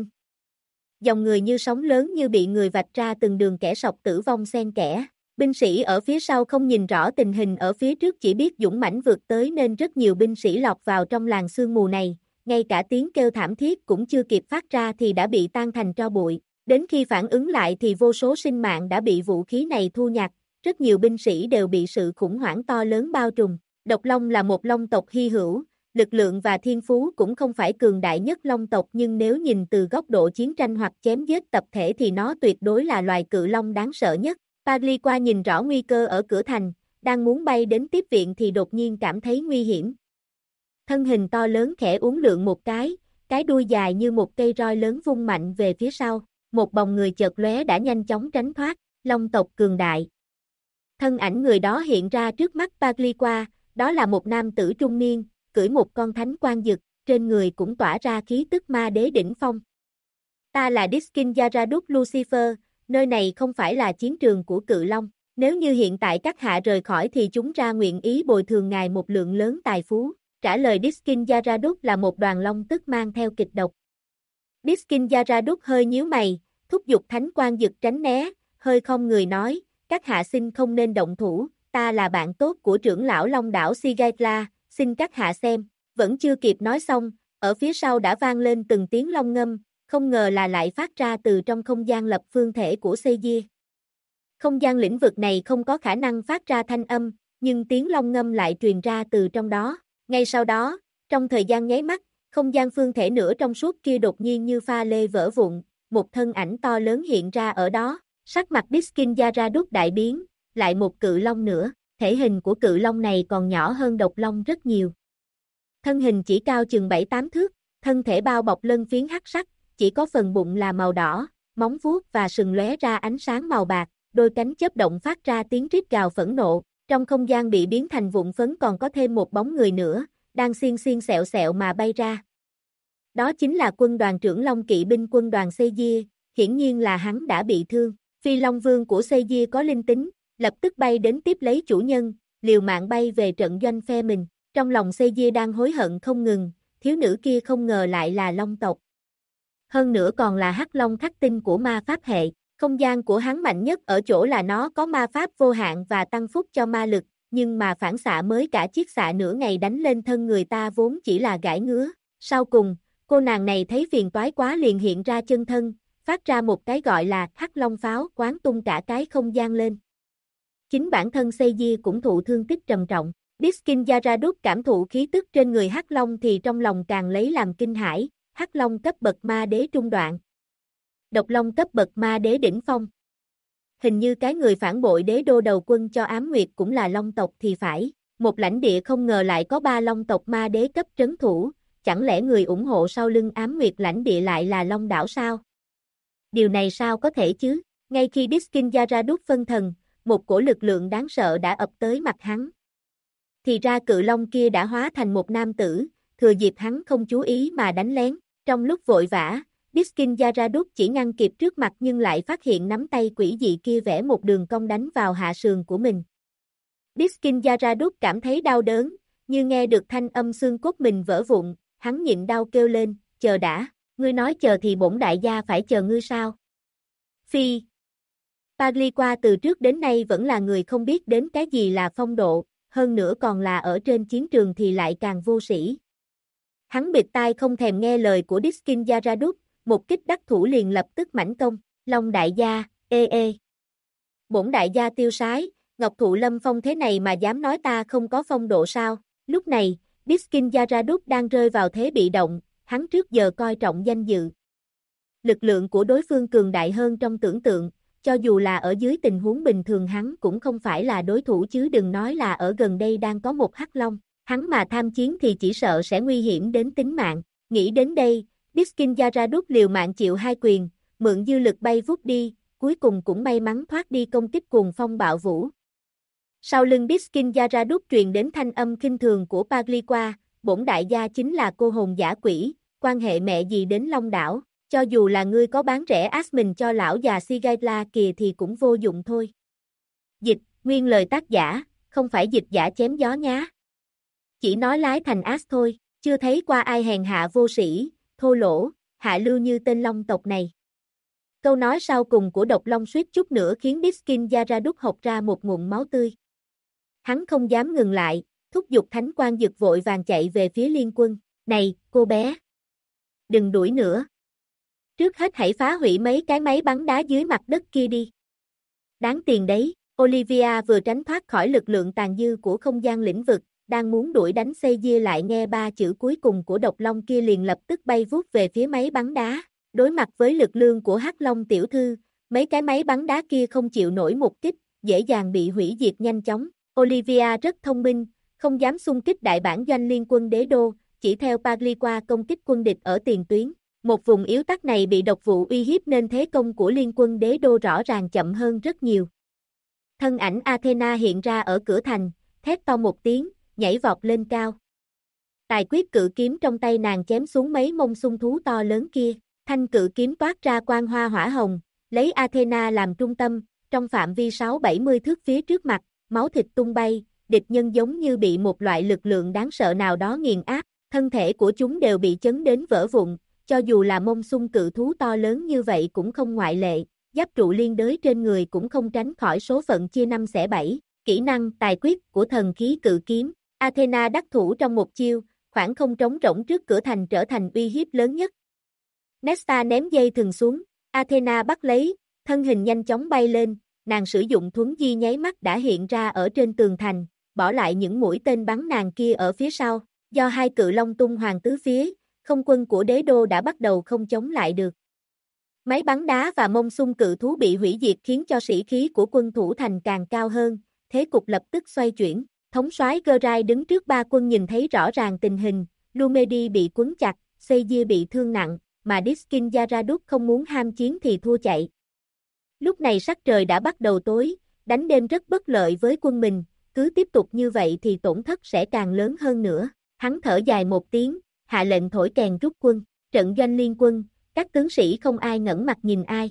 Dòng người như sóng lớn như bị người vạch ra từng đường kẻ sọc tử vong xen kẽ. Binh sĩ ở phía sau không nhìn rõ tình hình ở phía trước, chỉ biết dũng mãnh vượt tới nên rất nhiều binh sĩ lọt vào trong làn sương mù này, ngay cả tiếng kêu thảm thiết cũng chưa kịp phát ra thì đã bị tan thành tro bụi. Đến khi phản ứng lại thì vô số sinh mạng đã bị vũ khí này thu nhặt, rất nhiều binh sĩ đều bị sự khủng hoảng to lớn bao trùm. Độc Long là một long tộc hy hữu, lực lượng và thiên phú cũng không phải cường đại nhất long tộc, nhưng nếu nhìn từ góc độ chiến tranh hoặc chém giết tập thể thì nó tuyệt đối là loài cự long đáng sợ nhất. Pagliqua nhìn rõ nguy cơ ở cửa thành, đang muốn bay đến tiếp viện thì đột nhiên cảm thấy nguy hiểm. Thân hình to lớn khẽ uốn lượn một cái đuôi dài như một cây roi lớn vung mạnh về phía sau, một bóng người chợt lóe đã nhanh chóng tránh thoát, long tộc cường đại. Thân ảnh người đó hiện ra trước mắt Pagliqua, đó là một nam tử trung niên, cưỡi một con thánh quang dực, trên người cũng tỏa ra khí tức ma đế đỉnh phong. Ta là Diskin Yaraduk Lucifer, nơi này không phải là chiến trường của cự long. Nếu như hiện tại các hạ rời khỏi thì chúng ra nguyện ý bồi thường ngài một lượng lớn tài phú. Trả lời Diskin Yaraduk là một đoàn long tức mang theo kịch độc. Diskin Yaraduk hơi nhíu mày, thúc giục thánh quang dực tránh né, hơi không người nói, các hạ xin không nên động thủ, ta là bạn tốt của trưởng lão Long đảo Sigaitla, xin các hạ xem. Vẫn chưa kịp nói xong, ở phía sau đã vang lên từng tiếng long ngâm, không ngờ là lại phát ra từ trong không gian lập phương thể của Sejir. Không gian lĩnh vực này không có khả năng phát ra thanh âm, nhưng tiếng long ngâm lại truyền ra từ trong đó. Ngay sau đó, trong thời gian nháy mắt, không gian phương thể nửa trong suốt kia đột nhiên như pha lê vỡ vụn, một thân ảnh to lớn hiện ra ở đó, sắc mặt Diskin Yaraduk đại biến, lại một cự long nữa, thể hình của cự long này còn nhỏ hơn độc long rất nhiều. Thân hình chỉ cao chừng 7-8 thước, thân thể bao bọc lân phiến hắc sắc, chỉ có phần bụng là màu đỏ, móng vuốt và sừng lóe ra ánh sáng màu bạc, đôi cánh chớp động phát ra tiếng rít gào phẫn nộ. Trong không gian bị biến thành vụn phấn còn có thêm một bóng người nữa, đang xiên xiên xẹo xẹo mà bay ra. Đó chính là quân đoàn trưởng Long kỵ binh quân đoàn Sejir, hiển nhiên là hắn đã bị thương. Phi Long Vương của Sejir có linh tính, lập tức bay đến tiếp lấy chủ nhân, liều mạng bay về trận doanh phe mình. Trong lòng Sejir đang hối hận không ngừng, thiếu nữ kia không ngờ lại là Long tộc. Hơn nữa còn là Hắc Long khắc tinh của ma pháp hệ. Không gian của hắn mạnh nhất ở chỗ là nó có ma pháp vô hạn và tăng phúc cho ma lực, nhưng mà phản xạ mới cả chiếc xạ nửa ngày đánh lên thân người ta vốn chỉ là gãi ngứa. Sau cùng, cô nàng này thấy phiền toái quá liền hiện ra chân thân, phát ra một cái gọi là Hắc Long pháo quán tung cả cái không gian lên. Chính bản thân Sejir cũng thụ thương tích trầm trọng. Diskin Yaraduk cảm thụ khí tức trên người Hắc Long thì trong lòng càng lấy làm kinh hãi, Hắc Long cấp bậc ma đế trung đoạn. Độc Long cấp bậc ma đế đỉnh phong. Hình như cái người phản bội đế đô đầu quân cho Ám Nguyệt cũng là Long tộc thì phải. Một lãnh địa không ngờ lại có 3 Long tộc ma đế cấp trấn thủ, chẳng lẽ người ủng hộ sau lưng Ám Nguyệt lãnh địa lại là Long đảo sao? Điều này sao có thể chứ? Ngay khi Diskin Yaraduk phân thần, một cổ lực lượng đáng sợ đã ập tới mặt hắn. Thì ra cự long kia đã hóa thành một nam tử, thừa dịp hắn không chú ý mà đánh lén. Trong lúc vội vã, Diskin Yaraduk chỉ ngăn kịp trước mặt nhưng lại phát hiện nắm tay quỷ dị kia vẽ một đường cong đánh vào hạ sườn của mình. Diskin Yaraduk cảm thấy đau đớn, như nghe được thanh âm xương cốt mình vỡ vụn, hắn nhịn đau kêu lên, chờ đã, ngươi nói chờ thì bổn đại gia phải chờ ngươi sao? Phi. Pagliqua từ trước đến nay vẫn là người không biết đến cái gì là phong độ, hơn nữa còn là ở trên chiến trường thì lại càng vô sĩ. Hắn bịt tai không thèm nghe lời của Diskin Yaraduk, một kích đắc thủ liền lập tức mãnh công, Long đại gia, bổn đại gia tiêu sái, Ngọc Thụ Lâm Phong thế này mà dám nói ta không có phong độ sao? Lúc này, Diskin Yaraduk đang rơi vào thế bị động, hắn trước giờ coi trọng danh dự. Lực lượng của đối phương cường đại hơn trong tưởng tượng, cho dù là ở dưới tình huống bình thường hắn cũng không phải là đối thủ chứ đừng nói là ở gần đây đang có một Hắc Long. Hắn mà tham chiến thì chỉ sợ sẽ nguy hiểm đến tính mạng. Nghĩ đến đây, Diskin Yaraduk liều mạng chịu hai quyền, mượn dư lực bay vút đi, cuối cùng cũng may mắn thoát đi công kích cuồng phong bạo vũ. Sau lưng Diskin Yaraduk truyền đến thanh âm khinh thường của Pagliqua, bổn đại gia chính là cô hồn dã quỷ, quan hệ mẹ gì đến Long đảo, cho dù là ngươi có bán rẻ Asmin cho lão già Sigaila kìa thì cũng vô dụng thôi. Dịch, nguyên lời tác giả, không phải dịch giả chém gió nhá. Chỉ nói lái thành ác thôi, chưa thấy qua ai hèn hạ vô sĩ, thô lỗ, hạ lưu như tên Long tộc này. Câu nói sau cùng của độc Long suýt chút nữa khiến Diskin Yaraduk hộc ra một ngụm máu tươi. Hắn không dám ngừng lại, thúc giục thánh quang dực vội vàng chạy về phía liên quân. Này, cô bé! Đừng đuổi nữa! Trước hết hãy phá hủy mấy cái máy bắn đá dưới mặt đất kia đi. Đáng tiền đấy, Olivia vừa tránh thoát khỏi lực lượng tàn dư của không gian lĩnh vực, đang muốn đuổi đánh Seiya lại nghe ba chữ cuối cùng của độc long kia liền lập tức bay vút về phía máy bắn đá. Đối mặt với lực lượng của Hắc Long tiểu thư, mấy cái máy bắn đá kia không chịu nổi một kích, dễ dàng bị hủy diệt nhanh chóng. Olivia rất thông minh, không dám xung kích đại bản doanh liên quân đế đô, chỉ theo Pagliqua công kích quân địch ở tiền tuyến. Một vùng yếu tắc này bị độc vụ uy hiếp nên thế công của liên quân đế đô rõ ràng chậm hơn rất nhiều. Thân ảnh Athena hiện ra ở cửa thành, thét to một tiếng, nhảy vọt lên cao. Tài quyết cự kiếm trong tay nàng chém xuống mấy mông xung thú to lớn kia, thanh cự kiếm toát ra quang hoa hỏa hồng, lấy Athena làm trung tâm, trong phạm vi 6-70 thước phía trước mặt, máu thịt tung bay, địch nhân giống như bị một loại lực lượng đáng sợ nào đó nghiền áp, thân thể của chúng đều bị chấn đến vỡ vụn, cho dù là mông xung cự thú to lớn như vậy cũng không ngoại lệ, giáp trụ liên đới trên người cũng không tránh khỏi số phận chia 5 xẻ 7, kỹ năng tài quyết của thần khí cự kiếm, Athena đắc thủ trong một chiêu, khoảng không trống rỗng trước cửa thành trở thành uy hiếp lớn nhất. Nesta ném dây thừng xuống, Athena bắt lấy, thân hình nhanh chóng bay lên, nàng sử dụng thuấn di nháy mắt đã hiện ra ở trên tường thành, bỏ lại những mũi tên bắn nàng kia ở phía sau, do hai cự long tung hoàng tứ phía, không quân của đế đô đã bắt đầu không chống lại được. Máy bắn đá và mông xung cự thú bị hủy diệt khiến cho sĩ khí của quân thủ thành càng cao hơn, thế cục lập tức xoay chuyển, thống soái Gerai đứng trước ba quân nhìn thấy rõ ràng tình hình, Lumedi bị quấn chặt, Seiya bị thương nặng, mà Diskin Yaraduk không muốn ham chiến thì thua chạy. Lúc này sắc trời đã bắt đầu tối, đánh đêm rất bất lợi với quân mình, cứ tiếp tục như vậy thì tổn thất sẽ càng lớn hơn nữa. Hắn thở dài một tiếng, hạ lệnh thổi kèn rút quân, trận doanh liên quân, các tướng sĩ không ai ngẩng mặt nhìn ai.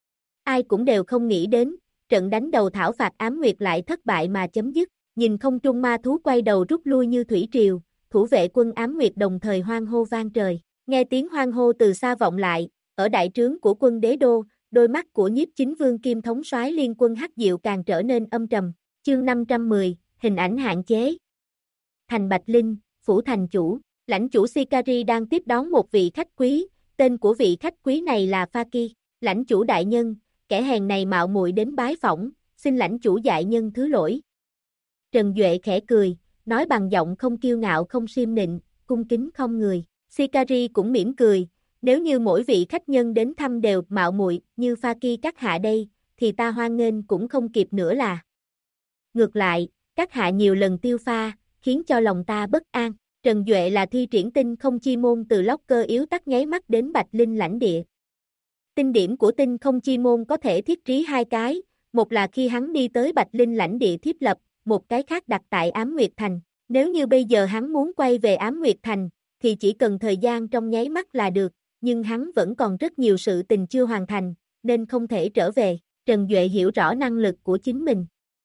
Ai cũng đều không nghĩ đến, trận đánh đầu thảo phạt ám nguyệt lại thất bại mà chấm dứt, nhìn không trung ma thú quay đầu rút lui như thủy triều, thủ vệ quân ám nguyệt đồng thời hoan hô vang trời, nghe tiếng hoan hô từ xa vọng lại, ở đại trướng của quân đế đô, đôi mắt của nhiếp chính vương kim thống soái liên quân Hắc Diệu càng trở nên âm trầm, chương 510, hình ảnh hạn chế. Thành Bạch Linh, phủ thành chủ, lãnh chủ Sikari đang tiếp đón một vị khách quý, tên của vị khách quý này là Faki, lãnh chủ đại nhân, kẻ hèn này mạo muội đến bái phỏng, xin lãnh chủ đại nhân thứ lỗi. Trần Duệ khẽ cười, nói bằng giọng không kiêu ngạo không xiêm nịnh, cung kính không người, Sikari cũng mỉm cười, nếu như mỗi vị khách nhân đến thăm đều mạo muội như Faki các hạ đây, thì ta hoan nghênh cũng không kịp nữa là. Ngược lại, các hạ nhiều lần tiêu pha, khiến cho lòng ta bất an. Trần Duệ là thi triển tinh không chi môn từ locker yếu tắc nháy mắt đến Bạch Linh lãnh địa. Tinh điểm của tinh không chi môn có thể thiết trí hai cái, một là khi hắn đi tới Bạch Linh lãnh địa thiết lập, một cái khác đặt tại Ám Nguyệt Thành. Nếu như bây giờ hắn muốn quay về Ám Nguyệt Thành, thì chỉ cần thời gian trong nháy mắt là được, nhưng hắn vẫn còn rất nhiều sự tình chưa hoàn thành, nên không thể trở về. Trần Duệ hiểu rõ năng lực của chính mình.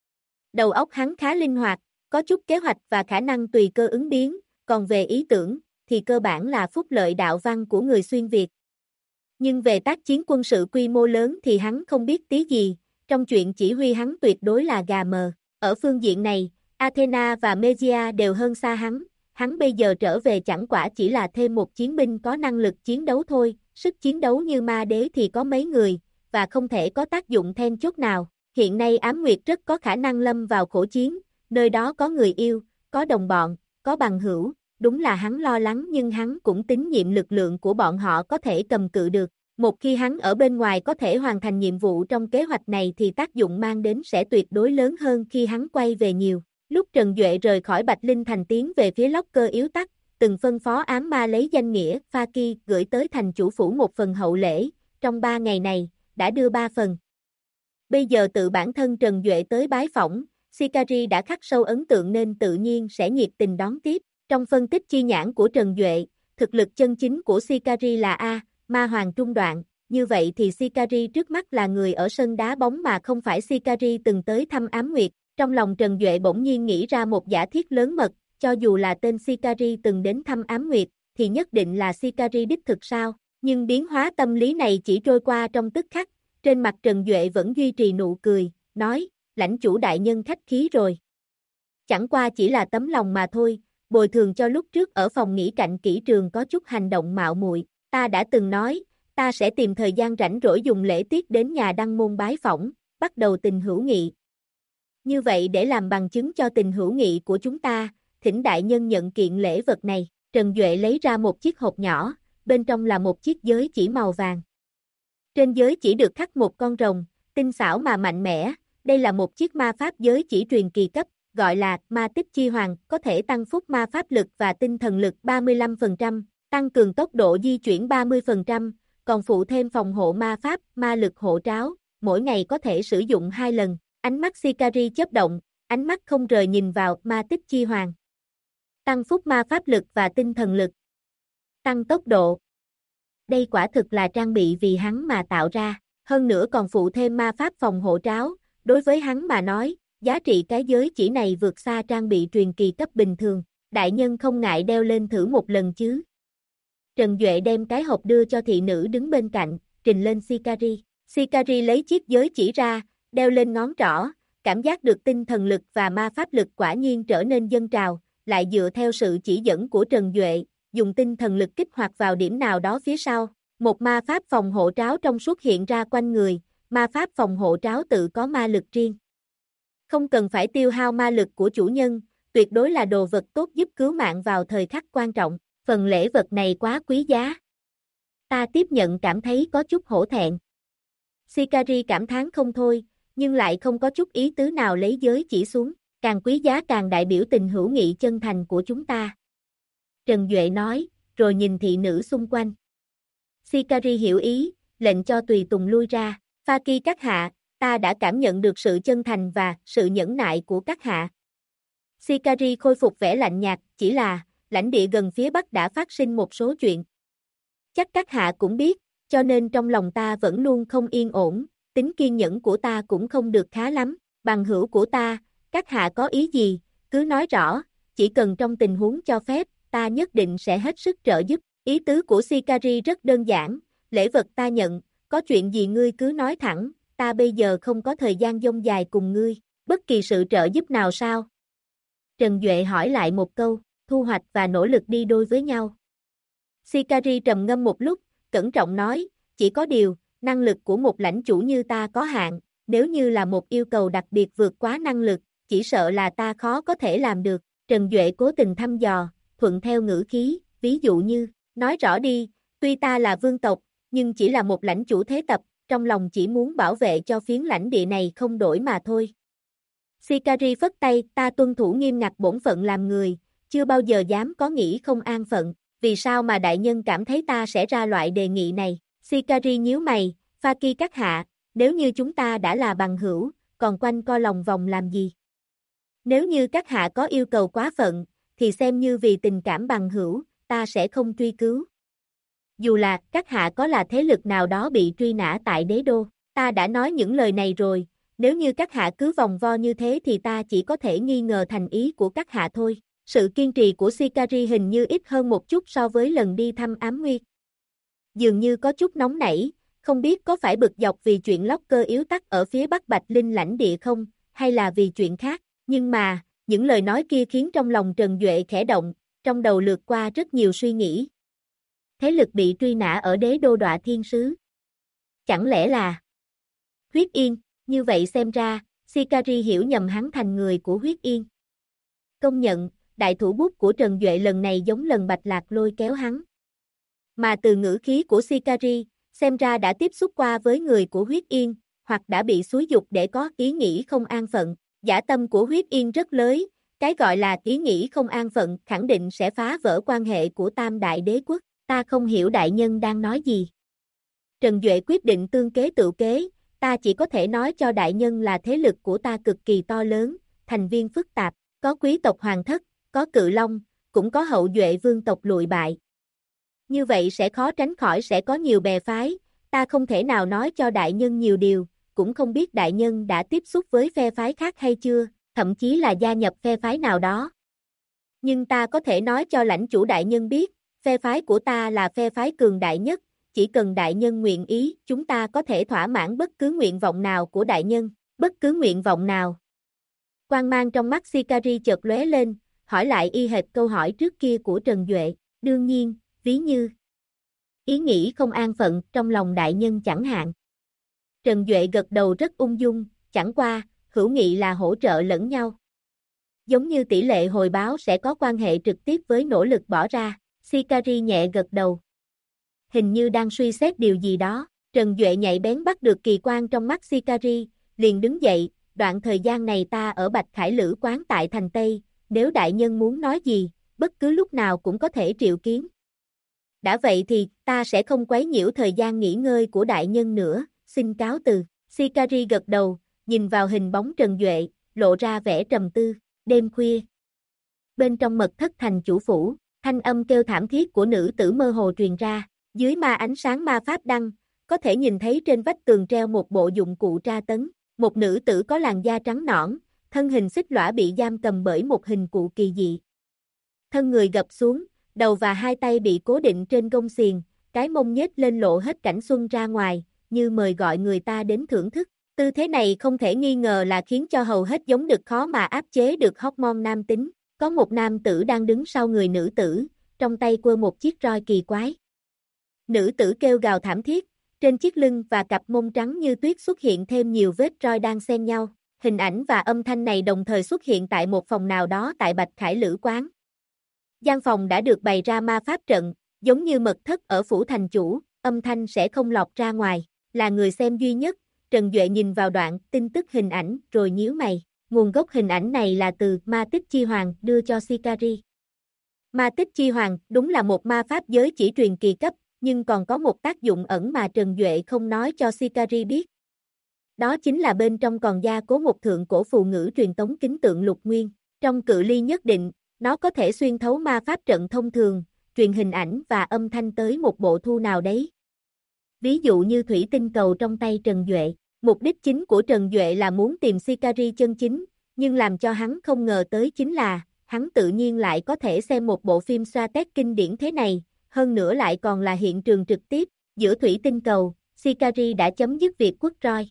Đầu óc hắn khá linh hoạt, có chút kế hoạch và khả năng tùy cơ ứng biến, còn về ý tưởng, thì cơ bản là phúc lợi đạo văn của người xuyên Việt. Nhưng về tác chiến quân sự quy mô lớn thì hắn không biết tí gì, trong chuyện chỉ huy hắn tuyệt đối là gà mờ. Ở phương diện này, Athena và Mejia đều hơn xa hắn bây giờ trở về chẳng quả chỉ là thêm một chiến binh có năng lực chiến đấu thôi, sức chiến đấu như ma đế thì có mấy người, và không thể có tác dụng then chốt nào. Hiện nay Ám Nguyệt rất có khả năng lâm vào khổ chiến, nơi đó có người yêu, có đồng bọn, có bằng hữu, đúng là hắn lo lắng nhưng hắn cũng tín nhiệm lực lượng của bọn họ có thể cầm cự được. Một khi hắn ở bên ngoài có thể hoàn thành nhiệm vụ trong kế hoạch này thì tác dụng mang đến sẽ tuyệt đối lớn hơn khi hắn quay về nhiều. Lúc Trần Duệ rời khỏi Bạch Linh Thành tiến về phía locker yếu tắc, từng phân phó ám ma lấy danh nghĩa Pha Ki gửi tới thành chủ phủ một phần hậu lễ, trong 3 ngày này, đã đưa 3 phần. Bây giờ tự bản thân Trần Duệ tới bái phỏng, Sikari đã khắc sâu ấn tượng nên tự nhiên sẽ nhiệt tình đón tiếp. Trong phân tích chi nhãn của Trần Duệ, thực lực chân chính của Sikari là A, ma hoàng trung đoạn, như vậy thì Sikari trước mắt là người ở sân đá bóng mà không phải Sikari từng tới thăm Ám Nguyệt. Trong lòng Trần Duệ bỗng nhiên nghĩ ra một giả thiết lớn mật, cho dù là tên Sikari từng đến thăm Ám Nguyệt, thì nhất định là Sikari đích thực sao? Nhưng biến hóa tâm lý này chỉ trôi qua trong tức khắc, trên mặt Trần Duệ vẫn duy trì nụ cười, nói, lãnh chủ đại nhân khách khí rồi. Chẳng qua chỉ là tấm lòng mà thôi, bồi thường cho lúc trước ở phòng nghỉ cạnh kỹ trường có chút hành động mạo muội. Ta đã từng nói, ta sẽ tìm thời gian rảnh rỗi dùng lễ tiết đến nhà đăng môn bái phỏng, bắt đầu tình hữu nghị. Như vậy để làm bằng chứng cho tình hữu nghị của chúng ta, thỉnh đại nhân nhận kiện lễ vật này. Trần Duệ lấy ra một chiếc hộp nhỏ, bên trong là một chiếc giới chỉ màu vàng. Trên giới chỉ được khắc một con rồng, tinh xảo mà mạnh mẽ, đây là một chiếc ma pháp giới chỉ truyền kỳ cấp, gọi là ma tích chi hoàng, có thể tăng phúc ma pháp lực và tinh thần lực 35%, tăng cường tốc độ di chuyển 30%, còn phụ thêm phòng hộ ma pháp, ma lực hộ tráo, mỗi ngày có thể sử dụng 2 lần. Ánh mắt Sikari chớp động, ánh mắt không rời nhìn vào ma tích chi hoàng. Tăng phúc ma pháp lực và tinh thần lực. Tăng tốc độ. Đây quả thực là trang bị vì hắn mà tạo ra, hơn nữa còn phụ thêm ma pháp phòng hộ tráo, đối với hắn mà nói, giá trị cái giới chỉ này vượt xa trang bị truyền kỳ cấp bình thường, đại nhân không ngại đeo lên thử một lần chứ. Trần Duệ đem cái hộp đưa cho thị nữ đứng bên cạnh, trình lên Sikari. Sikari lấy chiếc giới chỉ ra, đeo lên ngón trỏ, cảm giác được tinh thần lực và ma pháp lực quả nhiên trở nên dâng trào, lại dựa theo sự chỉ dẫn của Trần Duệ, dùng tinh thần lực kích hoạt vào điểm nào đó phía sau. Một ma pháp phòng hộ tráo trong suốt hiện ra quanh người, ma pháp phòng hộ tráo tự có ma lực riêng. Không cần phải tiêu hao ma lực của chủ nhân, tuyệt đối là đồ vật tốt giúp cứu mạng vào thời khắc quan trọng. Phần lễ vật này quá quý giá. Ta tiếp nhận cảm thấy có chút hổ thẹn. Sikari cảm thán không thôi, nhưng lại không có chút ý tứ nào lấy giới chỉ xuống, càng quý giá càng đại biểu tình hữu nghị chân thành của chúng ta. Trần Duệ nói, rồi nhìn thị nữ xung quanh. Sikari hiểu ý, lệnh cho tùy tùng lui ra. Pha Ki các hạ, ta đã cảm nhận được sự chân thành và sự nhẫn nại của các hạ. Sikari khôi phục vẻ lạnh nhạt, chỉ là, lãnh địa gần phía Bắc đã phát sinh một số chuyện. Chắc các hạ cũng biết, cho nên trong lòng ta vẫn luôn không yên ổn, tính kiên nhẫn của ta cũng không được khá lắm. Bằng hữu của ta, các hạ có ý gì, cứ nói rõ, chỉ cần trong tình huống cho phép, ta nhất định sẽ hết sức trợ giúp. Ý tứ của Sikari rất đơn giản, lễ vật ta nhận, có chuyện gì ngươi cứ nói thẳng, ta bây giờ không có thời gian dông dài cùng ngươi, bất kỳ sự trợ giúp nào sao? Trần Duệ hỏi lại một câu, thu hoạch và nỗ lực đi đôi với nhau. Sikari trầm ngâm một lúc, cẩn trọng nói, chỉ có điều, năng lực của một lãnh chủ như ta có hạn, nếu như là một yêu cầu đặc biệt vượt quá năng lực, chỉ sợ là ta khó có thể làm được. Trần Duệ cố tình thăm dò, thuận theo ngữ khí, ví dụ như, nói rõ đi, tuy ta là vương tộc, nhưng chỉ là một lãnh chủ thế tập, trong lòng chỉ muốn bảo vệ cho phiến lãnh địa này không đổi mà thôi. Sikari phất tay, ta tuân thủ nghiêm ngặt bổn phận làm người, chưa bao giờ dám có nghĩ không an phận, vì sao mà đại nhân cảm thấy ta sẽ ra loại đề nghị này? Sikari nhíu mày, Pha Ki các hạ, nếu như chúng ta đã là bằng hữu, còn quanh co lòng vòng làm gì? Nếu như các hạ có yêu cầu quá phận, thì xem như vì tình cảm bằng hữu, ta sẽ không truy cứu. Dù là các hạ có là thế lực nào đó bị truy nã tại đế đô, ta đã nói những lời này rồi, nếu như các hạ cứ vòng vo như thế thì ta chỉ có thể nghi ngờ thành ý của các hạ thôi. Sự kiên trì của Sikari hình như ít hơn một chút so với lần đi thăm Ám Nguyệt. Dường như có chút nóng nảy, không biết có phải bực dọc vì chuyện locker yếu tắc ở phía Bắc Bạch Linh lãnh địa không, hay là vì chuyện khác, nhưng mà, những lời nói kia khiến trong lòng Trần Duệ khẽ động, trong đầu lướt qua rất nhiều suy nghĩ. Thế lực bị truy nã ở đế đô Đọa Thiên Sứ. Chẳng lẽ là Huyết Yên, như vậy xem ra, Sikari hiểu nhầm hắn thành người của Huyết Yên. Công nhận, đại thủ bút của Trần Duệ lần này giống lần Bạch Lạc lôi kéo hắn. Mà từ ngữ khí của Sikari, xem ra đã tiếp xúc qua với người của Huyết Yên, hoặc đã bị xúi dục để có ý nghĩ không an phận. Dã tâm của Huyết Yên rất lớn, Cái gọi là ý nghĩ không an phận khẳng định sẽ phá vỡ quan hệ của Tam Đại Đế Quốc, ta không hiểu đại nhân đang nói gì. Trần Duệ quyết định tương kế tự kế, ta chỉ có thể nói cho đại nhân là thế lực của ta cực kỳ to lớn, thành viên phức tạp, có quý tộc hoàng thất, có cự long, cũng có hậu duệ vương tộc lụi bại. Như vậy sẽ khó tránh khỏi sẽ có nhiều bè phái, ta không thể nào nói cho đại nhân nhiều điều, cũng không biết đại nhân đã tiếp xúc với phe phái khác hay chưa, thậm chí là gia nhập phe phái nào đó. Nhưng ta có thể nói cho lãnh chủ đại nhân biết, phe phái của ta là phe phái cường đại nhất, chỉ cần đại nhân nguyện ý, chúng ta có thể thỏa mãn bất cứ nguyện vọng nào của đại nhân, bất cứ nguyện vọng nào. Quang mang trong mắt Sikari chợt lóe lên, hỏi lại y hệt câu hỏi trước kia của Trần Duệ, đương nhiên, ví như ý nghĩ không an phận trong lòng đại nhân chẳng hạn. Trần Duệ gật đầu rất ung dung, chẳng qua, hữu nghị là hỗ trợ lẫn nhau. Giống như tỷ lệ hồi báo sẽ có quan hệ trực tiếp với nỗ lực bỏ ra, Sikari nhẹ gật đầu. Hình như đang suy xét điều gì đó, Trần Duệ nhạy bén bắt được kỳ quan trong mắt Sikari, liền đứng dậy, đoạn thời gian này ta ở Bạch Khải Lữ quán tại thành Tây, nếu đại nhân muốn nói gì, bất cứ lúc nào cũng có thể triệu kiến. Đã vậy thì, ta sẽ không quấy nhiễu thời gian nghỉ ngơi của đại nhân nữa, xin cáo từ. Sikari gật đầu, nhìn vào hình bóng Trần Duệ, lộ ra vẻ trầm tư. Đêm khuya, bên trong mật thất thành chủ phủ, thanh âm kêu thảm thiết của nữ tử mơ hồ truyền ra, dưới ma ánh sáng ma pháp đăng, có thể nhìn thấy trên vách tường treo một bộ dụng cụ tra tấn, một nữ tử có làn da trắng nõn, thân hình xích lõa bị giam cầm bởi một hình cụ kỳ dị. Thân người gập xuống, đầu và hai tay bị cố định trên gông xiềng, cái mông nhếch lên lộ hết cảnh xuân ra ngoài, như mời gọi người ta đến thưởng thức. Tư thế này không thể nghi ngờ là khiến cho hầu hết giống đực khó mà áp chế được hormone nam tính. Có một nam tử đang đứng sau người nữ tử, trong tay quơ một chiếc roi kỳ quái. Nữ tử kêu gào thảm thiết, trên chiếc lưng và cặp mông trắng như tuyết xuất hiện thêm nhiều vết roi đang xen nhau. Hình ảnh và âm thanh này đồng thời xuất hiện tại một phòng nào đó tại Bạch Khải Lữ quán. Gian phòng đã được bày ra ma pháp trận, giống như mật thất ở phủ thành chủ, âm thanh sẽ không lọt ra ngoài. Là người xem duy nhất, Trần Duệ nhìn vào đoạn tin tức hình ảnh rồi nhíu mày. Nguồn gốc hình ảnh này là từ Ma Tích Chi Hoàng đưa cho Sikari. Ma Tích Chi Hoàng đúng là một ma pháp giới chỉ truyền kỳ cấp, nhưng còn có một tác dụng ẩn mà Trần Duệ không nói cho Sikari biết. Đó chính là bên trong còn gia cố một thượng cổ phù ngữ truyền tống kính tượng lục nguyên. Trong cự ly nhất định, nó có thể xuyên thấu ma pháp trận thông thường, truyền hình ảnh và âm thanh tới một bộ thu nào đấy. Ví dụ như thủy tinh cầu trong tay Trần Duệ. Mục đích chính của Trần Duệ là muốn tìm Sikari chân chính, nhưng làm cho hắn không ngờ tới chính là, hắn tự nhiên lại có thể xem một bộ phim xoa tét kinh điển thế này, hơn nữa lại còn là hiện trường trực tiếp, giữa thủy tinh cầu, Sikari đã chấm dứt việc quất roi.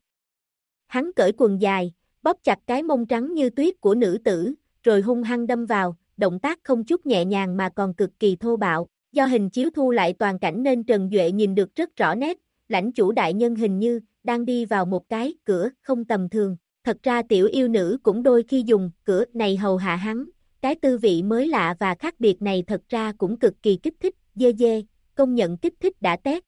Hắn cởi quần dài, bóp chặt cái mông trắng như tuyết của nữ tử, rồi hung hăng đâm vào, động tác không chút nhẹ nhàng mà còn cực kỳ thô bạo, do hình chiếu thu lại toàn cảnh nên Trần Duệ nhìn được rất rõ nét, lãnh chủ đại nhân hình như đang đi vào một cái cửa không tầm thường. Thật ra tiểu yêu nữ cũng đôi khi dùng cửa này hầu hạ hắn, cái tư vị mới lạ và khác biệt này thật ra cũng cực kỳ kích thích, dê dê, công nhận kích thích đã tét.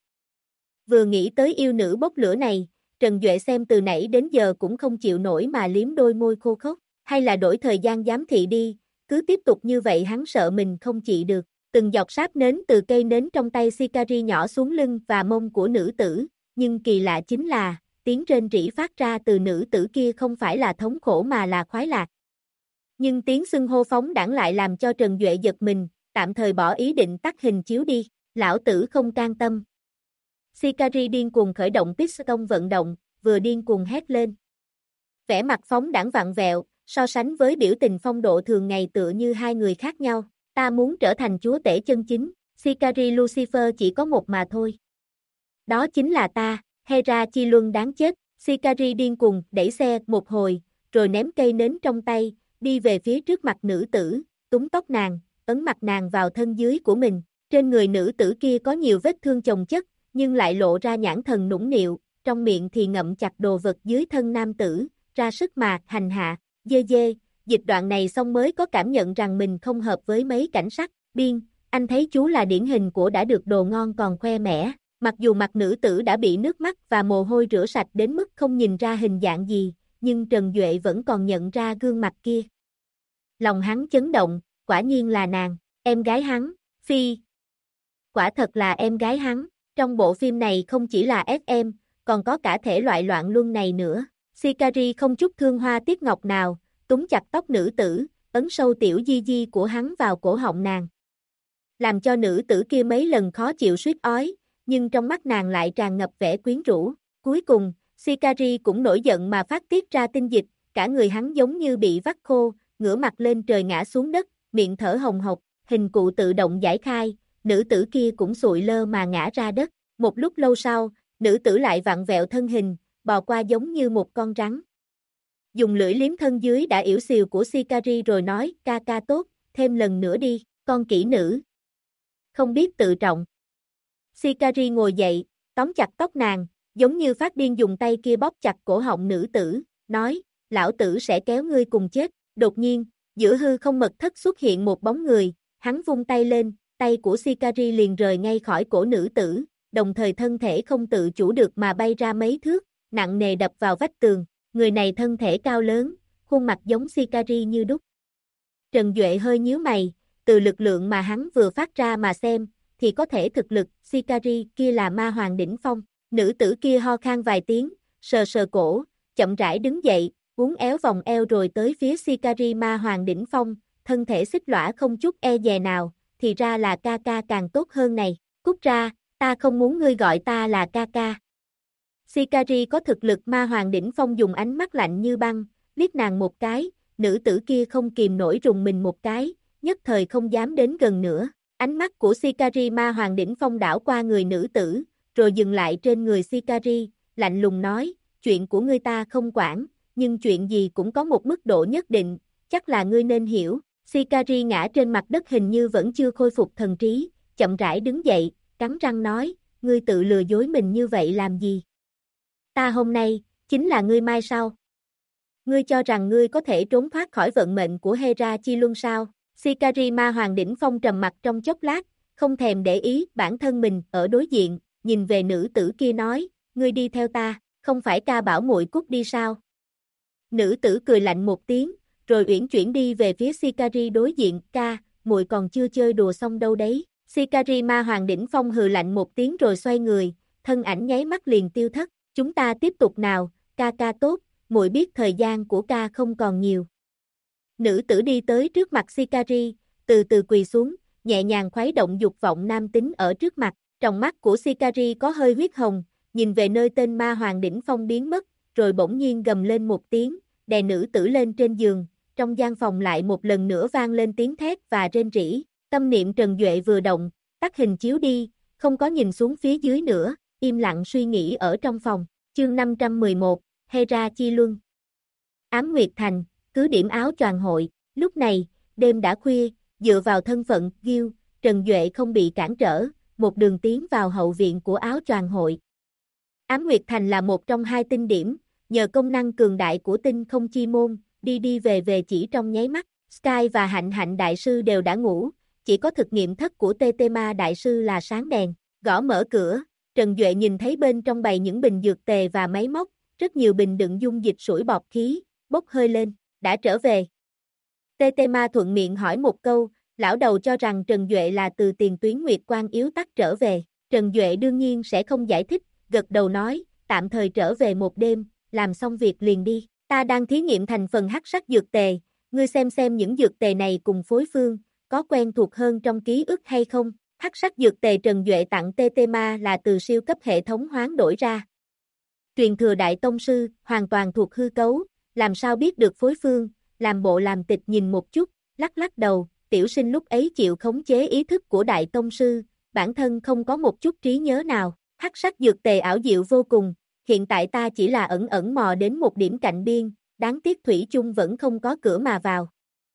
Vừa nghĩ tới yêu nữ bốc lửa này, Trần Duệ xem từ nãy đến giờ cũng không chịu nổi mà liếm đôi môi khô khốc, hay là đổi thời gian giám thị đi, cứ tiếp tục như vậy hắn sợ mình không chịu được. Từng giọt sáp nến từ cây nến trong tay Sikari nhỏ xuống lưng và mông của nữ tử, nhưng kỳ lạ chính là, tiếng rên rỉ phát ra từ nữ tử kia không phải là thống khổ mà là khoái lạc. Nhưng tiếng xưng hô phóng đãng lại làm cho Trần Duệ giật mình, tạm thời bỏ ý định tắt hình chiếu đi, lão tử không can tâm. Sikari điên cuồng khởi động piston vận động, vừa điên cuồng hét lên. Vẻ mặt phóng đãng vặn vẹo, so sánh với biểu tình phong độ thường ngày tựa như hai người khác nhau. Ta muốn trở thành chúa tể chân chính, Sikari Lucifer chỉ có một mà thôi. Đó chính là ta, Hera chi luân đáng chết. Sikari điên cuồng đẩy xe một hồi, rồi ném cây nến trong tay, đi về phía trước mặt nữ tử, túm tóc nàng, ấn mặt nàng vào thân dưới của mình. Trên người nữ tử kia có nhiều vết thương chồng chất, nhưng lại lộ ra nhãn thần nũng nịu, trong miệng thì ngậm chặt đồ vật dưới thân nam tử, ra sức mà hành hạ. Dê dê, dịch đoạn này xong mới có cảm nhận rằng mình không hợp với mấy cảnh sắc. Biên, anh thấy chú là điển hình của đã được đồ ngon còn khoe mẽ. Mặc dù mặt nữ tử đã bị nước mắt và mồ hôi rửa sạch đến mức không nhìn ra hình dạng gì, nhưng Trần Duệ vẫn còn nhận ra gương mặt kia. Lòng hắn chấn động, quả nhiên là nàng, em gái hắn, phi. Quả thật là em gái hắn, trong bộ phim này không chỉ là FM, còn có cả thể loại loạn luân này nữa. Shikari không chút thương hoa tiếc ngọc nào, túm chặt tóc nữ tử, ấn sâu tiểu di di của hắn vào cổ họng nàng. Làm cho nữ tử kia mấy lần khó chịu suýt ói, nhưng trong mắt nàng lại tràn ngập vẻ quyến rũ. Cuối cùng, Shikari cũng nổi giận mà phát tiết ra tinh dịch, cả người hắn giống như bị vắt khô, ngửa mặt lên trời ngã xuống đất, miệng thở hồng hộc, hình cụ tự động giải khai, nữ tử kia cũng sụi lơ mà ngã ra đất. Một lúc lâu sau, nữ tử lại vặn vẹo thân hình, bò qua giống như một con rắn. Dùng lưỡi liếm thân dưới đã yểu xìu của Shikari rồi nói, ca ca tốt, thêm lần nữa đi, con kỹ nữ. Không biết tự trọng. Shikari ngồi dậy, tóm chặt tóc nàng, giống như phát điên dùng tay kia bóp chặt cổ họng nữ tử, nói, lão tử sẽ kéo ngươi cùng chết. Đột nhiên, giữa hư không mật thất xuất hiện một bóng người, hắn vung tay lên, tay của Shikari liền rời ngay khỏi cổ nữ tử, đồng thời thân thể không tự chủ được mà bay ra mấy thước, nặng nề đập vào vách tường. Người này thân thể cao lớn, khuôn mặt giống Shikari như đúc. Trần Duệ hơi nhíu mày, từ lực lượng mà hắn vừa phát ra mà xem, thì có thể thực lực Shikari kia là ma hoàng đỉnh phong. Nữ tử kia ho khan vài tiếng, sờ sờ cổ, chậm rãi đứng dậy, uốn éo vòng eo rồi tới phía Shikari ma hoàng đỉnh phong, thân thể xích lõa không chút e dè nào, thì ra là ca ca càng tốt hơn này, cút ra, ta không muốn ngươi gọi ta là ca ca. Shikari có thực lực ma hoàng đỉnh phong dùng ánh mắt lạnh như băng, liếc nàng một cái, nữ tử kia không kìm nổi rùng mình một cái, nhất thời không dám đến gần nữa. Ánh mắt của Shikari ma hoàng đỉnh phong đảo qua người nữ tử, rồi dừng lại trên người Shikari, lạnh lùng nói, chuyện của ngươi ta không quản, nhưng chuyện gì cũng có một mức độ nhất định, chắc là ngươi nên hiểu. Shikari ngã trên mặt đất hình như vẫn chưa khôi phục thần trí, chậm rãi đứng dậy, cắn răng nói, ngươi tự lừa dối mình như vậy làm gì? Ta hôm nay, chính là ngươi mai sau. Ngươi cho rằng ngươi có thể trốn thoát khỏi vận mệnh của Hera Chi Luân sao? Shikari ma hoàng đỉnh phong trầm mặt trong chốc lát, không thèm để ý bản thân mình ở đối diện, nhìn về nữ tử kia nói, ngươi đi theo ta, không phải ca bảo muội cút đi sao? Nữ tử cười lạnh một tiếng, rồi uyển chuyển đi về phía Shikari đối diện, ca, muội còn chưa chơi đùa xong đâu đấy. Shikari ma hoàng đỉnh phong hừ lạnh một tiếng rồi xoay người, thân ảnh nháy mắt liền tiêu thất, chúng ta tiếp tục nào, ca ca tốt, muội biết thời gian của ca không còn nhiều. Nữ tử đi tới trước mặt Shikari, từ từ quỳ xuống, nhẹ nhàng khuấy động dục vọng nam tính ở trước mặt, trong mắt của Shikari có hơi huyết hồng, nhìn về nơi tên ma hoàng đỉnh phong biến mất, rồi bỗng nhiên gầm lên một tiếng, đè nữ tử lên trên giường, trong gian phòng lại một lần nữa vang lên tiếng thét và rên rỉ. Tâm niệm Trần Duệ vừa động, tắt hình chiếu đi, không có nhìn xuống phía dưới nữa, im lặng suy nghĩ ở trong phòng. Chương 511, Hera Chi Luân. Ám Nguyệt Thành, cứ điểm áo choàng hội. Lúc này, đêm đã khuya, dựa vào thân phận Gil, Trần Duệ không bị cản trở, một đường tiến vào hậu viện của áo choàng hội. Ám Nguyệt Thành là một trong hai tinh điểm, nhờ công năng cường đại của tinh không chi môn, đi về về chỉ trong nháy mắt. Sky và Hạnh Hạnh đại sư đều đã ngủ, chỉ có thực nghiệm thất của Tetema đại sư là sáng đèn. Gõ mở cửa, Trần Duệ nhìn thấy bên trong bày những bình dược tề và máy móc, rất nhiều bình đựng dung dịch sủi bọt khí, bốc hơi lên, đã trở về. Tetema thuận miệng hỏi một câu, lão đầu cho rằng Trần Duệ là từ tiền tuyến Nguyệt Quang yếu tắc trở về. Trần Duệ đương nhiên sẽ không giải thích, gật đầu nói, tạm thời trở về một đêm, làm xong việc liền đi. Ta đang thí nghiệm thành phần hắc sắc dược tề, ngươi xem những dược tề này cùng phối phương, có quen thuộc hơn trong ký ức hay không? Hắc sắc dược tề Trần Duệ tặng Tetema là từ siêu cấp hệ thống hoán đổi ra. Truyền thừa đại tông sư, hoàn toàn thuộc hư cấu, làm sao biết được phối phương, làm bộ làm tịch nhìn một chút, lắc đầu, tiểu sinh lúc ấy chịu khống chế ý thức của đại tông sư, bản thân không có một chút trí nhớ nào. Hắc sắc dược tề ảo diệu vô cùng, hiện tại ta chỉ là ẩn mò đến một điểm cạnh biên, đáng tiếc thủy chung vẫn không có cửa mà vào.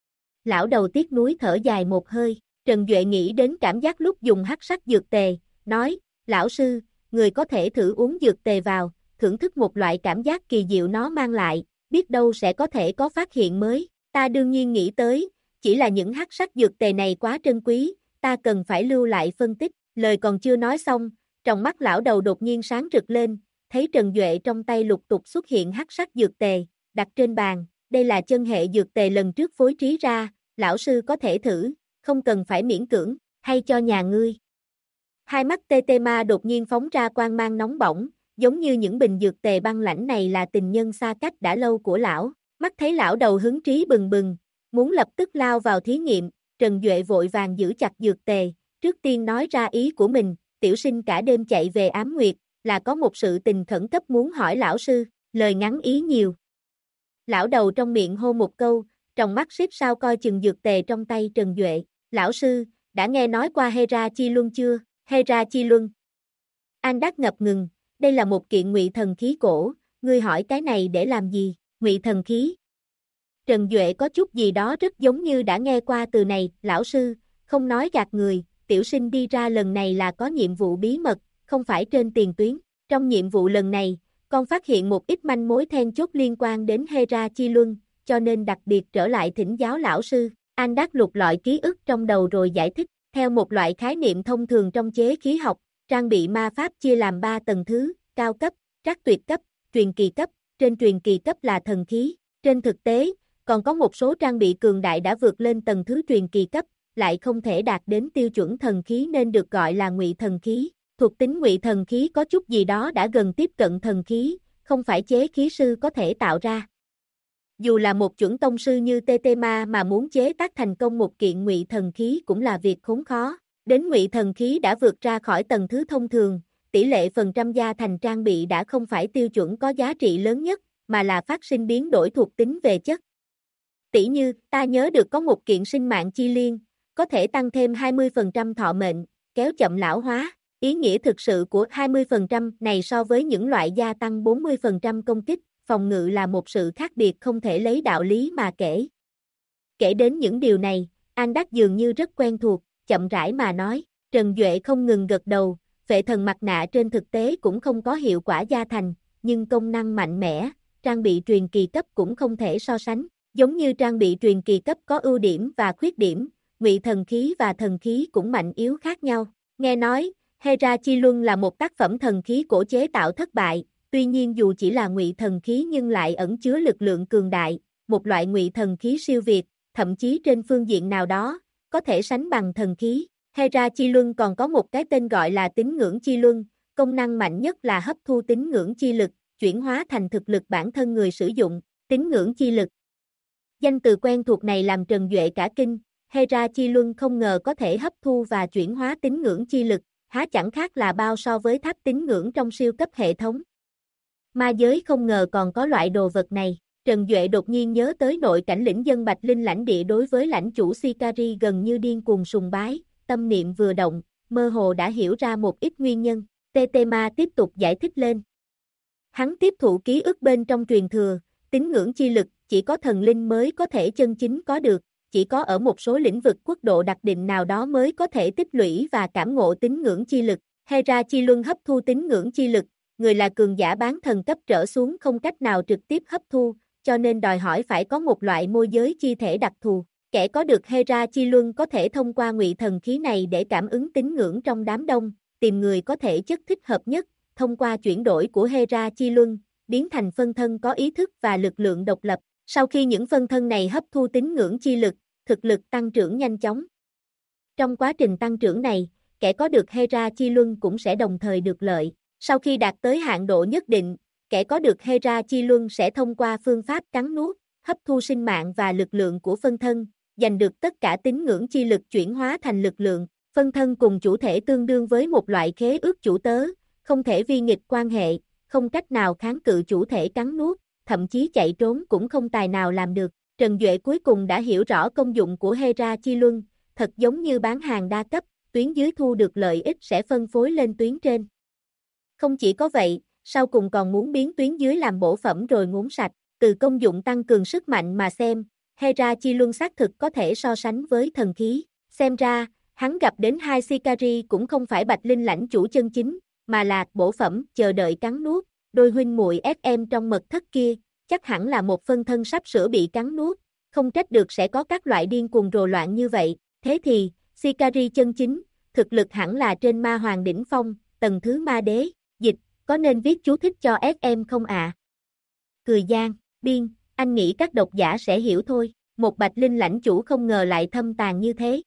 Lão đầu tiếc nuối thở dài một hơi, Trần Duệ nghĩ đến cảm giác lúc dùng hắc sắc dược tề, nói, lão sư, người có thể thử uống dược tề vào, thưởng thức một loại cảm giác kỳ diệu nó mang lại, biết đâu sẽ có thể có phát hiện mới. Ta đương nhiên nghĩ tới, chỉ là những hắc sắc dược tề này quá trân quý, ta cần phải lưu lại phân tích. Lời còn chưa nói xong, trong mắt lão đầu đột nhiên sáng rực lên, thấy Trần Duệ trong tay lục tục xuất hiện hắc sắc dược tề, đặt trên bàn, đây là chân hệ dược tề lần trước phối trí ra, lão sư có thể thử, không cần phải miễn cưỡng, hay cho nhà ngươi. Hai mắt Tetema đột nhiên phóng ra quang mang nóng bỏng, giống như những bình dược tề băng lãnh này là tình nhân xa cách đã lâu của lão. Mắt thấy lão đầu hứng trí bừng bừng, muốn lập tức lao vào thí nghiệm, Trần Duệ vội vàng giữ chặt dược tề, trước tiên nói ra ý của mình, tiểu sinh cả đêm chạy về Ám Nguyệt, là có một sự tình khẩn cấp muốn hỏi lão sư, lời ngắn ý nhiều. Lão đầu trong miệng hô một câu, trong mắt xếp sao coi chừng dược tề trong tay Trần Duệ, lão sư, đã nghe nói qua Hera Chi Luân chưa? Hera Chi Luân. An Đắc ngập ngừng, đây là một kiện ngụy thần khí cổ, ngươi hỏi cái này để làm gì? Ngụy thần khí. Trần Duệ có chút gì đó rất giống như đã nghe qua từ này, lão sư, không nói gạt người, tiểu sinh đi ra lần này là có nhiệm vụ bí mật, không phải trên tiền tuyến. Trong nhiệm vụ lần này, con phát hiện một ít manh mối then chốt liên quan đến Hera Chi Luân, cho nên đặc biệt trở lại thỉnh giáo lão sư. An Đắc lục lọi ký ức trong đầu rồi giải thích, theo một loại khái niệm thông thường trong chế khí học, trang bị ma pháp chia làm 3 tầng thứ, cao cấp, trắc tuyệt cấp, truyền kỳ cấp, trên truyền kỳ cấp là thần khí. Trên thực tế, còn có một số trang bị cường đại đã vượt lên tầng thứ truyền kỳ cấp, lại không thể đạt đến tiêu chuẩn thần khí nên được gọi là ngụy thần khí. Thuộc tính ngụy thần khí có chút gì đó đã gần tiếp cận thần khí, không phải chế khí sư có thể tạo ra. Dù là một chuẩn tông sư như Tetema mà muốn chế tác thành công một kiện ngụy thần khí cũng là việc khốn khó. Đến ngụy thần khí đã vượt ra khỏi tầng thứ thông thường, tỷ lệ phần trăm gia thành trang bị đã không phải tiêu chuẩn có giá trị lớn nhất, mà là phát sinh biến đổi thuộc tính về chất. Tỷ như, ta nhớ được có một kiện sinh mạng chi liên, có thể tăng thêm 20% thọ mệnh, kéo chậm lão hóa. Ý nghĩa thực sự của 20% này so với những loại gia tăng 40% công kích, phòng ngự là một sự khác biệt không thể lấy đạo lý mà kể. Kể đến những điều này, An Đắc dường như rất quen thuộc, chậm rãi mà nói, Trần Duệ không ngừng gật đầu, phệ thần mặt nạ trên thực tế cũng không có hiệu quả gia thành, nhưng công năng mạnh mẽ, trang bị truyền kỳ cấp cũng không thể so sánh, giống như trang bị truyền kỳ cấp có ưu điểm và khuyết điểm, ngụy thần khí và thần khí cũng mạnh yếu khác nhau. Nghe nói, Hera Chi Luân là một tác phẩm thần khí cổ chế tạo thất bại, tuy nhiên dù chỉ là ngụy thần khí nhưng lại ẩn chứa lực lượng cường đại, một loại ngụy thần khí siêu việt, thậm chí trên phương diện nào đó, có thể sánh bằng thần khí. Hera Chi Luân còn có một cái tên gọi là tín ngưỡng chi luân, công năng mạnh nhất là hấp thu tín ngưỡng chi lực, chuyển hóa thành thực lực bản thân người sử dụng, tín ngưỡng chi lực. Danh từ quen thuộc này làm Trần Duệ cả kinh, Hera Chi Luân không ngờ có thể hấp thu và chuyển hóa tín ngưỡng chi lực, há chẳng khác là bao so với tháp tín ngưỡng trong siêu cấp hệ thống. Ma giới không ngờ còn có loại đồ vật này, Trần Duệ đột nhiên nhớ tới nội cảnh lĩnh dân Bạch Linh lãnh địa đối với lãnh chủ Sikari gần như điên cuồng sùng bái, tâm niệm vừa động, mơ hồ đã hiểu ra một ít nguyên nhân, Tetema tiếp tục giải thích lên. Hắn tiếp thụ ký ức bên trong truyền thừa, tín ngưỡng chi lực, chỉ có thần linh mới có thể chân chính có được, chỉ có ở một số lĩnh vực quốc độ đặc định nào đó mới có thể tích lũy và cảm ngộ tín ngưỡng chi lực. Hera Chi Luân hấp thu tín ngưỡng chi lực, người là cường giả bán thần cấp trở xuống không cách nào trực tiếp hấp thu, cho nên đòi hỏi phải có một loại môi giới chi thể đặc thù. Kẻ có được Hera Chi Luân có thể thông qua ngụy thần khí này để cảm ứng tín ngưỡng trong đám đông, tìm người có thể chất thích hợp nhất, thông qua chuyển đổi của Hera Chi Luân, biến thành phân thân có ý thức và lực lượng độc lập. Sau khi những phân thân này hấp thu tín ngưỡng chi lực, thực lực tăng trưởng nhanh chóng. Trong quá trình tăng trưởng này, kẻ có được Hera Chi Luân cũng sẽ đồng thời được lợi. Sau khi đạt tới hạn độ nhất định, kẻ có được Hera Chi Luân sẽ thông qua phương pháp cắn nuốt, hấp thu sinh mạng và lực lượng của phân thân, giành được tất cả tín ngưỡng chi lực chuyển hóa thành lực lượng. Phân thân cùng chủ thể tương đương với một loại khế ước chủ tớ, không thể vi nghịch quan hệ, không cách nào kháng cự chủ thể cắn nuốt, thậm chí chạy trốn cũng không tài nào làm được. Trần Duệ cuối cùng đã hiểu rõ công dụng của Hera Chi Luân, thật giống như bán hàng đa cấp, tuyến dưới thu được lợi ích sẽ phân phối lên tuyến trên. Không chỉ có vậy, sau cùng còn muốn biến tuyến dưới làm bổ phẩm rồi ngốn sạch, từ công dụng tăng cường sức mạnh mà xem, Hera Chi Luân xác thực có thể so sánh với thần khí. Xem ra, hắn gặp đến hai Sikari cũng không phải Bạch Linh lãnh chủ chân chính, mà là bổ phẩm chờ đợi cắn nuốt, đôi huynh muội SM trong mật thất kia, chắc hẳn là một phân thân sắp sửa bị cắn nuốt, không trách được sẽ có các loại điên cuồng rồ loạn như vậy. Thế thì, Sikari chân chính, thực lực hẳn là trên ma hoàng đỉnh phong, tầng thứ ma đế. Dịch, có nên viết chú thích cho SM không ạ? Cười gian, biên, anh nghĩ các độc giả sẽ hiểu thôi. một Bạch Linh lãnh chủ không ngờ lại thâm tàn như thế.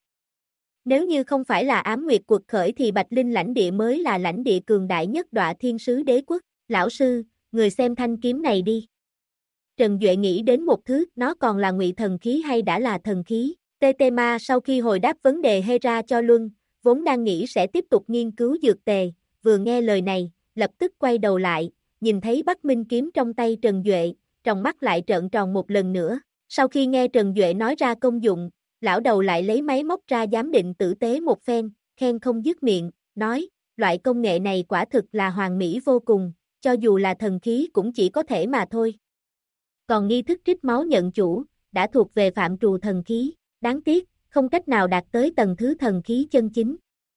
Nếu như không phải là ám nguyệt quật khởi thì Bạch Linh lãnh địa mới là lãnh địa cường đại nhất Đọa Thiên Sứ Đế Quốc. Lão sư, người xem thanh kiếm này đi. Trần Duệ nghĩ đến một thứ, nó còn là ngụy thần khí hay đã là thần khí. Tetema sau khi hồi đáp vấn đề Hera cho Luân, vốn đang nghĩ sẽ tiếp tục nghiên cứu dược tề, vừa nghe lời này, lập tức quay đầu lại, nhìn thấy Bắc Minh kiếm trong tay Trần Duệ, trong mắt lại trợn tròn một lần nữa. Sau khi nghe Trần Duệ nói ra công dụng, lão đầu lại lấy máy móc ra giám định tử tế một phen, khen không dứt miệng, nói, loại công nghệ này quả thực là hoàn mỹ vô cùng, cho dù là thần khí cũng chỉ có thể mà thôi. Còn nghi thức trích máu nhận chủ, đã thuộc về phạm trù thần khí, đáng tiếc, không cách nào đạt tới tầng thứ thần khí chân chính.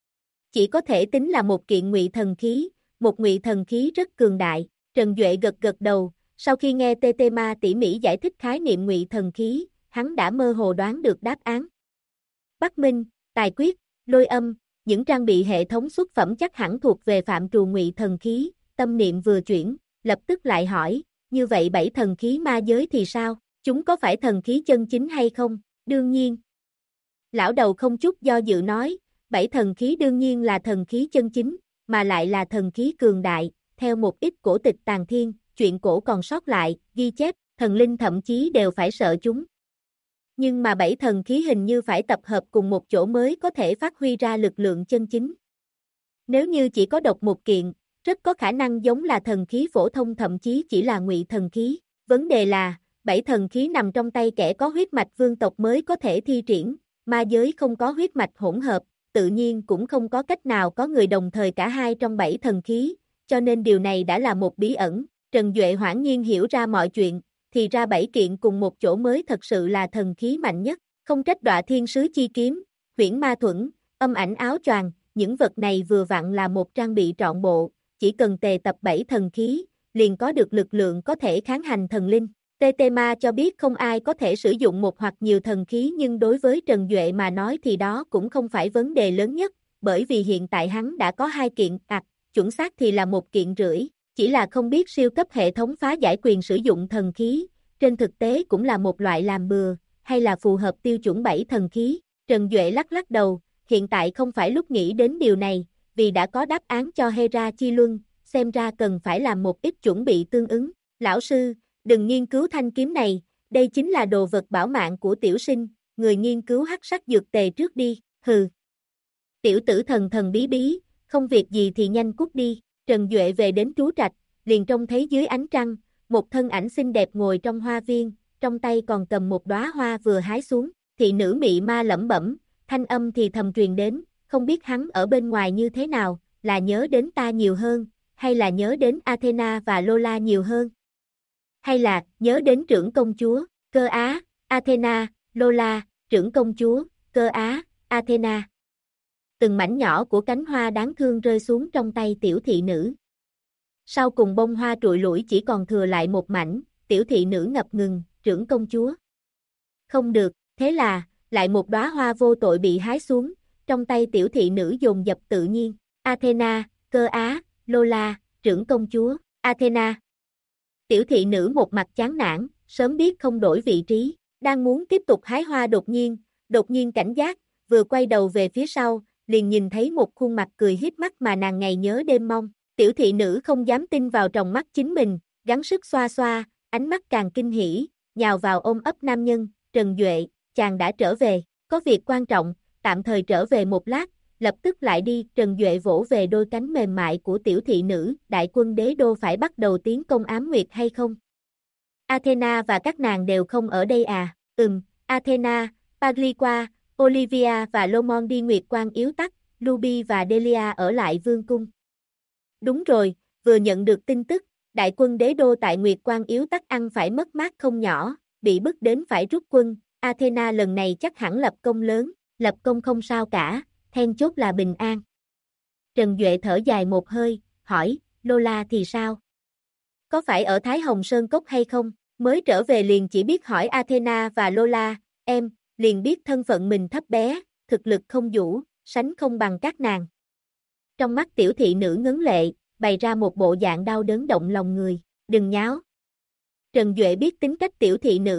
Chỉ có thể tính là một kiện ngụy thần khí, một ngụy thần khí rất cường đại. Trần Duệ gật gật đầu, sau khi nghe Tetema tỉ mỉ giải thích khái niệm ngụy thần khí, hắn đã mơ hồ đoán được đáp án. Bắc Minh, Tài Quyết, Lôi Âm, những trang bị hệ thống xuất phẩm chắc hẳn thuộc về phạm trù ngụy thần khí, tâm niệm vừa chuyển, lập tức lại hỏi, như vậy 7 thần khí ma giới thì sao, chúng có phải thần khí chân chính hay không? Đương nhiên. Lão đầu không chút do dự nói, 7 thần khí đương nhiên là thần khí chân chính, mà lại là thần khí cường đại, theo một ít cổ tịch tàng thiên, chuyện cổ còn sót lại, ghi chép, thần linh thậm chí đều phải sợ chúng. Nhưng mà 7 thần khí hình như phải tập hợp cùng một chỗ mới có thể phát huy ra lực lượng chân chính. Nếu như chỉ có độc một kiện, rất có khả năng giống là thần khí phổ thông thậm chí chỉ là ngụy thần khí. Vấn đề là, 7 thần khí nằm trong tay kẻ có huyết mạch vương tộc mới có thể thi triển, ma giới không có huyết mạch hỗn hợp, tự nhiên cũng không có cách nào có người đồng thời cả hai trong 7 thần khí, cho nên điều này đã là một bí ẩn. Trần Duệ hoảng nhiên hiểu ra mọi chuyện, thì ra 7 kiện cùng một chỗ mới thật sự là thần khí mạnh nhất, không trách Đọa Thiên Sứ chi kiếm, huyễn ma thuẫn, âm ảnh áo choàng, những vật này vừa vặn là một trang bị trọn bộ, chỉ cần tề tập 7 thần khí, liền có được lực lượng có thể kháng hành thần linh. Tetema cho biết không ai có thể sử dụng một hoặc nhiều thần khí nhưng đối với Trần Duệ mà nói thì đó cũng không phải vấn đề lớn nhất, bởi vì hiện tại hắn đã có 2 kiện, chuẩn xác thì là 1 kiện rưỡi, chỉ là không biết siêu cấp hệ thống phá giải quyền sử dụng thần khí, trên thực tế cũng là một loại làm bừa, hay là phù hợp tiêu chuẩn 7 thần khí. Trần Duệ lắc lắc đầu, hiện tại không phải lúc nghĩ đến điều này, vì đã có đáp án cho Hera Chi Luân, xem ra cần phải làm một ít chuẩn bị tương ứng. Lão sư, đừng nghiên cứu thanh kiếm này, đây chính là đồ vật bảo mạng của tiểu sinh, người nghiên cứu hắc sắc dược tề trước đi, hừ. Tiểu tử thần thần bí bí, không việc gì thì nhanh cút đi. Trần Duệ về đến trú trạch, liền trông thấy dưới ánh trăng, một thân ảnh xinh đẹp ngồi trong hoa viên, trong tay còn cầm một đóa hoa vừa hái xuống, thị nữ mị ma lẩm bẩm, thanh âm thì thầm truyền đến, không biết hắn ở bên ngoài như thế nào, là nhớ đến ta nhiều hơn, hay là nhớ đến Athena và Lola nhiều hơn, hay là nhớ đến trưởng công chúa, Cơ Á, Athena, Lola, trưởng công chúa, Cơ Á, Athena. Từng mảnh nhỏ của cánh hoa đáng thương rơi xuống trong tay tiểu thị nữ. Sau cùng bông hoa trụi lủi chỉ còn thừa lại một mảnh, tiểu thị nữ ngập ngừng, trưởng công chúa. Không được, thế là, lại một đóa hoa vô tội bị hái xuống, trong tay tiểu thị nữ dồn dập tự nhiên, Athena, Cơ Á, Lola, trưởng công chúa, Athena. Tiểu thị nữ một mặt chán nản, sớm biết không đổi vị trí, đang muốn tiếp tục hái hoa đột nhiên cảnh giác, vừa quay đầu về phía sau, liền nhìn thấy một khuôn mặt cười hiếp mắt mà nàng ngày nhớ đêm mong. Tiểu thị nữ không dám tin vào tròng mắt chính mình, gắng sức xoa xoa, ánh mắt càng kinh hỉ, nhào vào ôm ấp nam nhân, Trần Duệ, chàng đã trở về, có việc quan trọng, tạm thời trở về một lát, lập tức lại đi. Trần Duệ vỗ về đôi cánh mềm mại của tiểu thị nữ, đại quân đế đô phải bắt đầu tiến công ám nguyệt hay không? Athena và các nàng đều không ở đây à? Athena, Pagliqua, Olivia và Lomon đi Nguyệt Quan Yếu Tắc, Ruby và Delia ở lại vương cung. Đúng rồi, vừa nhận được tin tức, đại quân đế đô tại Nguyệt Quan Yếu Tắc ăn phải mất mát không nhỏ, bị bức đến phải rút quân, Athena lần này chắc hẳn lập công lớn, lập công không sao cả, then chốt là bình an. Trần Duệ thở dài một hơi, hỏi, Lola thì sao? Có phải ở Thái Hồng Sơn Cốc hay không? Mới trở về liền chỉ biết hỏi Athena và Lola, em, liền biết thân phận mình thấp bé, thực lực không đủ, sánh không bằng các nàng. Trong mắt tiểu thị nữ ngấn lệ, bày ra một bộ dạng đau đớn động lòng người, đừng nháo. Trần Duệ biết tính cách tiểu thị nữ,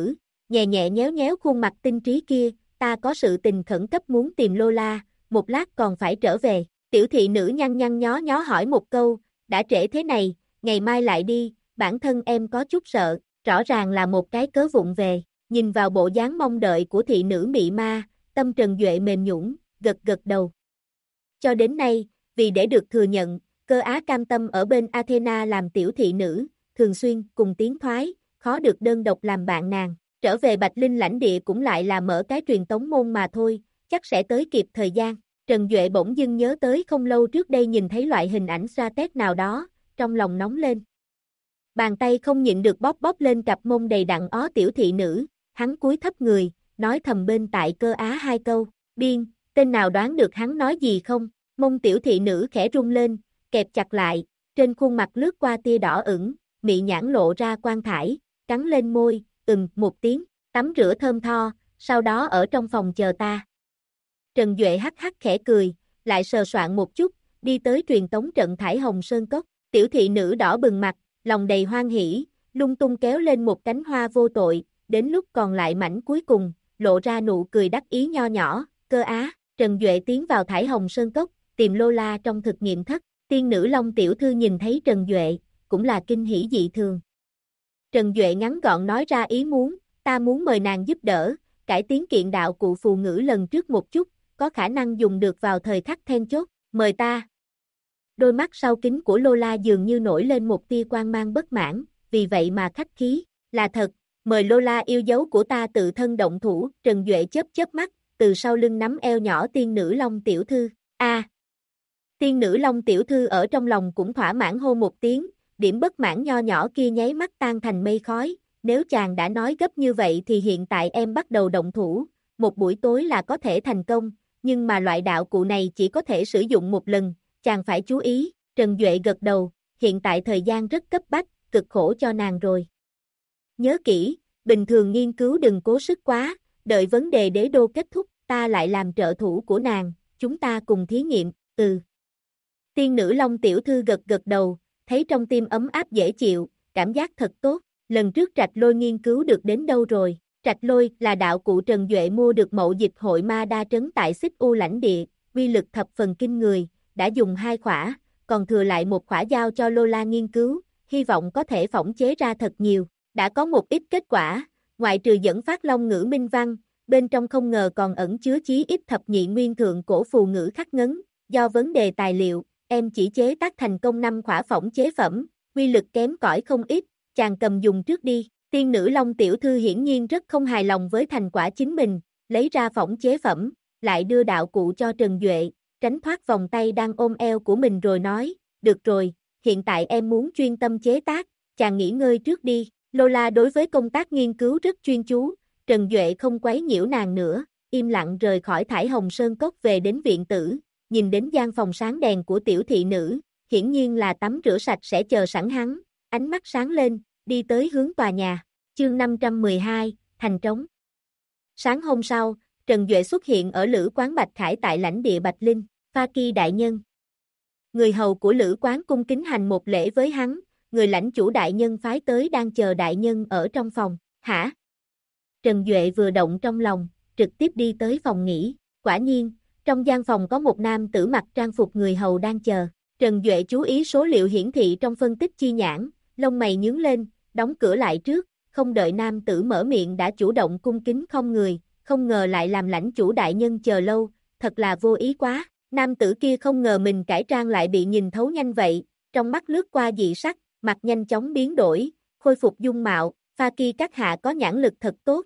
nhẹ nhẹ nhéo nhéo khuôn mặt tinh trí kia, ta có sự tình khẩn cấp muốn tìm Lola, một lát còn phải trở về. Tiểu thị nữ nhăn nhăn nhó nhó hỏi một câu, đã trễ thế này, ngày mai lại đi, bản thân em có chút sợ, rõ ràng là một cái cớ vụng về. Nhìn vào bộ dáng mong đợi của thị nữ mị ma, tâm Trần Duệ mềm nhũn, gật gật đầu. Cho đến nay, vì để được thừa nhận, Cơ Á cam tâm ở bên Athena làm tiểu thị nữ, thường xuyên cùng tiến thoái, khó được đơn độc làm bạn nàng. Trở về Bạch Linh lãnh địa cũng lại là mở cái truyền tống môn mà thôi, chắc sẽ tới kịp thời gian. Trần Duệ bỗng dưng nhớ tới không lâu trước đây nhìn thấy loại hình ảnh Stratex nào đó, trong lòng nóng lên. Bàn tay không nhịn được bóp bóp lên cặp mông đầy đặn ó tiểu thị nữ, hắn cúi thấp người, nói thầm bên tại Cơ Á hai câu, biên, tên nào đoán được hắn nói gì không? Mông tiểu thị nữ khẽ rung lên, kẹp chặt lại, trên khuôn mặt lướt qua tia đỏ ửng, mị nhãn lộ ra quan thải, cắn lên môi, một tiếng, tắm rửa thơm tho, sau đó ở trong phòng chờ ta. Trần Duệ hắc hắc khẽ cười, lại sờ soạn một chút, đi tới truyền tống trận Thải Hồng Sơn Cốc, tiểu thị nữ đỏ bừng mặt, lòng đầy hoan hỉ, lung tung kéo lên một cánh hoa vô tội, đến lúc còn lại mảnh cuối cùng, lộ ra nụ cười đắc ý nho nhỏ, Cơ Á. Trần Duệ tiến vào Thải Hồng Sơn Cốc, tìm Lola trong thực nghiệm thất, tiên nữ Long tiểu thư nhìn thấy Trần Duệ, cũng là kinh hỉ dị thường. Trần Duệ ngắn gọn nói ra ý muốn, ta muốn mời nàng giúp đỡ, cải tiến kiện đạo cụ phù ngữ lần trước một chút, có khả năng dùng được vào thời khắc then chốt, mời ta. Đôi mắt sau kính của Lola dường như nổi lên một tia quang mang bất mãn, vì vậy mà khách khí, là thật, mời Lola yêu dấu của ta tự thân động thủ, Trần Duệ chớp chớp mắt, từ sau lưng nắm eo nhỏ tiên nữ Long tiểu thư, tiên nữ Long tiểu thư ở trong lòng cũng thỏa mãn hô một tiếng, điểm bất mãn nho nhỏ kia nháy mắt tan thành mây khói, nếu chàng đã nói gấp như vậy thì hiện tại em bắt đầu động thủ, một buổi tối là có thể thành công, nhưng mà loại đạo cụ này chỉ có thể sử dụng một lần, chàng phải chú ý, Trần Duệ gật đầu, hiện tại thời gian rất cấp bách, cực khổ cho nàng rồi. Nhớ kỹ, bình thường nghiên cứu đừng cố sức quá, đợi vấn đề đế đô kết thúc, ta lại làm trợ thủ của nàng, chúng ta cùng thí nghiệm, Tiên nữ Long tiểu thư gật gật đầu, thấy trong tim ấm áp dễ chịu, cảm giác thật tốt, lần trước Trạch Lôi nghiên cứu được đến đâu rồi? Trạch Lôi là đạo cụ Trần Duệ mua được mậu dịch hội ma đa trấn tại Xích U lãnh địa, uy lực thập phần kinh người, đã dùng 2 khỏa, còn thừa lại một khỏa giao cho Lola nghiên cứu, hy vọng có thể phỏng chế ra thật nhiều, đã có một ít kết quả, ngoại trừ dẫn phát long ngữ minh văn, bên trong không ngờ còn ẩn chứa chí ít thập nhị nguyên thượng cổ phù ngữ khắc ngấn, do vấn đề tài liệu, em chỉ chế tác thành công 5 khỏa phỏng chế phẩm, uy lực kém cỏi không ít, chàng cầm dùng trước đi. Tiên nữ Long tiểu thư hiển nhiên rất không hài lòng với thành quả chính mình, lấy ra phỏng chế phẩm, lại đưa đạo cụ cho Trần Duệ, tránh thoát vòng tay đang ôm eo của mình rồi nói, được rồi, hiện tại em muốn chuyên tâm chế tác, chàng nghỉ ngơi trước đi. Lola đối với công tác nghiên cứu rất chuyên chú, Trần Duệ không quấy nhiễu nàng nữa, im lặng rời khỏi Thải Hồng Sơn Cốc về đến viện tử, nhìn đến gian phòng sáng đèn của tiểu thị nữ, hiển nhiên là tắm rửa sạch sẽ chờ sẵn hắn, ánh mắt sáng lên, đi tới hướng tòa nhà. Chương 512, Thành trống. Sáng hôm sau, Trần Duệ xuất hiện ở lữ quán Bạch Khải tại lãnh địa Bạch Linh, Pha Kỳ đại nhân. Người hầu của lữ quán cung kính hành một lễ với hắn, người lãnh chủ đại nhân phái tới đang chờ đại nhân ở trong phòng, hả? Trần Duệ vừa động trong lòng, trực tiếp đi tới phòng nghỉ, quả nhiên, trong gian phòng có một nam tử mặc trang phục người hầu đang chờ. Trần Duệ chú ý số liệu hiển thị trong phân tích chi nhãn, lông mày nhướng lên, đóng cửa lại trước, không đợi nam tử mở miệng đã chủ động cung kính không người, không ngờ lại làm lãnh chủ đại nhân chờ lâu, thật là vô ý quá. Nam tử kia không ngờ mình cải trang lại bị nhìn thấu nhanh vậy, trong mắt lướt qua dị sắc, mặt nhanh chóng biến đổi, khôi phục dung mạo, Pha Kỳ các hạ có nhãn lực thật tốt.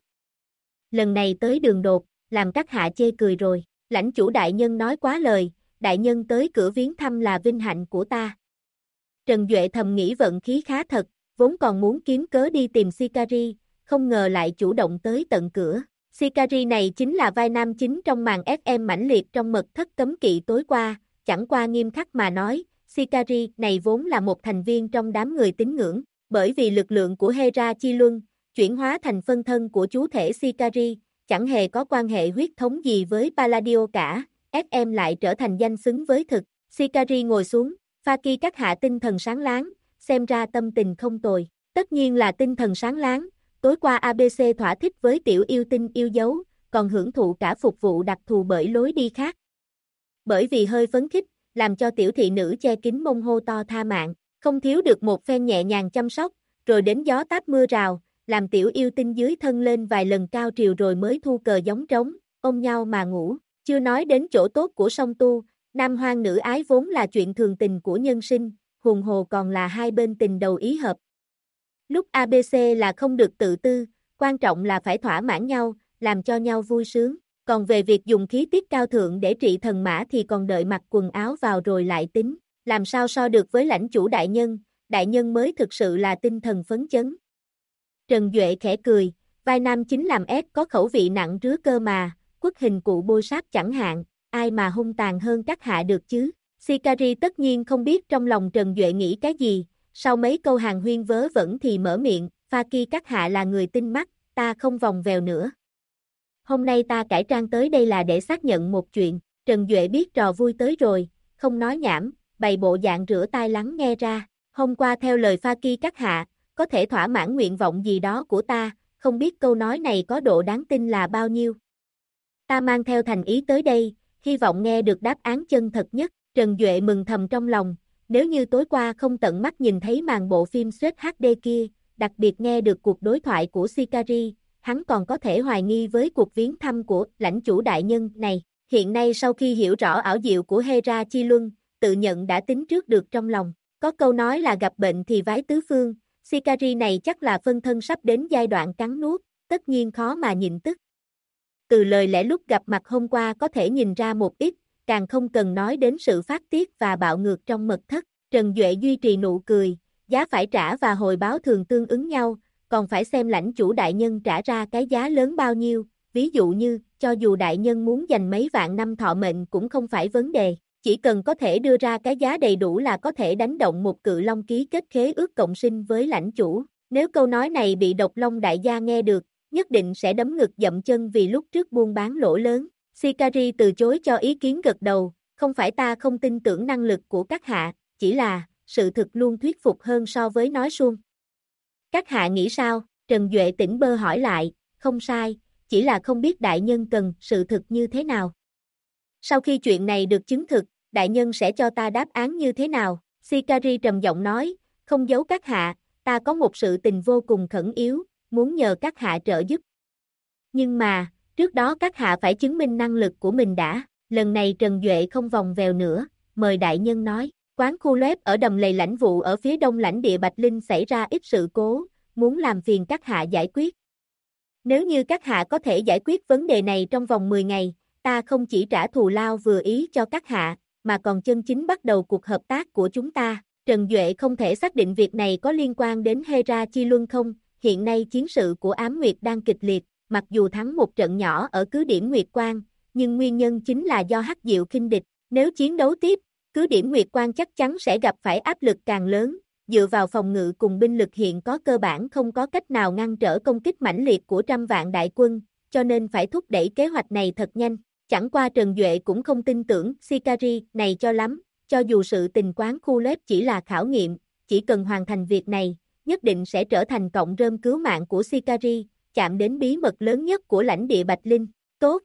Lần này tới đường đột, làm các hạ chê cười rồi, lãnh chủ đại nhân nói quá lời, đại nhân tới cửa viếng thăm là vinh hạnh của ta. Trần Duệ thầm nghĩ vận khí khá thật, vốn còn muốn kiếm cớ đi tìm Sikari, không ngờ lại chủ động tới tận cửa. Sikari này chính là vai nam chính trong màn FM mãnh liệt trong mật thất cấm kỵ tối qua, chẳng qua nghiêm khắc mà nói, Sikari này vốn là một thành viên trong đám người tín ngưỡng, bởi vì lực lượng của Hera Chi Luân, chuyển hóa thành phân thân của chú thể Sikari, chẳng hề có quan hệ huyết thống gì với Palladio cả, FM lại trở thành danh xứng với thực. Sikari ngồi xuống, Pha Kỳ các hạ tinh thần sáng láng, xem ra tâm tình không tồi, tất nhiên là tinh thần sáng láng, Tối qua ABC thỏa thích với tiểu yêu tinh yêu dấu, còn hưởng thụ cả phục vụ đặc thù bởi lối đi khác. Bởi vì hơi phấn khích, làm cho tiểu thị nữ che kín mông hô to tha mạng, không thiếu được một phen nhẹ nhàng chăm sóc, rồi đến gió táp mưa rào, làm tiểu yêu tinh dưới thân lên vài lần cao triều rồi mới thu cờ giống trống, ôm nhau mà ngủ. Chưa nói đến chỗ tốt của song tu, nam hoang nữ ái vốn là chuyện thường tình của nhân sinh, huống hồ còn là hai bên tình đầu ý hợp. Lúc ABC là không được tự tư, quan trọng là phải thỏa mãn nhau, làm cho nhau vui sướng. Còn về việc dùng khí tiết cao thượng để trị thần mã thì còn đợi mặc quần áo vào rồi lại tính. Làm sao so được với lãnh chủ đại nhân mới thực sự là tinh thần phấn chấn. Trần Duệ khẽ cười, vai nam chính làm ép có khẩu vị nặng rứa cơ mà, quất hình cụ bôi sáp chẳng hạn, ai mà hung tàn hơn các hạ được chứ. Shikari tất nhiên không biết trong lòng Trần Duệ nghĩ cái gì, sau mấy câu hàng huyên vớ vẩn thì mở miệng, Pha-ki các hạ là người tinh mắt, ta không vòng vèo nữa. Hôm nay ta cải trang tới đây là để xác nhận một chuyện, Trần Duệ biết trò vui tới rồi, không nói nhảm, bày bộ dạng rửa tai lắng nghe ra. Hôm qua theo lời Pha-ki các hạ, có thể thỏa mãn nguyện vọng gì đó của ta, không biết câu nói này có độ đáng tin là bao nhiêu. Ta mang theo thành ý tới đây, hy vọng nghe được đáp án chân thật nhất. Trần Duệ mừng thầm trong lòng, nếu như tối qua không tận mắt nhìn thấy màn bộ phim Suede HD kia, đặc biệt nghe được cuộc đối thoại của Shikari, hắn còn có thể hoài nghi với cuộc viếng thăm của lãnh chủ đại nhân này. Hiện nay sau khi hiểu rõ ảo diệu của Hera Chi Luân, tự nhận đã tính trước được trong lòng. Có câu nói là gặp bệnh thì vái tứ phương, Shikari này chắc là phân thân sắp đến giai đoạn cắn nuốt, tất nhiên khó mà nhịn tức. Từ lời lẽ lúc gặp mặt hôm qua có thể nhìn ra một ít, càng không cần nói đến sự phát tiết và bạo ngược trong mật thất. Trần Duệ duy trì nụ cười, giá phải trả và hồi báo thường tương ứng nhau, còn phải xem lãnh chủ đại nhân trả ra cái giá lớn bao nhiêu, ví dụ như, cho dù đại nhân muốn dành mấy vạn năm thọ mệnh cũng không phải vấn đề, chỉ cần có thể đưa ra cái giá đầy đủ là có thể đánh động một cự long ký kết khế ước cộng sinh với lãnh chủ. Nếu câu nói này bị Độc Long đại gia nghe được, nhất định sẽ đấm ngực dậm chân vì lúc trước buôn bán lỗ lớn. Shikari từ chối cho ý kiến gật đầu, không phải ta không tin tưởng năng lực của các hạ, chỉ là, sự thực luôn thuyết phục hơn so với nói suông. Các hạ nghĩ sao? Trần Duệ tỉnh bơ hỏi lại, không sai, chỉ là không biết đại nhân cần sự thực như thế nào. Sau khi chuyện này được chứng thực, đại nhân sẽ cho ta đáp án như thế nào? Shikari trầm giọng nói, không giấu các hạ, ta có một sự tình vô cùng khẩn yếu, muốn nhờ các hạ trợ giúp. Nhưng mà, trước đó các hạ phải chứng minh năng lực của mình đã. Lần này Trần Duệ không vòng vèo nữa, mời đại nhân nói. Quán khu lép ở đầm lầy lãnh vụ ở phía đông lãnh địa Bạch Linh xảy ra ít sự cố, muốn làm phiền các hạ giải quyết. Nếu như các hạ có thể giải quyết vấn đề này trong vòng 10 ngày, ta không chỉ trả thù lao vừa ý cho các hạ, mà còn chân chính bắt đầu cuộc hợp tác của chúng ta. Trần Duệ không thể xác định việc này có liên quan đến Hera Chi Luân không, hiện nay chiến sự của Ám Nguyệt đang kịch liệt, mặc dù thắng một trận nhỏ ở cứ điểm Nguyệt Quang, nhưng nguyên nhân chính là do Hắc Diệu khinh địch. Nếu chiến đấu tiếp, cứ điểm Nguyệt Quang chắc chắn sẽ gặp phải áp lực càng lớn, dựa vào phòng ngự cùng binh lực hiện có cơ bản không có cách nào ngăn trở công kích mãnh liệt của trăm vạn đại quân, cho nên phải thúc đẩy kế hoạch này thật nhanh. Chẳng qua Trần Duệ cũng không tin tưởng Shikari này cho lắm, cho dù sự tình quán khu lép chỉ là khảo nghiệm, chỉ cần hoàn thành việc này, nhất định sẽ trở thành cọng rơm cứu mạng của Shikari, chạm đến bí mật lớn nhất của lãnh địa Bạch Linh. Tốt!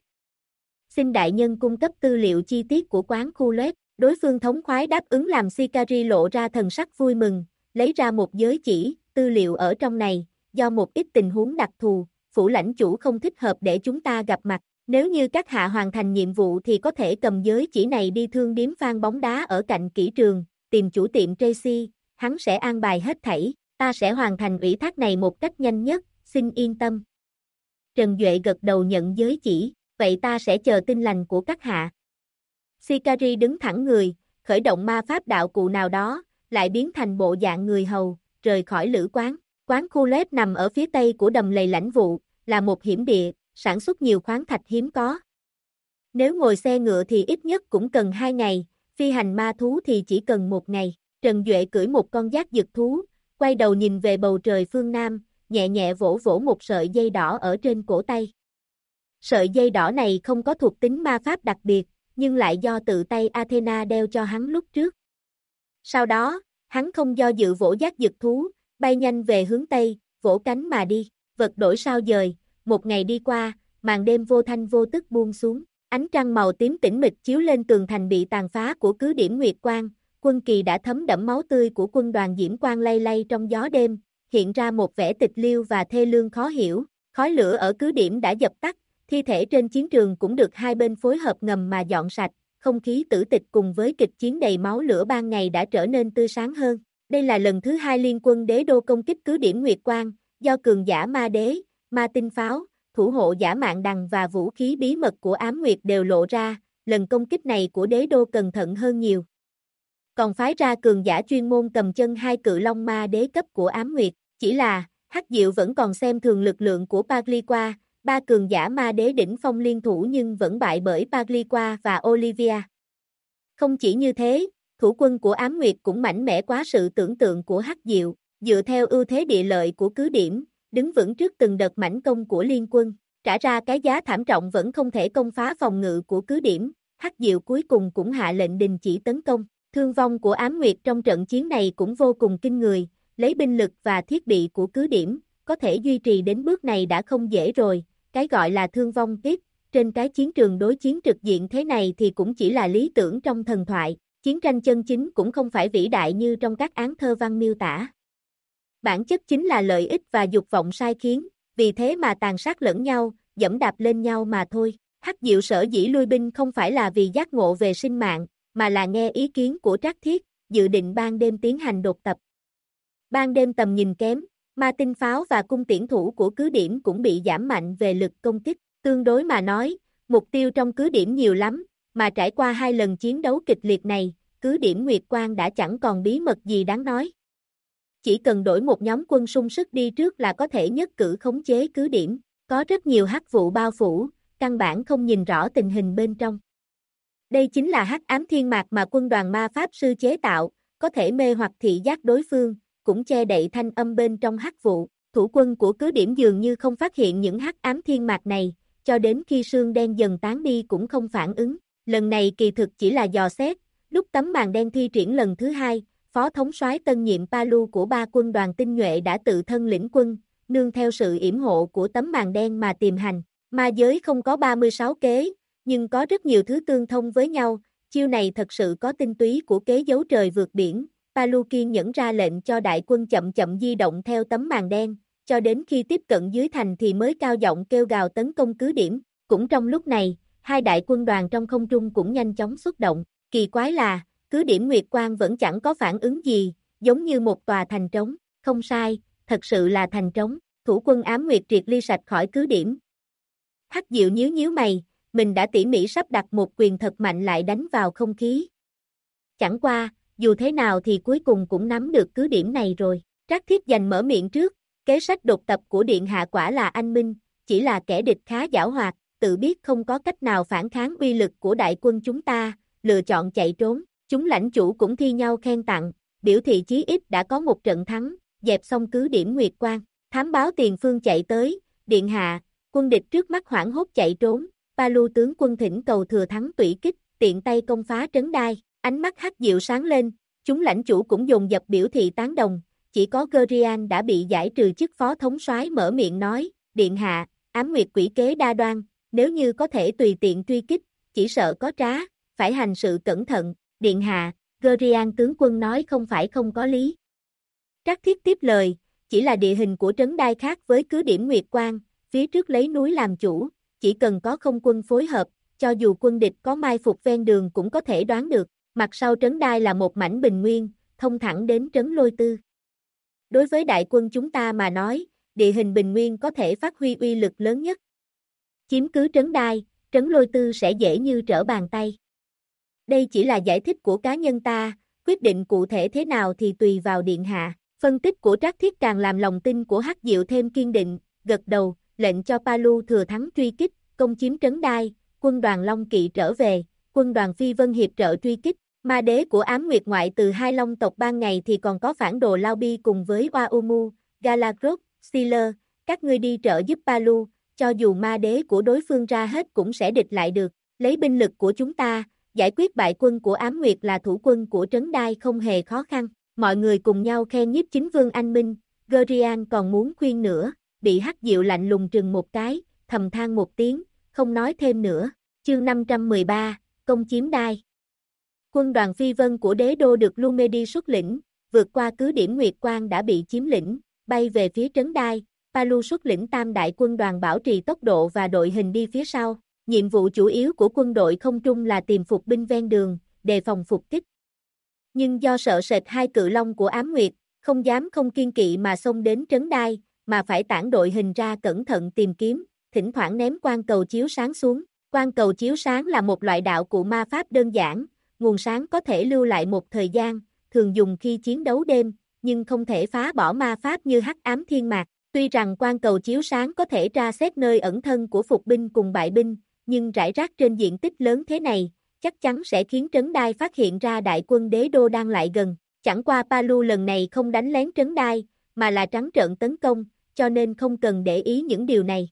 Xin đại nhân cung cấp tư liệu chi tiết của quán khu lép. Đối phương thống khoái đáp ứng làm Shikari lộ ra thần sắc vui mừng, lấy ra một giới chỉ, tư liệu ở trong này, do một ít tình huống đặc thù, phủ lãnh chủ không thích hợp để chúng ta gặp mặt. Nếu như các hạ hoàn thành nhiệm vụ thì có thể cầm giới chỉ này đi thương điếm Phan bóng đá ở cạnh kỹ trường, tìm chủ tiệm Tracy, hắn sẽ an bài hết thảy, ta sẽ hoàn thành ủy thác này một cách nhanh nhất, xin yên tâm. Trần Duệ gật đầu nhận giới chỉ, vậy ta sẽ chờ tin lành của các hạ. Shikari đứng thẳng người, khởi động ma pháp đạo cụ nào đó, lại biến thành bộ dạng người hầu, rời khỏi lữ quán. Quán khu lép nằm ở phía tây của đầm lầy lãnh vụ, là một hiểm địa, sản xuất nhiều khoáng thạch hiếm có. Nếu ngồi xe ngựa thì ít nhất cũng cần 2 ngày, phi hành ma thú thì chỉ cần 1 ngày. Trần Duệ cưỡi một con giác dực thú, quay đầu nhìn về bầu trời phương Nam, nhẹ nhẹ vỗ vỗ một sợi dây đỏ ở trên cổ tay. Sợi dây đỏ này không có thuộc tính ma pháp đặc biệt, nhưng lại do tự tay Athena đeo cho hắn lúc trước. Sau đó, hắn không do dự vỗ giác dực thú, bay nhanh về hướng Tây, vỗ cánh mà đi. vật đổi sao dời, một ngày đi qua, màn đêm vô thanh vô tức buông xuống, ánh trăng màu tím tĩnh mịch chiếu lên tường thành bị tàn phá của cứ điểm Nguyệt Quang, quân kỳ đã thấm đẫm máu tươi của quân đoàn Diễm Quang lay lay trong gió đêm, hiện ra một vẻ tịch liêu và thê lương khó hiểu, khói lửa ở cứ điểm đã dập tắt, thi thể trên chiến trường cũng được hai bên phối hợp ngầm mà dọn sạch, không khí tử tịch cùng với kịch chiến đầy máu lửa ban ngày đã trở nên tươi sáng hơn. Đây là lần thứ hai liên quân đế đô công kích cứ điểm Nguyệt Quang, do cường giả ma đế, ma tinh pháo, thủ hộ giả mạn đằng và vũ khí bí mật của ám nguyệt đều lộ ra, lần công kích này của đế đô cẩn thận hơn nhiều. Còn phái ra cường giả chuyên môn cầm chân hai cự long ma đế cấp của ám nguyệt, chỉ là, Hắc Diệu vẫn còn xem thường lực lượng của Pagliqua, ba cường giả ma đế đỉnh phong liên thủ nhưng vẫn bại bởi Pagliqua và Olivia. Không chỉ như thế, thủ quân của ám nguyệt cũng mạnh mẽ quá sự tưởng tượng của Hắc Diệu, dựa theo ưu thế địa lợi của cứ điểm, đứng vững trước từng đợt mãnh công của liên quân, trả ra cái giá thảm trọng vẫn không thể công phá phòng ngự của cứ điểm, Hắc Diệu cuối cùng cũng hạ lệnh đình chỉ tấn công. Thương vong của ám nguyệt trong trận chiến này cũng vô cùng kinh người, lấy binh lực và thiết bị của cứ điểm, có thể duy trì đến bước này đã không dễ rồi, cái gọi là thương vong tiếp, trên cái chiến trường đối chiến trực diện thế này thì cũng chỉ là lý tưởng trong thần thoại, chiến tranh chân chính cũng không phải vĩ đại như trong các án thơ văn miêu tả. Bản chất chính là lợi ích và dục vọng sai khiến, vì thế mà tàn sát lẫn nhau, dẫm đạp lên nhau mà thôi. Hắc Diệu sở dĩ lui binh không phải là vì giác ngộ về sinh mạng, mà là nghe ý kiến của Trác Thiết, dự định ban đêm tiến hành đột tập. Ban đêm tầm nhìn kém, ma tinh pháo và cung tiễn thủ của cứ điểm cũng bị giảm mạnh về lực công kích, tương đối mà nói, mục tiêu trong cứ điểm nhiều lắm, mà trải qua hai lần chiến đấu kịch liệt này, cứ điểm Nguyệt Quang đã chẳng còn bí mật gì đáng nói. Chỉ cần đổi một nhóm quân sung sức đi trước là có thể nhất cử khống chế cứ điểm, có rất nhiều hắc vụ bao phủ, căn bản không nhìn rõ tình hình bên trong. Đây chính là hắc ám thiên mạc mà quân đoàn ma pháp sư chế tạo, có thể mê hoặc thị giác đối phương, cũng che đậy thanh âm bên trong hắc vụ. Thủ quân của cứ điểm dường như không phát hiện những hắc ám thiên mạc này, cho đến khi sương đen dần tán đi cũng không phản ứng. Lần này kỳ thực chỉ là dò xét, lúc tấm màn đen thi triển lần thứ hai, phó thống soái tân nhiệm Palu của ba quân đoàn tinh nhuệ đã tự thân lĩnh quân, nương theo sự yểm hộ của tấm màn đen mà tìm hành. Ma giới không có 36 kế, nhưng có rất nhiều thứ tương thông với nhau, chiêu này thật sự có tinh túy của kế giấu trời vượt biển. Palu kiên nhẫn ra lệnh cho đại quân chậm chậm di động theo tấm màn đen, cho đến khi tiếp cận dưới thành thì mới cao giọng kêu gào tấn công cứ điểm. Cũng trong lúc này, hai đại quân đoàn trong không trung cũng nhanh chóng xuất động. Kỳ quái là, cứ điểm Nguyệt Quang vẫn chẳng có phản ứng gì, giống như một tòa thành trống. Không sai, thật sự là thành trống. Thủ quân ám nguyệt triệt ly sạch khỏi cứ điểm. Hắc Diệu nhíu nhíu mày, mình đã tỉ mỉ sắp đặt một quyền thật mạnh lại đánh vào không khí. Chẳng qua, dù thế nào thì cuối cùng cũng nắm được cứ điểm này rồi. Trác Thiết giành mở miệng trước, kế sách đột tập của Điện Hạ quả là anh minh, chỉ là kẻ địch khá giảo hoạt, tự biết không có cách nào phản kháng uy lực của đại quân chúng ta, lựa chọn chạy trốn. Chúng lãnh chủ cũng thi nhau khen tặng, biểu thị chí ít đã có một trận thắng, dẹp xong cứ điểm Nguyệt Quang. Thám báo tiền phương chạy tới, Điện Hạ, quân địch trước mắt hoảng hốt chạy trốn, Palu tướng quân thỉnh cầu thừa thắng tủy kích, tiện tay công phá trấn đai, ánh mắt Hắc Diệu sáng lên, chúng lãnh chủ cũng dồn dập biểu thị tán đồng, chỉ có Gerian đã bị giải trừ chức phó thống soái mở miệng nói, Điện Hạ, ám nguyệt quỷ kế đa đoan, nếu như có thể tùy tiện truy kích, chỉ sợ có trá, phải hành sự cẩn thận, Điện Hạ, Gerian tướng quân nói không phải không có lý. Trác Thiết tiếp lời, chỉ là địa hình của trấn đai khác với cứ điểm Nguyệt Quang, phía trước lấy núi làm chủ, chỉ cần có không quân phối hợp, cho dù quân địch có mai phục ven đường cũng có thể đoán được, mặt sau trấn đai là một mảnh bình nguyên, thông thẳng đến trấn Lôi Tư. Đối với đại quân chúng ta mà nói, địa hình bình nguyên có thể phát huy uy lực lớn nhất. Chiếm cứ trấn đai, trấn Lôi Tư sẽ dễ như trở bàn tay. Đây chỉ là giải thích của cá nhân ta, quyết định cụ thể thế nào thì tùy vào Điện Hạ. Phân tích của Trác Thiết càng làm lòng tin của Hắc Diệu thêm kiên định, gật đầu, lệnh cho Palu thừa thắng truy kích, công chiếm trấn đai, quân đoàn Long Kỵ trở về, quân đoàn Phi Vân hiệp trợ truy kích. Ma đế của ám nguyệt ngoại từ hai long tộc ban ngày thì còn có phản đồ Lao Bi cùng với Waumu, Galagrot, Sealer, các ngươi đi trợ giúp Palu, cho dù ma đế của đối phương ra hết cũng sẽ địch lại được, lấy binh lực của chúng ta, giải quyết bại quân của ám nguyệt là thủ quân của trấn đai không hề khó khăn. Mọi người cùng nhau khen nhiếp chính vương anh minh, Gerian còn muốn khuyên nữa, bị Hắc Diệu lạnh lùng trừng một cái, thầm than một tiếng, không nói thêm nữa. Chương 513, công chiếm đai. Quân đoàn phi vân của đế đô được Lumedi xuất lĩnh, vượt qua cứ điểm Nguyệt Quang đã bị chiếm lĩnh, bay về phía trấn đai. Palu xuất lĩnh tam đại quân đoàn bảo trì tốc độ và đội hình đi phía sau. Nhiệm vụ chủ yếu của quân đội không trung là tìm phục binh ven đường, đề phòng phục kích. Nhưng do sợ sệt hai cự long của Ám Nguyệt, không dám không kiên kỵ mà xông đến trấn đai, mà phải tản đội hình ra cẩn thận tìm kiếm, thỉnh thoảng ném quang cầu chiếu sáng xuống. Quang cầu chiếu sáng là một loại đạo cụ ma pháp đơn giản, nguồn sáng có thể lưu lại một thời gian, thường dùng khi chiến đấu đêm, nhưng không thể phá bỏ ma pháp như Hắc Ám Thiên Mạc. Tuy rằng quang cầu chiếu sáng có thể tra xét nơi ẩn thân của phục binh cùng bại binh, nhưng rải rác trên diện tích lớn thế này, chắc chắn sẽ khiến trấn đai phát hiện ra đại quân đế đô đang lại gần. Chẳng qua Palu lần này không đánh lén trấn đai, mà là trắng trợn tấn công, cho nên không cần để ý những điều này.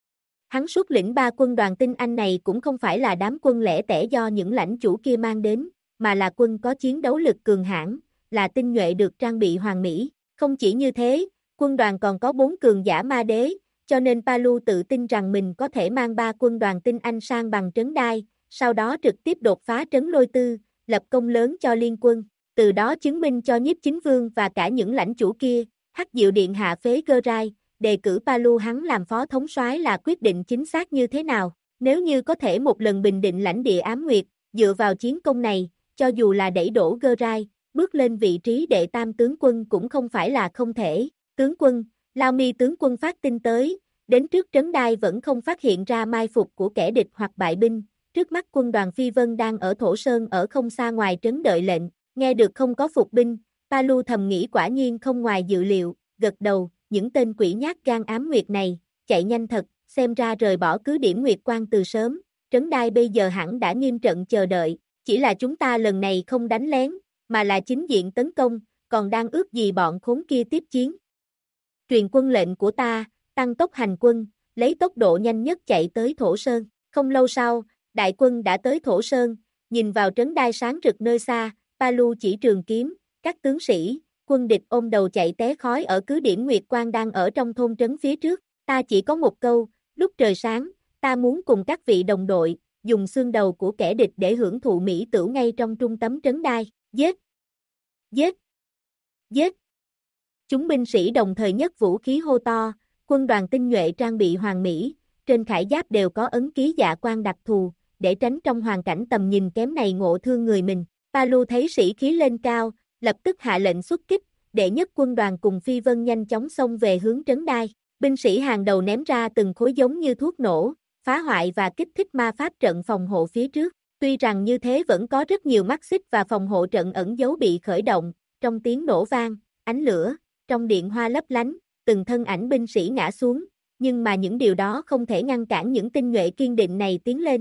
Hắn xuất lĩnh 3 quân đoàn tinh anh này cũng không phải là đám quân lẻ tẻ do những lãnh chủ kia mang đến, mà là quân có chiến đấu lực cường hãn, là tinh nhuệ được trang bị hoàn mỹ. Không chỉ như thế, quân đoàn còn có 4 cường giả ma đế, cho nên Palu tự tin rằng mình có thể mang 3 quân đoàn tinh anh sang bằng trấn đai, sau đó trực tiếp đột phá trấn Lôi Tư, lập công lớn cho liên quân, từ đó chứng minh cho Nhiếp Chính Vương và cả những lãnh chủ kia, Hắc Diệu Điện hạ phế Gerai, đề cử Palu hắn làm phó thống soái là quyết định chính xác như thế nào. Nếu như có thể một lần bình định lãnh địa Ám Nguyệt, dựa vào chiến công này, cho dù là đẩy đổ Gerai, bước lên vị trí đệ tam tướng quân cũng không phải là không thể. Tướng quân, Lao Mi tướng quân phát tin tới, đến trước trấn đai vẫn không phát hiện ra mai phục của kẻ địch hoặc bại binh, trước mắt quân đoàn Phi Vân đang ở Thổ Sơn ở không xa ngoài trấn đợi lệnh, nghe được không có phục binh, Palu thầm nghĩ quả nhiên không ngoài dự liệu, gật đầu, những tên quỷ nhát gan Ám Nguyệt này, chạy nhanh thật, xem ra rời bỏ cứ điểm Nguyệt Quang từ sớm, trấn đai bây giờ hẳn đã nghiêm trận chờ đợi, chỉ là chúng ta lần này không đánh lén, mà là chính diện tấn công, còn đang ước gì bọn khốn kia tiếp chiến. Truyền quân lệnh của ta, tăng tốc hành quân, lấy tốc độ nhanh nhất chạy tới Thổ Sơn. Không lâu sau, đại quân đã tới Thổ Sơn, nhìn vào trấn đai sáng rực nơi xa, Palu chỉ trường kiếm, các tướng sĩ, quân địch ôm đầu chạy té khói ở cứ điểm Nguyệt Quang đang ở trong thôn trấn phía trước. Ta chỉ có một câu, lúc trời sáng, ta muốn cùng các vị đồng đội, dùng xương đầu của kẻ địch để hưởng thụ mỹ tửu ngay trong trung tâm trấn đai. Giết! Giết! Giết! Chúng binh sĩ đồng thời nhấc vũ khí hô to, quân đoàn tinh nhuệ trang bị hoàn mỹ, trên khải giáp đều có ấn ký dạ quang đặc thù, để tránh trong hoàn cảnh tầm nhìn kém này ngộ thương người mình. Palu thấy sĩ khí lên cao, lập tức hạ lệnh xuất kích, để nhất quân đoàn cùng Phi Vân nhanh chóng xông về hướng trấn đai. Binh sĩ hàng đầu ném ra từng khối giống như thuốc nổ, phá hoại và kích thích ma pháp trận phòng hộ phía trước. Tuy rằng như thế vẫn có rất nhiều mắt xích và phòng hộ trận ẩn giấu bị khởi động, trong tiếng nổ vang, ánh lửa, trong điện hoa lấp lánh, từng thân ảnh binh sĩ ngã xuống, nhưng mà những điều đó không thể ngăn cản những tinh nhuệ kiên định này tiến lên.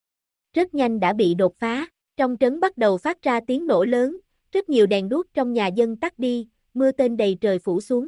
Rất nhanh đã bị đột phá, trong trấn bắt đầu phát ra tiếng nổ lớn, rất nhiều đèn đuốc trong nhà dân tắt đi, mưa tên đầy trời phủ xuống.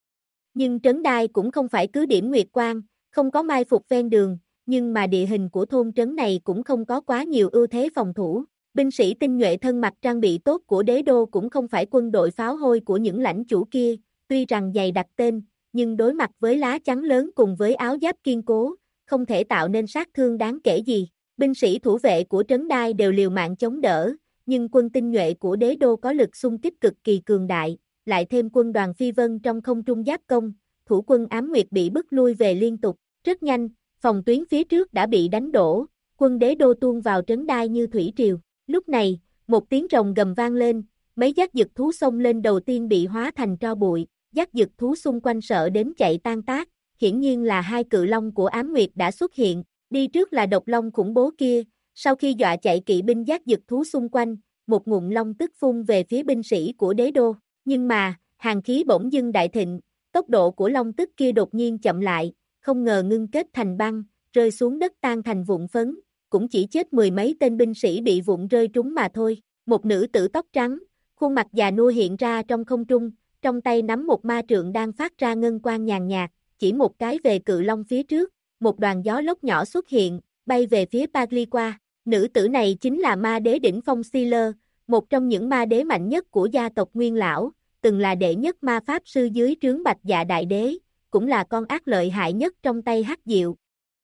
Nhưng trấn đai cũng không phải cứ điểm Nguyệt Quang, không có mai phục ven đường, nhưng mà địa hình của thôn trấn này cũng không có quá nhiều ưu thế phòng thủ. Binh sĩ tinh nhuệ thân mặc trang bị tốt của đế đô cũng không phải quân đội pháo hôi của những lãnh chủ kia, tuy rằng dày đặc tên, nhưng đối mặt với lá chắn lớn cùng với áo giáp kiên cố, không thể tạo nên sát thương đáng kể gì. Binh sĩ thủ vệ của trấn đai đều liều mạng chống đỡ, nhưng quân tinh nhuệ của đế đô có lực xung kích cực kỳ cường đại, lại thêm quân đoàn Phi Vân trong không trung giáp công, thủ quân Ám Nguyệt bị bức lui về liên tục. Rất nhanh, phòng tuyến phía trước đã bị đánh đổ, quân đế đô tuôn vào trấn đai như thủy triều. Lúc này, một tiếng rồng gầm vang lên, mấy dắt dực thú xông lên đầu tiên bị hóa thành tro bụi, dắt dực thú xung quanh sợ đến chạy tan tác, hiển nhiên là hai cự long của Ám Nguyệt đã xuất hiện, đi trước là độc long khủng bố kia, sau khi dọa chạy kỵ binh dắt dực thú xung quanh, một ngụm long tức phun về phía binh sĩ của đế đô, nhưng mà, hàn khí bỗng dưng đại thịnh, tốc độ của long tức kia đột nhiên chậm lại, không ngờ ngưng kết thành băng, rơi xuống đất tan thành vụn phấn, cũng chỉ chết mười mấy tên binh sĩ bị vụn rơi trúng mà thôi. Một nữ tử tóc trắng, khuôn mặt già nua hiện ra trong không trung, trong tay nắm một ma trượng đang phát ra ngân quang nhàn nhạt, chỉ một cái về cự long phía trước, một đoàn gió lốc nhỏ xuất hiện, bay về phía Pagliqua. Nữ tử này chính là ma đế đỉnh phong Sealer, một trong những ma đế mạnh nhất của gia tộc Nguyên Lão, từng là đệ nhất ma pháp sư dưới trướng Bạch Dạ Đại Đế, cũng là con ác lợi hại nhất trong tay Hắc Diệu.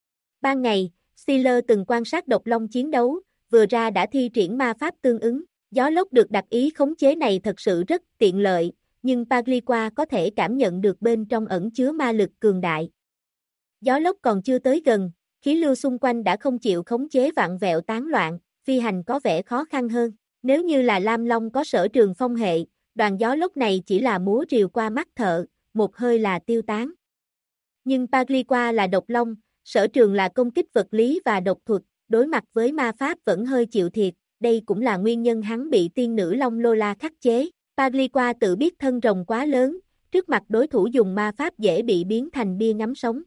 Ban ngày, Steeler từng quan sát độc long chiến đấu, vừa ra đã thi triển ma pháp tương ứng. Gió lốc được đặc ý khống chế này thật sự rất tiện lợi, nhưng Pagliqua có thể cảm nhận được bên trong ẩn chứa ma lực cường đại. Gió lốc còn chưa tới gần, khí lưu xung quanh đã không chịu khống chế vặn vẹo tán loạn, phi hành có vẻ khó khăn hơn. Nếu như là Lam Long có sở trường phong hệ, đoàn gió lốc này chỉ là múa rìu qua mắt thợ, một hơi là tiêu tán. Nhưng Pagliqua là độc long, sở trường là công kích vật lý và độc thuật, đối mặt với ma pháp vẫn hơi chịu thiệt, đây cũng là nguyên nhân hắn bị tiên nữ long Lola khắc chế. Pagliqua tự biết thân rồng quá lớn, trước mặt đối thủ dùng ma pháp dễ bị biến thành bia ngắm sống.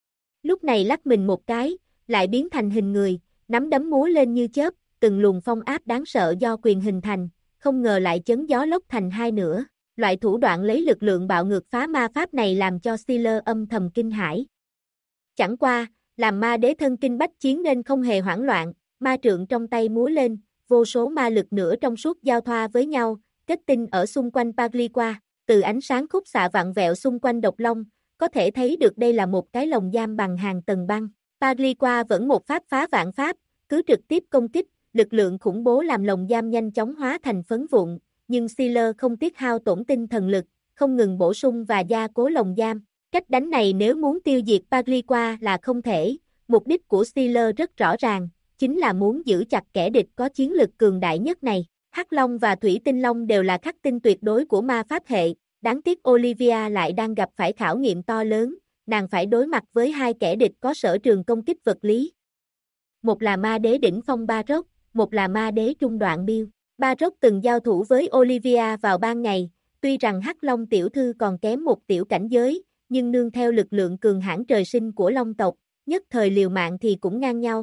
Lúc này lắc mình một cái, lại biến thành hình người, nắm đấm múa lên như chớp, từng luồng phong áp đáng sợ do quyền hình thành, không ngờ lại chấn gió lốc thành hai nửa. Loại thủ đoạn lấy lực lượng bạo ngược phá ma pháp này làm cho Steeler âm thầm kinh hãi. Chẳng qua, làm ma đế thân kinh bách chiến nên không hề hoảng loạn, ma trượng trong tay múa lên, vô số ma lực nửa trong suốt giao thoa với nhau, kết tinh ở xung quanh Pagliqua, từ ánh sáng khúc xạ vặn vẹo xung quanh độc long, có thể thấy được đây là một cái lồng giam bằng hàng tầng băng. Pagliqua vẫn một pháp phá vạn pháp, cứ trực tiếp công kích, lực lượng khủng bố làm lồng giam nhanh chóng hóa thành phấn vụn, nhưng Steeler không tiếc hao tổn tinh thần lực, không ngừng bổ sung và gia cố lồng giam. Cách đánh này nếu muốn tiêu diệt Pagliqua là không thể, mục đích của Steeler rất rõ ràng, chính là muốn giữ chặt kẻ địch có chiến lực cường đại nhất này. Hắc Long và Thủy Tinh Long đều là khắc tinh tuyệt đối của ma pháp hệ, đáng tiếc Olivia lại đang gặp phải khảo nghiệm to lớn, nàng phải đối mặt với hai kẻ địch có sở trường công kích vật lý. Một là ma đế đỉnh phong Baroque, một là ma đế trung đoạn Bill. Baroque từng giao thủ với Olivia vào ban ngày, tuy rằng Hắc Long tiểu thư còn kém một tiểu cảnh giới, nhưng nương theo lực lượng cường hãn trời sinh của Long tộc, nhất thời liều mạng thì cũng ngang nhau.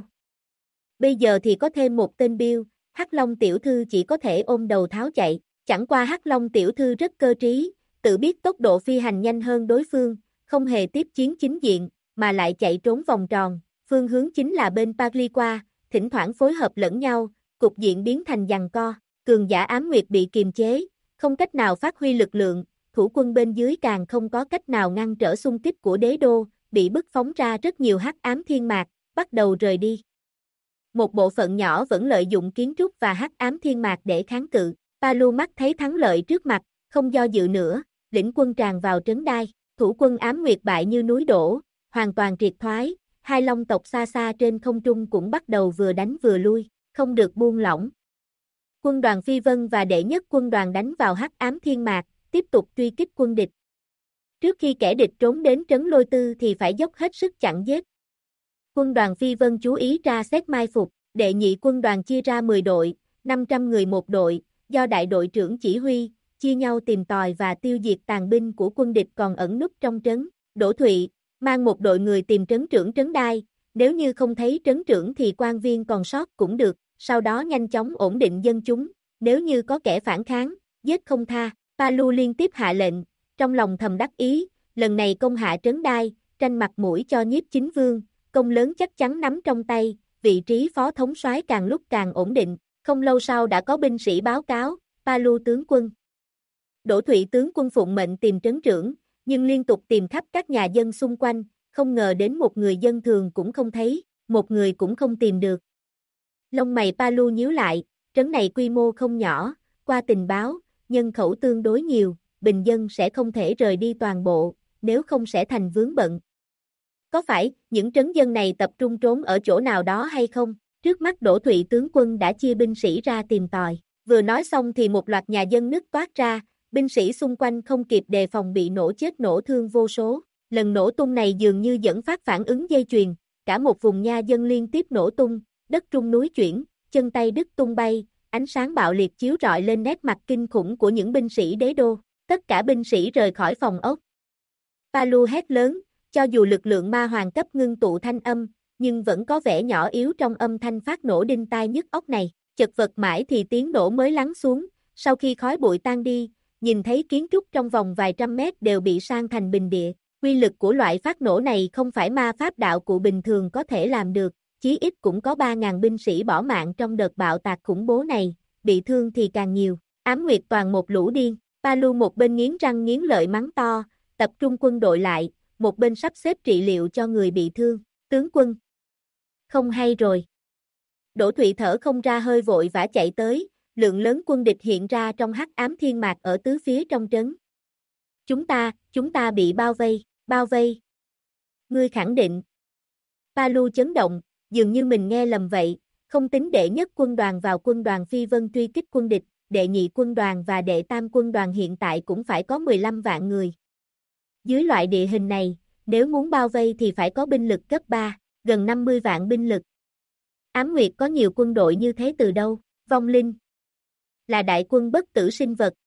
Bây giờ thì có thêm một tên Bill, Hắc Long tiểu thư chỉ có thể ôm đầu tháo chạy, chẳng qua Hắc Long tiểu thư rất cơ trí, tự biết tốc độ phi hành nhanh hơn đối phương, không hề tiếp chiến chính diện, mà lại chạy trốn vòng tròn, phương hướng chính là bên Pagliqua, thỉnh thoảng phối hợp lẫn nhau, cục diện biến thành giằng co, cường giả ám nguyệt bị kiềm chế, không cách nào phát huy lực lượng, thủ quân bên dưới càng không có cách nào ngăn trở xung kích của đế đô, bị bức phóng ra rất nhiều hắc ám thiên mạc, bắt đầu rời đi. Một bộ phận nhỏ vẫn lợi dụng kiến trúc và hắc ám thiên mạc để kháng cự, Palu mắt thấy thắng lợi trước mặt, không do dự nữa, lĩnh quân tràn vào trấn đai, thủ quân ám nguyệt bại như núi đổ, hoàn toàn triệt thoái, hai long tộc xa xa trên không trung cũng bắt đầu vừa đánh vừa lui, không được buông lỏng. Quân đoàn Phi Vân và đệ nhất quân đoàn đánh vào hắc ám thiên mạc, tiếp tục truy kích quân địch. Trước khi kẻ địch trốn đến trấn Lôi Tư thì phải dốc hết sức chặn giết. Quân đoàn Phi Vân chú ý ra xét mai phục, đệ nhị quân đoàn chia ra 10 đội, 500 người một đội, do đại đội trưởng chỉ huy, chia nhau tìm tòi và tiêu diệt tàn binh của quân địch còn ẩn núp trong trấn. Đỗ Thụy, mang một đội người tìm trấn trưởng trấn đai, nếu như không thấy trấn trưởng thì quan viên còn sót cũng được, sau đó nhanh chóng ổn định dân chúng, nếu như có kẻ phản kháng, giết không tha. Palu liên tiếp hạ lệnh, trong lòng thầm đắc ý, lần này công hạ trấn đai, tranh mặt mũi cho Nhiếp Chính Vương, công lớn chắc chắn nắm trong tay, vị trí phó thống soái càng lúc càng ổn định, không lâu sau đã có binh sĩ báo cáo, Palu tướng quân. Đỗ Thụy tướng quân phụng mệnh tìm trấn trưởng, nhưng liên tục tìm khắp các nhà dân xung quanh, không ngờ đến một người dân thường cũng không thấy, một người cũng không tìm được. Lông mày Palu nhíu lại, trấn này quy mô không nhỏ, qua tình báo, nhân khẩu tương đối nhiều, bình dân sẽ không thể rời đi toàn bộ, nếu không sẽ thành vướng bận. Có phải những trấn dân này tập trung trốn ở chỗ nào đó hay không? Trước mắt Đỗ Thụy tướng quân đã chia binh sĩ ra tìm tòi. Vừa nói xong thì một loạt nhà dân nứt toát ra, binh sĩ xung quanh không kịp đề phòng bị nổ chết nổ thương vô số. Lần nổ tung này dường như dẫn phát phản ứng dây chuyền, cả một vùng nha dân liên tiếp nổ tung, đất rung núi chuyển, chân tay đứt tung bay, ánh sáng bạo liệt chiếu rọi lên nét mặt kinh khủng của những binh sĩ đế đô. Tất cả binh sĩ rời khỏi phòng ốc. Palu hét lớn, cho dù lực lượng ma hoàng cấp ngưng tụ thanh âm, nhưng vẫn có vẻ nhỏ yếu trong âm thanh phát nổ đinh tai nhức óc này. Chật vật mãi thì tiếng nổ mới lắng xuống, sau khi khói bụi tan đi, nhìn thấy kiến trúc trong vòng vài trăm mét đều bị san thành bình địa. Quy lực của loại phát nổ này không phải ma pháp đạo cụ bình thường có thể làm được, chí ít cũng có 3.000 binh sĩ bỏ mạng trong đợt bạo tạc khủng bố này, bị thương thì càng nhiều. Ám Nguyệt toàn một lũ điên, Palu một bên nghiến răng nghiến lợi mắng to, tập trung quân đội lại, một bên sắp xếp trị liệu cho người bị thương. Tướng quân. Không hay rồi. Đỗ Thụy thở không ra hơi vội vã chạy tới, lượng lớn quân địch hiện ra trong hắc ám thiên mạc ở tứ phía trong trấn. Chúng ta bị bao vây. Ngươi khẳng định. Palu chấn động, dường như mình nghe lầm vậy, không tính đệ nhất quân đoàn vào quân đoàn Phi Vân truy kích quân địch, đệ nhị quân đoàn và đệ tam quân đoàn hiện tại cũng phải có 15 vạn người. Dưới loại địa hình này, nếu muốn bao vây thì phải có binh lực cấp 3, gần 50 vạn binh lực. Ám Nguyệt có nhiều quân đội như thế từ đâu? Vong linh là đại quân bất tử sinh vật,